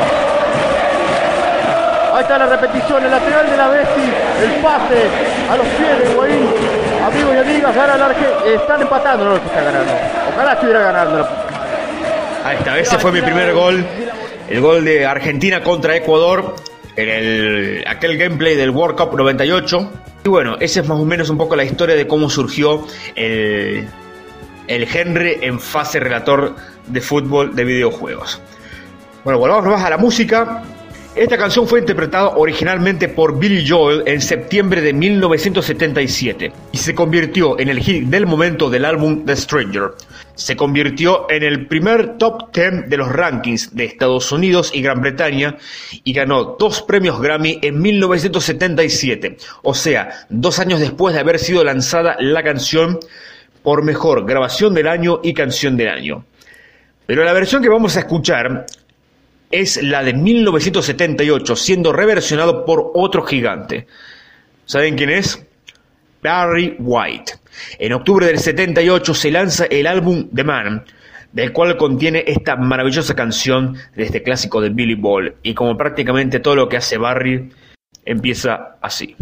Ahí está la repetición, el lateral de la Bessi, el pase a los pies de Higuaín. Amigos y amigas, gana la Argentina. Están empatando, no lo que está ganando. Ojalá estuviera ganando. Ahí está, ese fue mi primer gol. El gol de Argentina contra Ecuador en el, aquel gameplay del World Cup noventa y ocho. Y bueno, esa es más o menos un poco la historia de cómo surgió el, el Henry en fase relator de fútbol de videojuegos. Bueno, volvamos más a la música. Esta canción fue interpretada originalmente por Billy Joel en septiembre de mil novecientos setenta y siete y se convirtió en el hit del momento del álbum The Stranger. Se convirtió en el primer top diez de los rankings de Estados Unidos y Gran Bretaña y ganó dos premios Grammy en mil novecientos setenta y siete, o sea, dos años después de haber sido lanzada la canción por mejor grabación del año y canción del año. Pero la versión que vamos a escuchar es la de mil novecientos setenta y ocho, siendo reversionado por otro gigante. ¿Saben quién es? Barry White. En octubre del setenta y ocho se lanza el álbum The Man, del cual contiene esta maravillosa canción de este clásico de Billy Ball. Y como prácticamente todo lo que hace Barry, empieza así.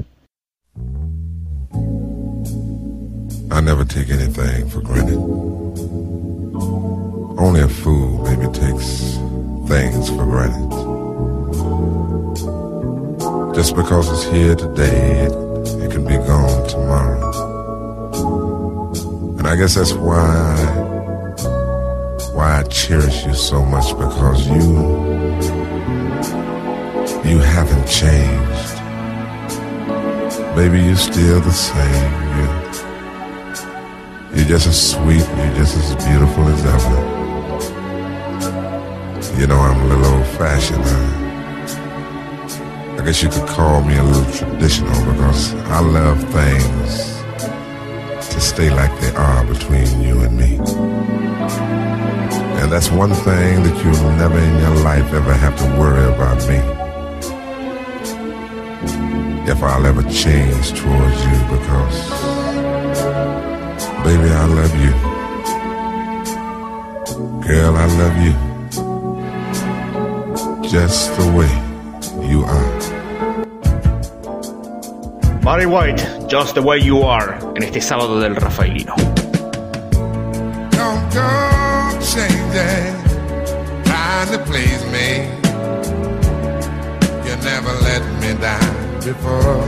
I never take anything for granted. Only a fool maybe takes things for granted. Just because it's here today, it, it can be gone tomorrow. And I guess that's why why I cherish you so much, because you you haven't changed. Baby, you're still the same. You're, you're just as sweet, you're just as beautiful as ever. You know, I'm a little old-fashioned. I, I guess you could call me a little traditional, because I love things to stay like they are between you and me. And that's one thing that you'll never in your life ever have to worry about me. If I'll ever change towards you, because, baby, I love you. Girl, I love you just the way you are. Barry White, Just the Way You Are, en este sábado del Rafaelino. Don't go changing, trying to please me. You never let me down before.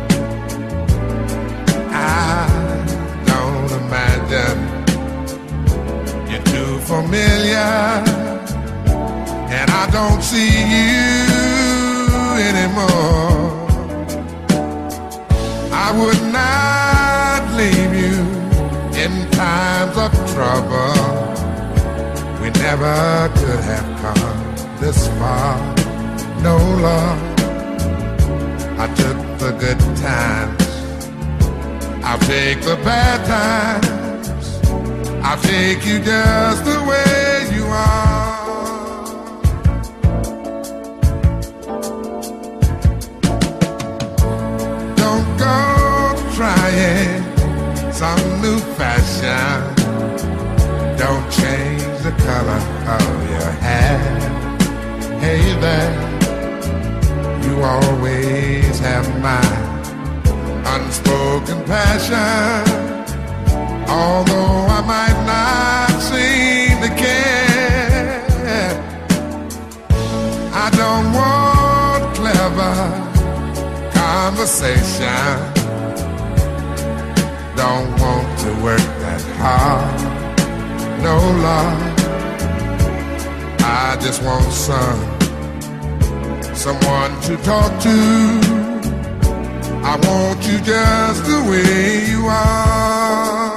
I don't imagine you're too familiar, and I don't see you anymore. I would not leave you in times of trouble. We never could have come this far. No, Lord, I took the good times, I'll take the bad times, I'll take you just the way you are. Don't go trying some new fashion. Don't change the color of your hair. Hey there, you always have my unspoken passion. Although I might not seem to care, I don't want clever conversation. Don't want to work that hard. No, Lord, I just want some someone to talk to. I want you just the way you are.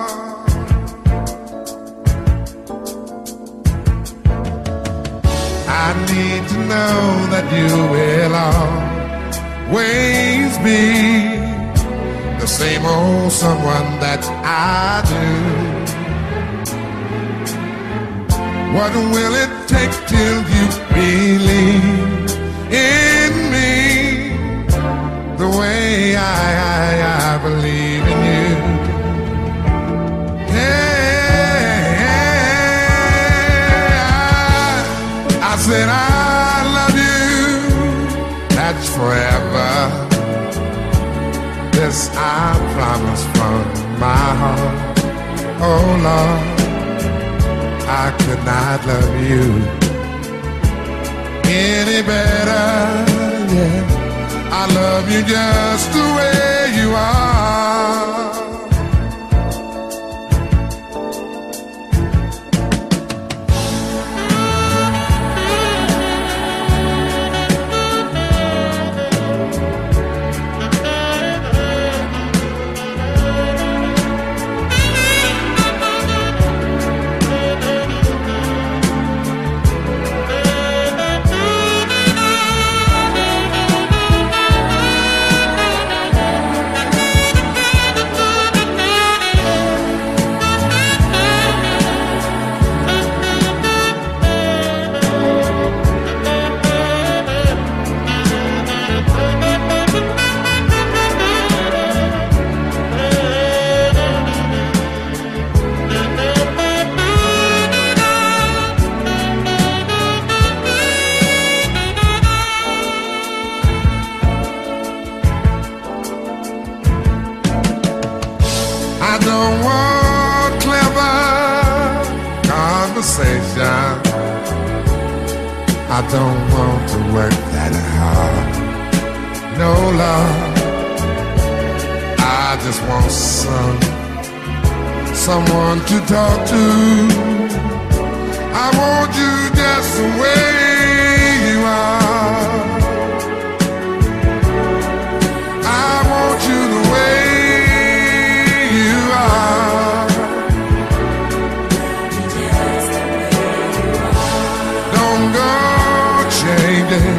I need to know that you will always be the same old someone that I do. What will it take till you believe in me the way I, I, I believe in you? Yeah, I, I said I love you, that's forever. This I promise from my heart. Oh Lord, I could not love you any better, yeah. I love you just the way you are. I don't want clever conversation. I don't want to work that hard. No, Lord, I just want some someone to talk to. I want you just the way you are. I want you the way you are. Don't go changing.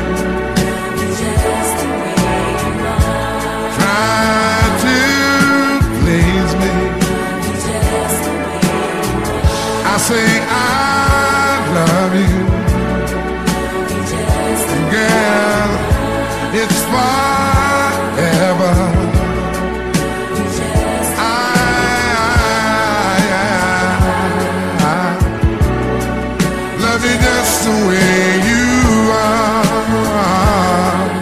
Try to please me. I say I love you just the way you are.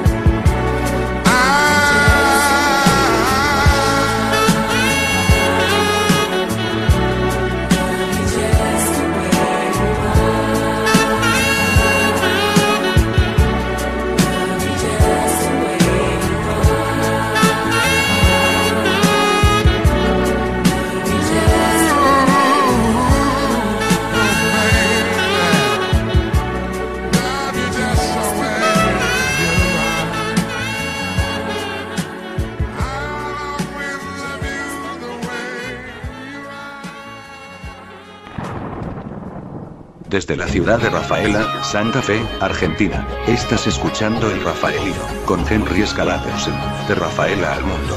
Desde la ciudad de Rafaela, Santa Fe, Argentina, estás escuchando El Rafaelino, con Henry Scalatersen, de Rafaela al mundo.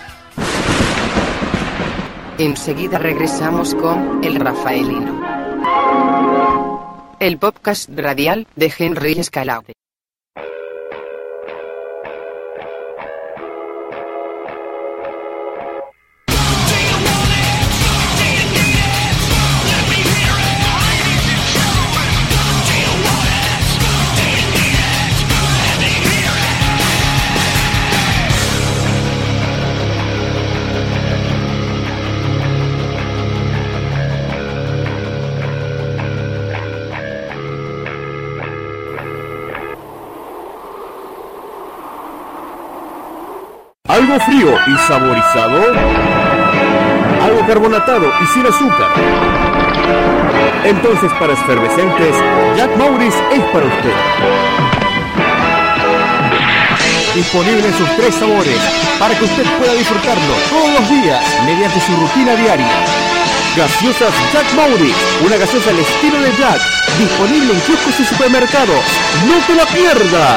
Enseguida regresamos con El Rafaelino. El podcast radial de Henry Scalabro. Algo frío y saborizado, algo carbonatado y sin azúcar. Entonces, para efervescentes, Jack Maurice es para usted. Disponible en sus tres sabores, para que usted pueda disfrutarlo todos los días mediante su rutina diaria. Gaseosas Jack Maurice, una gaseosa al estilo de Jack, disponible en kioscos y supermercados. ¡No te la pierdas!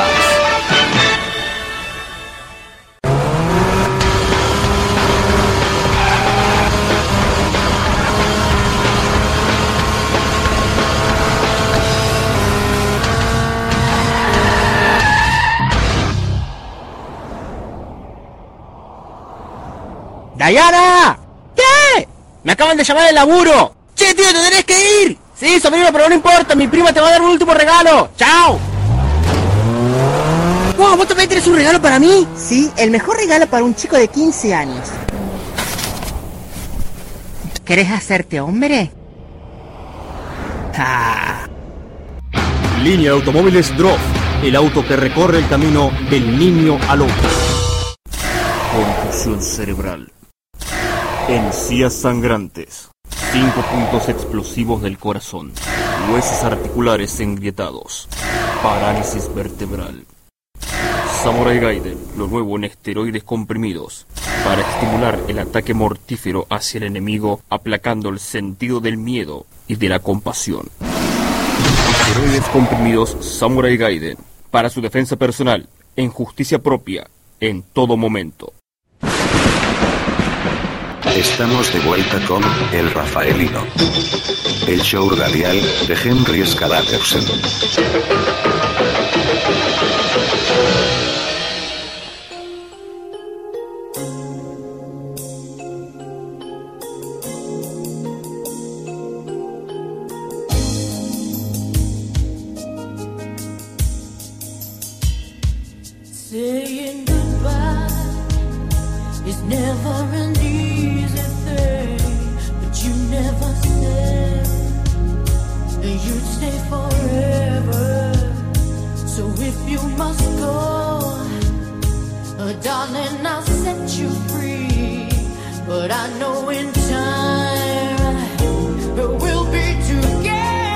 ¡Dayana! ¿Qué? Me acaban de llamar del laburo. Che, tío, te tenés que ir. Sí, sobrino, pero no importa. Mi prima te va a dar un último regalo. ¡Chao! Wow, ¿vos también tenés un regalo para mí? Sí, el mejor regalo para un chico de quince años. ¿Querés hacerte hombre? Ah. Línea de automóviles Drove, el auto que recorre el camino del niño al hombre. Confusión cerebral. Encías sangrantes. Cinco puntos explosivos del corazón. Huesos articulares engrietados. Parálisis vertebral. Samurai Gaiden, lo nuevo en esteroides comprimidos, para estimular el ataque mortífero hacia el enemigo, aplacando el sentido del miedo y de la compasión. Esteroides comprimidos Samurai Gaiden, para su defensa personal, en justicia propia, en todo momento. Estamos de vuelta con El Rafaelino, el show radial de Henry Scalabro. Saying goodbye is never an easy thing, but you never said that you'd stay forever. So if you must go, oh, darling, I'll set you free. But I know in time we'll be together.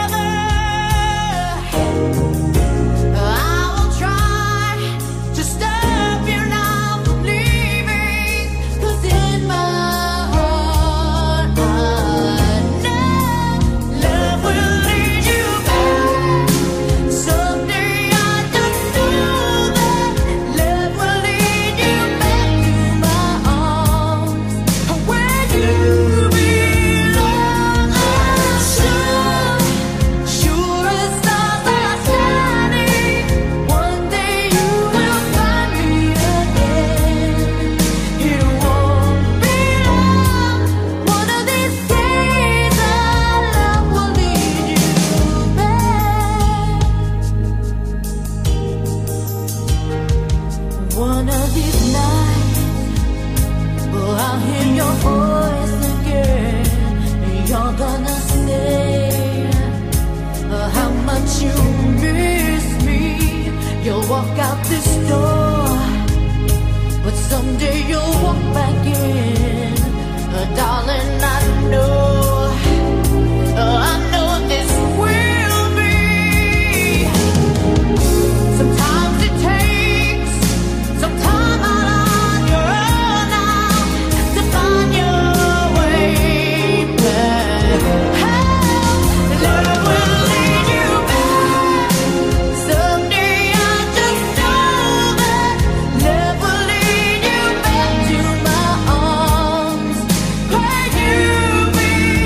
Walk out this door, but someday you'll walk back in. Uh, darling, I know, uh, I know this will be. Sometimes it takes some time out on your own now to find your way back. Hey, love will lead you back. Someday I just know that love will lead you back to my arms, where you belong.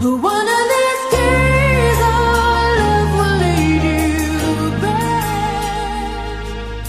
But one of these days our love will lead you back.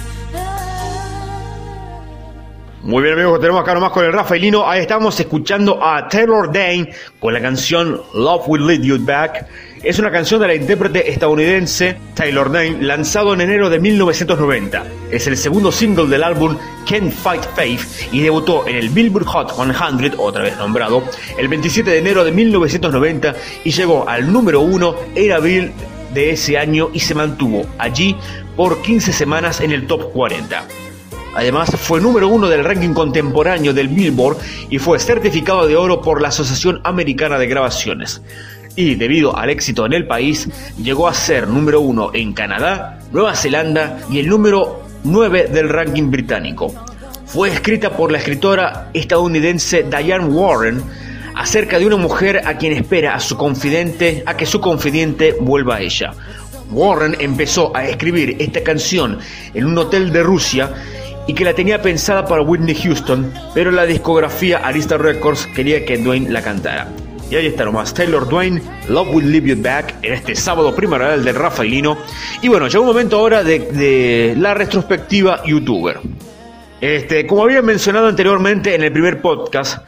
Muy bien, amigos, tenemos acá nomás con el Rafaelino. Ahí estamos escuchando a Taylor Dayne con la canción Love Will Lead You Back. Es una canción de la intérprete estadounidense Taylor Dayne, lanzado en enero de mil novecientos noventa. Es el segundo single del álbum Can't Fight Faith y debutó en el Billboard Hot cien, otra vez nombrado, el veintisiete de enero de mil novecientos noventa y llegó al número uno en abril de ese año y se mantuvo allí por quince semanas en el top cuarenta. Además, fue número uno del ranking contemporáneo del Billboard y fue certificado de oro por la Asociación Americana de Grabaciones. Y debido al éxito en el país, llegó a ser número uno en Canadá, Nueva Zelanda y el número nueve del ranking británico. Fue escrita por la escritora estadounidense Diane Warren acerca de una mujer a quien espera a su confidente a que su confidente vuelva a ella. Warren empezó a escribir esta canción en un hotel de Rusia y que la tenía pensada para Whitney Houston, pero la discografía Arista Records quería que Dwayne la cantara. Y ahí está nomás, Taylor Dayne, Love Will Lead You Back, en este sábado primaveral del Rafaelino. Y bueno, llegó un momento ahora de, de la retrospectiva youtuber. Este, como había mencionado anteriormente en el primer podcast,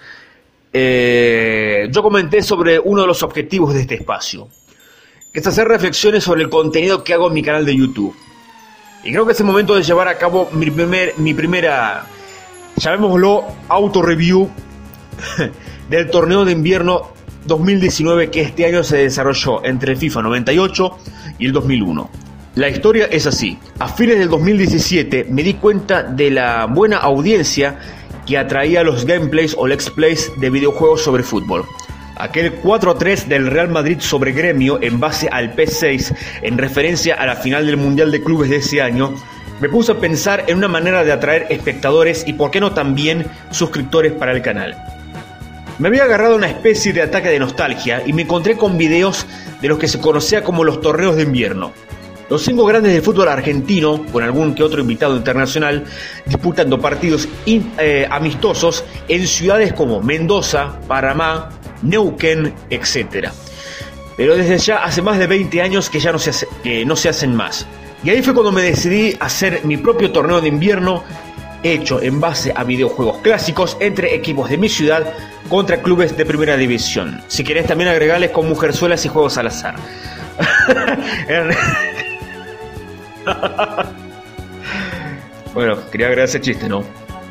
eh, yo comenté sobre uno de los objetivos de este espacio, que es hacer reflexiones sobre el contenido que hago en mi canal de YouTube. Y creo que es el momento de llevar a cabo mi, primer, mi primera, llamémoslo, auto-review del torneo de invierno dos mil diecinueve que este año se desarrolló entre el FIFA noventa y ocho y el dos mil uno. La historia es así. A fines del dos mil diecisiete me di cuenta de la buena audiencia que atraía los gameplays o let's plays de videojuegos sobre fútbol. Aquel cuatro a tres del Real Madrid sobre Gremio en base al P E S seis, en referencia a la final del Mundial de Clubes de ese año, me puso a pensar en una manera de atraer espectadores y por qué no también suscriptores para el canal. Me había agarrado una especie de ataque de nostalgia y me encontré con videos de los que se conocía como los torneos de invierno. Los cinco grandes del fútbol argentino, con algún que otro invitado internacional, disputando partidos in, eh, amistosos en ciudades como Mendoza, Paraná, Neuquén, etcétera. Pero desde ya hace más de veinte años que ya no se, hace, que no se hacen más. Y ahí fue cuando me decidí a hacer mi propio torneo de invierno, hecho en base a videojuegos clásicos entre equipos de mi ciudad contra clubes de primera división. Si querés también agregarles con mujerzuelas y juegos al azar. Bueno, quería agregar ese chiste, ¿no?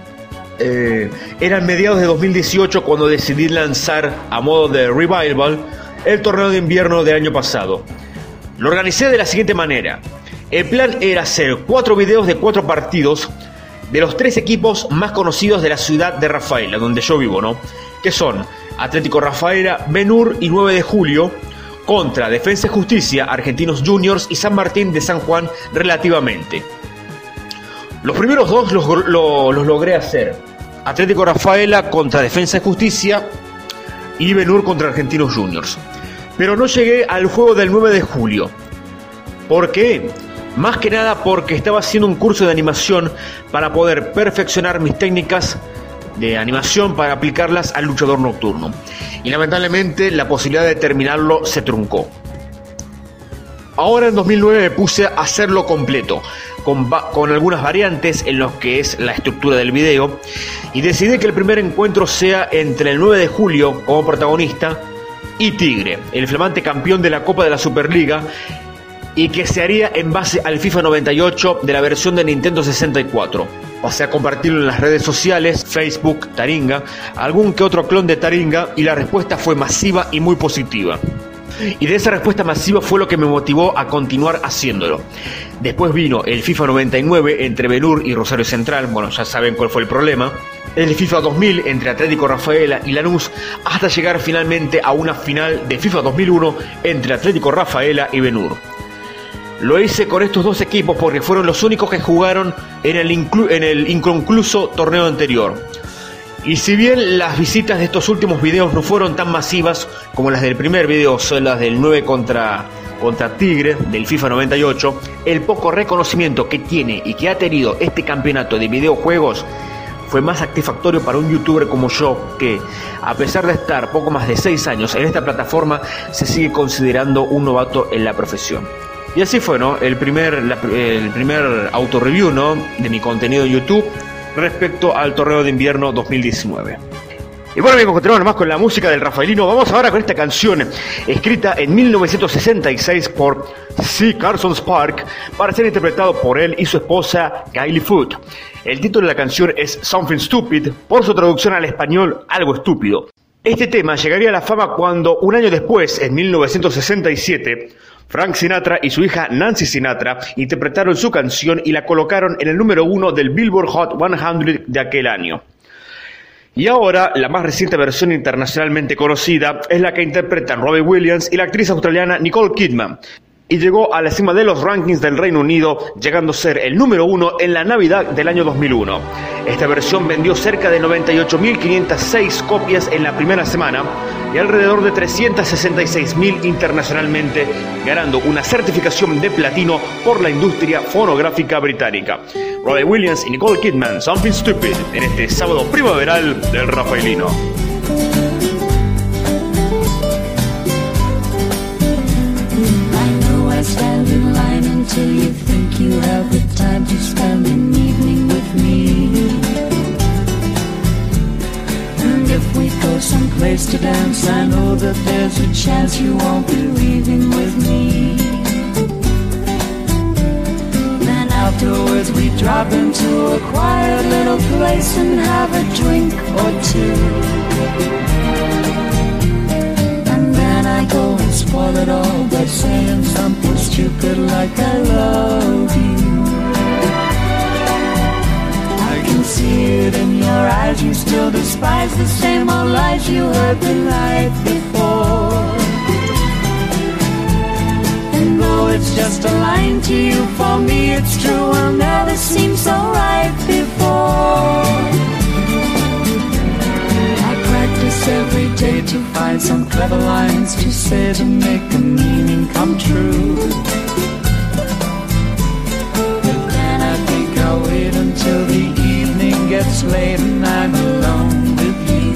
Eh, eran mediados de dos mil dieciocho cuando decidí lanzar a modo de revival el torneo de invierno del año pasado. Lo organicé de la siguiente manera. El plan era hacer cuatro videos de cuatro partidos de los tres equipos más conocidos de la ciudad de Rafaela, donde yo vivo, ¿no? Que son Atlético Rafaela, Ben-Hur y nueve de julio, contra Defensa y Justicia, Argentinos Juniors y San Martín de San Juan relativamente. Los primeros dos los, los, los logré hacer. Atlético Rafaela contra Defensa y Justicia y Ben-Hur contra Argentinos Juniors. Pero no llegué al juego del nueve de julio. ¿Por qué? Más que nada porque estaba haciendo un curso de animación para poder perfeccionar mis técnicas de animación para aplicarlas al luchador nocturno. Y lamentablemente la posibilidad de terminarlo se truncó. Ahora en dos mil nueve me puse a hacerlo completo, con, con algunas variantes en lo que es la estructura del video, y decidí que el primer encuentro sea entre el nueve de julio como protagonista y Tigre, el flamante campeón de la Copa de la Superliga, y que se haría en base al FIFA noventa y ocho de la versión de Nintendo sesenta y cuatro. O sea, compartirlo en las redes sociales, Facebook, Taringa, algún que otro clon de Taringa, y la respuesta fue masiva y muy positiva. Y de esa respuesta masiva fue lo que me motivó a continuar haciéndolo. Después vino el FIFA noventa y nueve entre Ben-Hur y Rosario Central, bueno, ya saben cuál fue el problema. El FIFA dos mil entre Atlético Rafaela y Lanús, hasta llegar finalmente a una final de FIFA dos mil uno entre Atlético Rafaela y Ben-Hur. Lo hice con estos dos equipos porque fueron los únicos que jugaron en el, inclu- en el inconcluso torneo anterior. Y si bien las visitas de estos últimos videos no fueron tan masivas como las del primer video, son las del nueve contra, contra Tigre del FIFA noventa y ocho, el poco reconocimiento que tiene y que ha tenido este campeonato de videojuegos fue más satisfactorio para un youtuber como yo, que, a pesar de estar poco más de seis años en esta plataforma, se sigue considerando un novato en la profesión. Y así fue, ¿no? El primer, la, el primer autorreview, ¿no?, de mi contenido en YouTube respecto al torneo de invierno dos mil diecinueve. Y bueno, amigos, continuamos más con la música del Rafaelino. Vamos ahora con esta canción escrita en mil novecientos sesenta y seis por C. Carson Spark para ser interpretado por él y su esposa Kylie Foot. El título de la canción es Something Stupid, por su traducción al español, algo estúpido. Este tema llegaría a la fama cuando, un año después, en mil novecientos sesenta y siete, Frank Sinatra y su hija Nancy Sinatra interpretaron su canción y la colocaron en el número uno del Billboard Hot cien de aquel año. Y ahora, la más reciente versión internacionalmente conocida es la que interpretan Robbie Williams y la actriz australiana Nicole Kidman, y llegó a la cima de los rankings del Reino Unido, llegando a ser el número uno en la Navidad del año dos mil uno. Esta versión vendió cerca de noventa y ocho mil quinientas seis copias en la primera semana y alrededor de trescientas sesenta y seis mil internacionalmente, ganando una certificación de platino por la industria fonográfica británica. Robbie Williams y Nicole Kidman, Something Stupid, en este sábado primaveral del Rafaelino. Stand in line until you think you have the time to spend an evening with me. And if we go someplace to dance, I know that there's a chance you won't be leaving with me. Then afterwards we drop into a quiet little place and have a drink or two. I go and spoil it all by saying something stupid like I love you. I can see it in your eyes, you still despise the same old lies you heard the night before. And though it's just a line to you, for me it's true, I'll never seem so right before. Every day to find some clever lines to say to make the meaning come true. But then I think I'll wait until the evening gets late and I'm alone with you.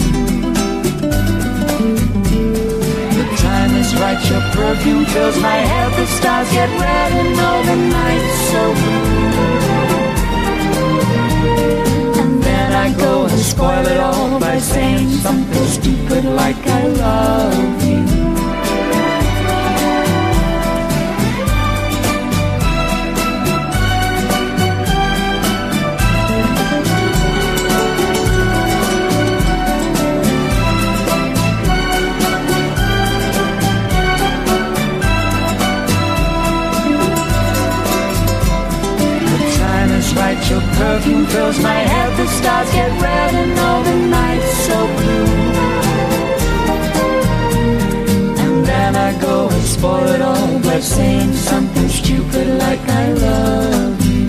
The time is right, your perfume fills my head, the stars get red and all the nights so blue. I go and spoil it all by saying something stupid like I love you. The time is right, your perfume fills my head, the stars get red and all the nights so blue. And then I go and spoil it all by saying something stupid like I love you.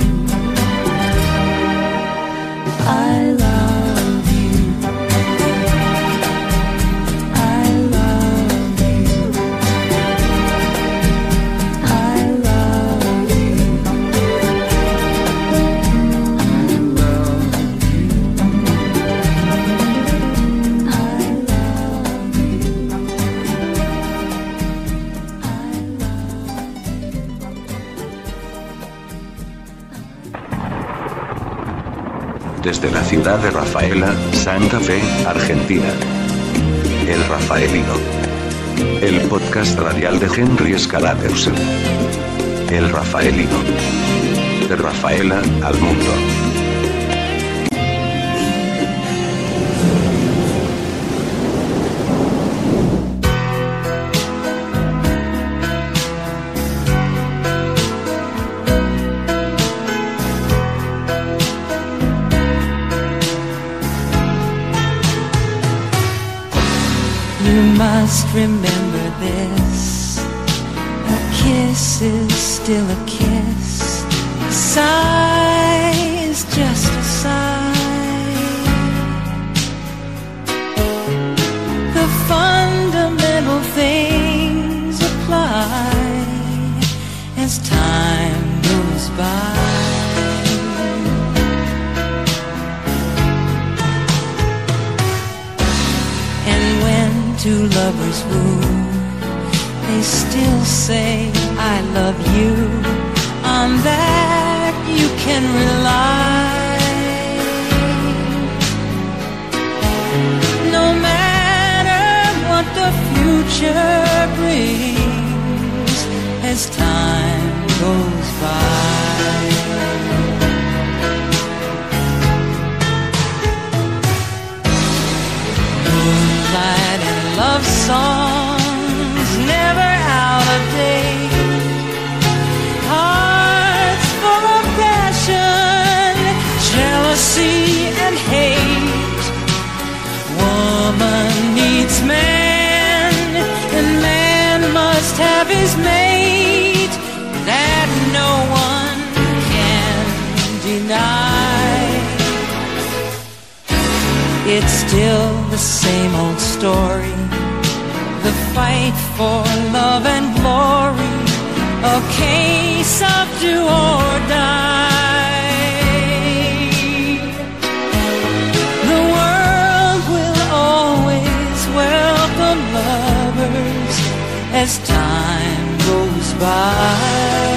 I love you. I love you. I love you. Desde la ciudad de Rafaela, Santa Fe, Argentina. El Rafaelino. El podcast radial de Henry Scalatersen. El Rafaelino. De Rafaela al mundo. You must remember this. A kiss is still a kiss. A sigh is just a sigh. The fundamental things apply as time goes by. two lovers woo, they still say I love you. On that you can rely. No matter what the future brings as time goes by. Moonlight and love songs, never out of date. Hearts full of passion, jealousy and hate. Woman needs man, and man must have his mate. That no one can deny. It's still the same old story, the fight for love and glory, a case of do or die. The world will always welcome lovers as time goes by.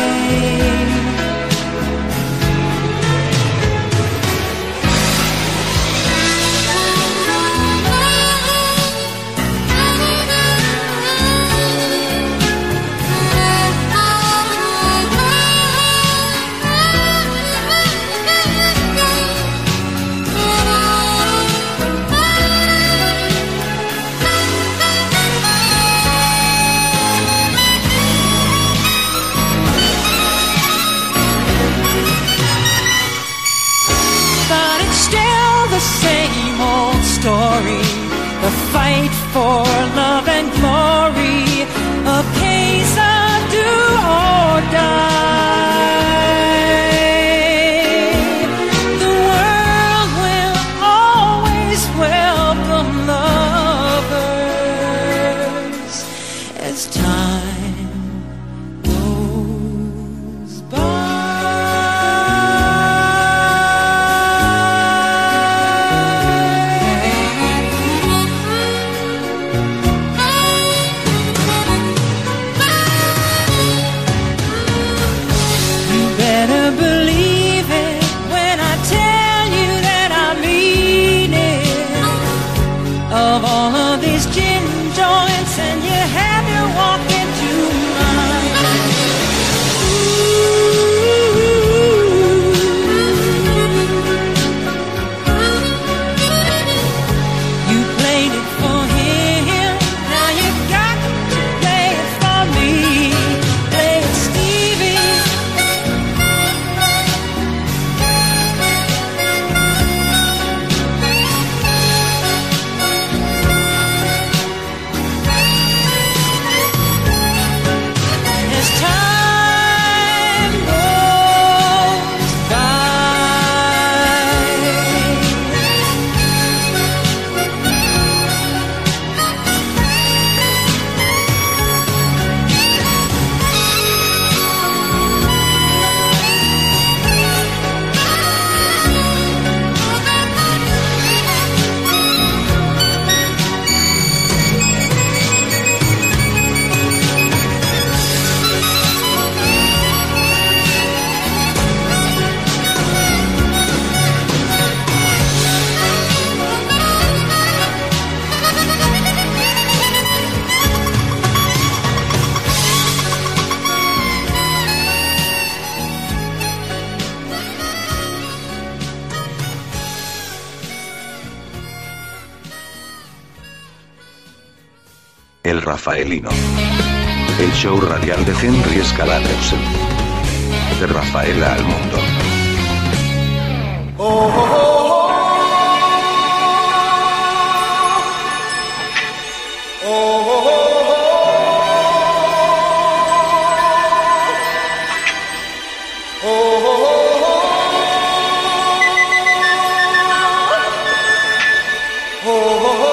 Same old story, the fight for love and glory, a case of do or die. The world will always welcome lovers as time goes by. Of all of these gin joints, and you have to walk into mine. You played it for him, now you got to play it for me. Play it, Stevie. El Rafaelino. El show radial de Henry Scalatersen. De Rafaela al mundo. Oh, oh, oh, oh. Oh, oh, oh, oh. Oh, oh, oh, oh.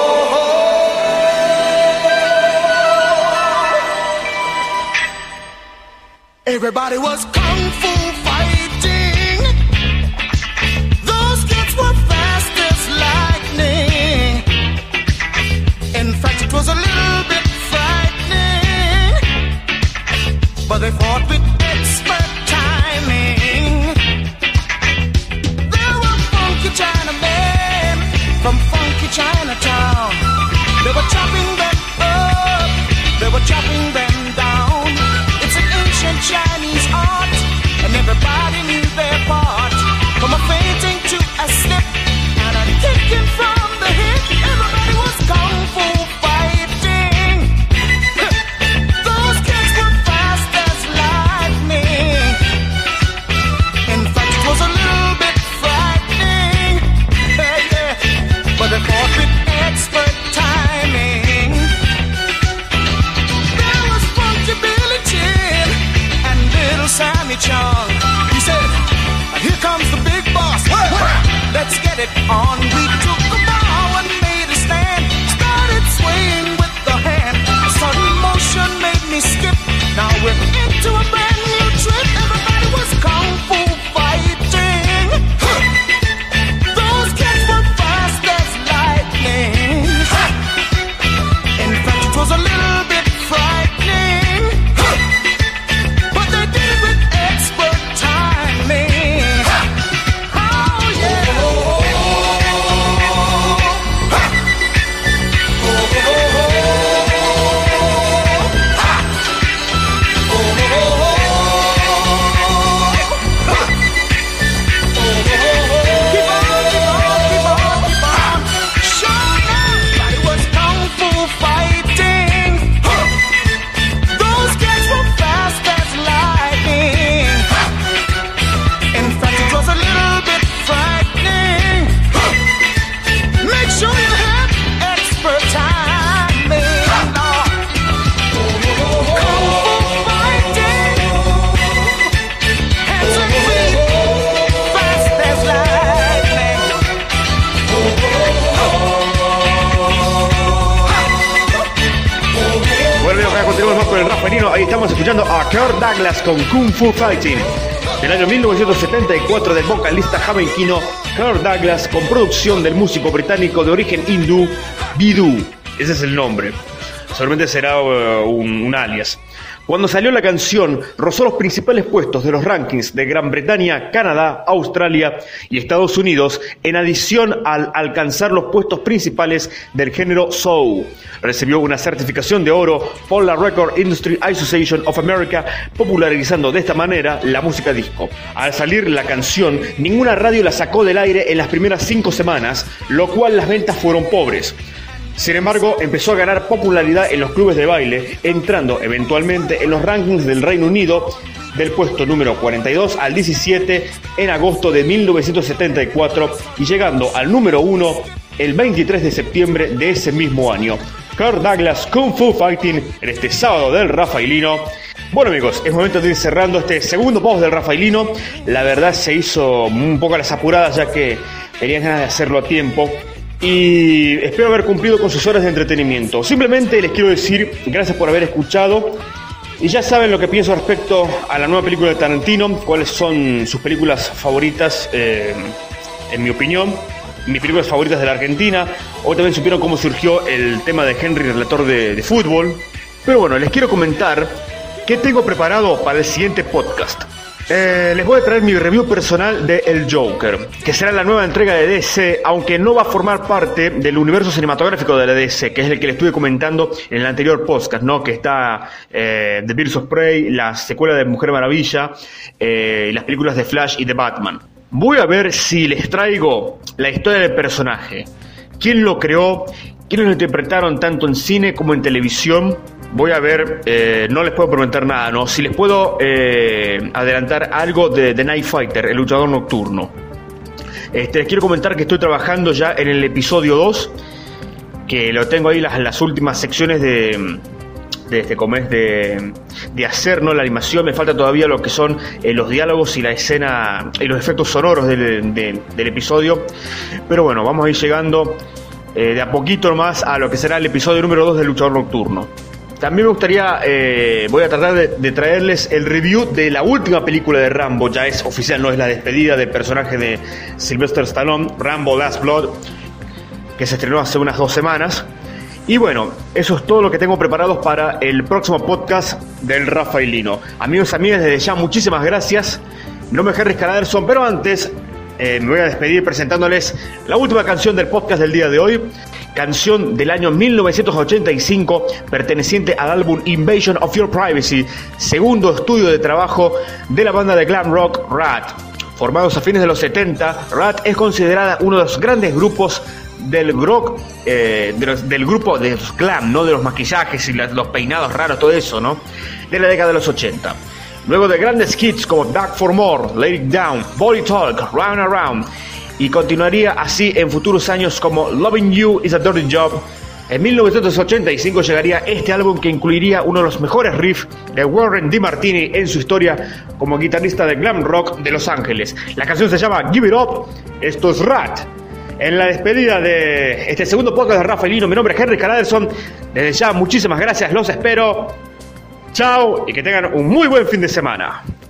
Everybody was kung fu fighting. Those kids were fast as lightning. In fact, it was a little bit frightening, but they fought with expert timing. There were funky Chinamen from funky Chinatown. They were chopping them up, they were chopping them down. It's an ancient Chinese art, and everybody knew their part. From a fainting to a slip and a kicking from the hip, everybody was kung fu fighting. Those kids were fast as lightning. In fact, it was a little bit frightening, yeah, yeah. But they fought with expert timing. There was Funky Billy Chin and Little Sammy Chung. He said, here comes the big boss. Let's get it on. We took a bow and made a stand. Started swaying with the hand. A sudden motion made me skip. Now we're into a brand new trip. Everybody was kung fu fighting. Those kids were fast as lightning. In fact, it was a little bit frightening, but they did it with expert timing. Ahí estamos escuchando a Kirk Douglas con Kung Fu Fighting del año mil novecientos setenta y cuatro del vocalista jamaiquino Kirk Douglas, con producción del músico británico de origen hindú Bidoo. Ese es el nombre, solamente será uh, un, un alias. Cuando salió la canción, rozó los principales puestos de los rankings de Gran Bretaña, Canadá, Australia y Estados Unidos, en adición al alcanzar los puestos principales del género soul. Recibió una certificación de oro por la Record Industry Association of America, popularizando de esta manera la música disco. Al salir la canción, ninguna radio la sacó del aire en las primeras cinco semanas, lo cual las ventas fueron pobres. Sin embargo, empezó a ganar popularidad en los clubes de baile, entrando eventualmente en los rankings del Reino Unido del puesto número cuarenta y dos al diecisiete en agosto de mil novecientos setenta y cuatro y llegando al número uno el veintitrés de septiembre de ese mismo año. Kirk Douglas, Kung Fu Fighting, en este sábado del Rafaelino. Bueno amigos, es momento de ir cerrando este segundo post del Rafaelino. La verdad se hizo un poco a las apuradas, ya que tenía ganas de hacerlo a tiempo. Y espero haber cumplido con sus horas de entretenimiento. Simplemente les quiero decir gracias por haber escuchado. Y ya saben lo que pienso respecto a la nueva película de Tarantino, cuáles son sus películas favoritas, eh, en mi opinión, mis películas favoritas de la Argentina. Hoy también supieron cómo surgió el tema de Henry, relator de, de fútbol. Pero bueno, les quiero comentar qué tengo preparado para el siguiente podcast. Eh, les voy a traer mi review personal de El Joker, que será la nueva entrega de D C, aunque no va a formar parte del universo cinematográfico de la D C, que es el que les estuve comentando en el anterior podcast, ¿no? Que está eh, The Birds of Prey, la secuela de Mujer Maravilla, eh, y las películas de Flash y de Batman. Voy a ver si les traigo la historia del personaje, quién lo creó, quiénes lo interpretaron tanto en cine como en televisión. Voy a ver, eh, no les puedo prometer nada, ¿no? Si les puedo eh, adelantar algo de The Night Fighter, el luchador nocturno. Este, les quiero comentar que estoy trabajando ya en el episodio dos, que lo tengo ahí las, las últimas secciones de, de este como es de, de hacer, ¿no? La animación. Me falta todavía lo que son eh, los diálogos y la escena y los efectos sonoros del, de, del episodio. Pero bueno, vamos a ir llegando eh, de a poquito más a lo que será el episodio número dos del luchador nocturno. También me gustaría, eh, voy a tratar de, de traerles el review de la última película de Rambo. Ya es oficial, no es la despedida del personaje de Sylvester Stallone, Rambo Last Blood, que se estrenó hace unas dos semanas. Y bueno, eso es todo lo que tengo preparado para el próximo podcast del Rafaelino. Amigos y amigas, desde ya muchísimas gracias. Mi nombre es Henry Scaladerson, pero antes eh, me voy a despedir presentándoles la última canción del podcast del día de hoy. Canción del año mil novecientos ochenta y cinco, perteneciente al álbum Invasion of Your Privacy, segundo estudio de trabajo de la banda de glam rock Ratt. Formados a fines de los setenta, Ratt es considerada uno de los grandes grupos del rock, eh, de los, del grupo de los glam, ¿no? De los maquillajes y los, los peinados raros, todo eso, ¿no? De la década de los ochenta. Luego de grandes hits como Back for More, Lay It Down, Body Talk, Round Around, y continuaría así en futuros años como Loving You is a Dirty Job. En mil novecientos ochenta y cinco llegaría este álbum que incluiría uno de los mejores riffs de Warren DeMartini en su historia como guitarrista de glam rock de Los Ángeles. La canción se llama Give It Up. Esto es Ratt. En la despedida de este segundo podcast de Rafaelino, mi nombre es Henry Scaladerson. Desde ya, muchísimas gracias, los espero. Chao y que tengan un muy buen fin de semana.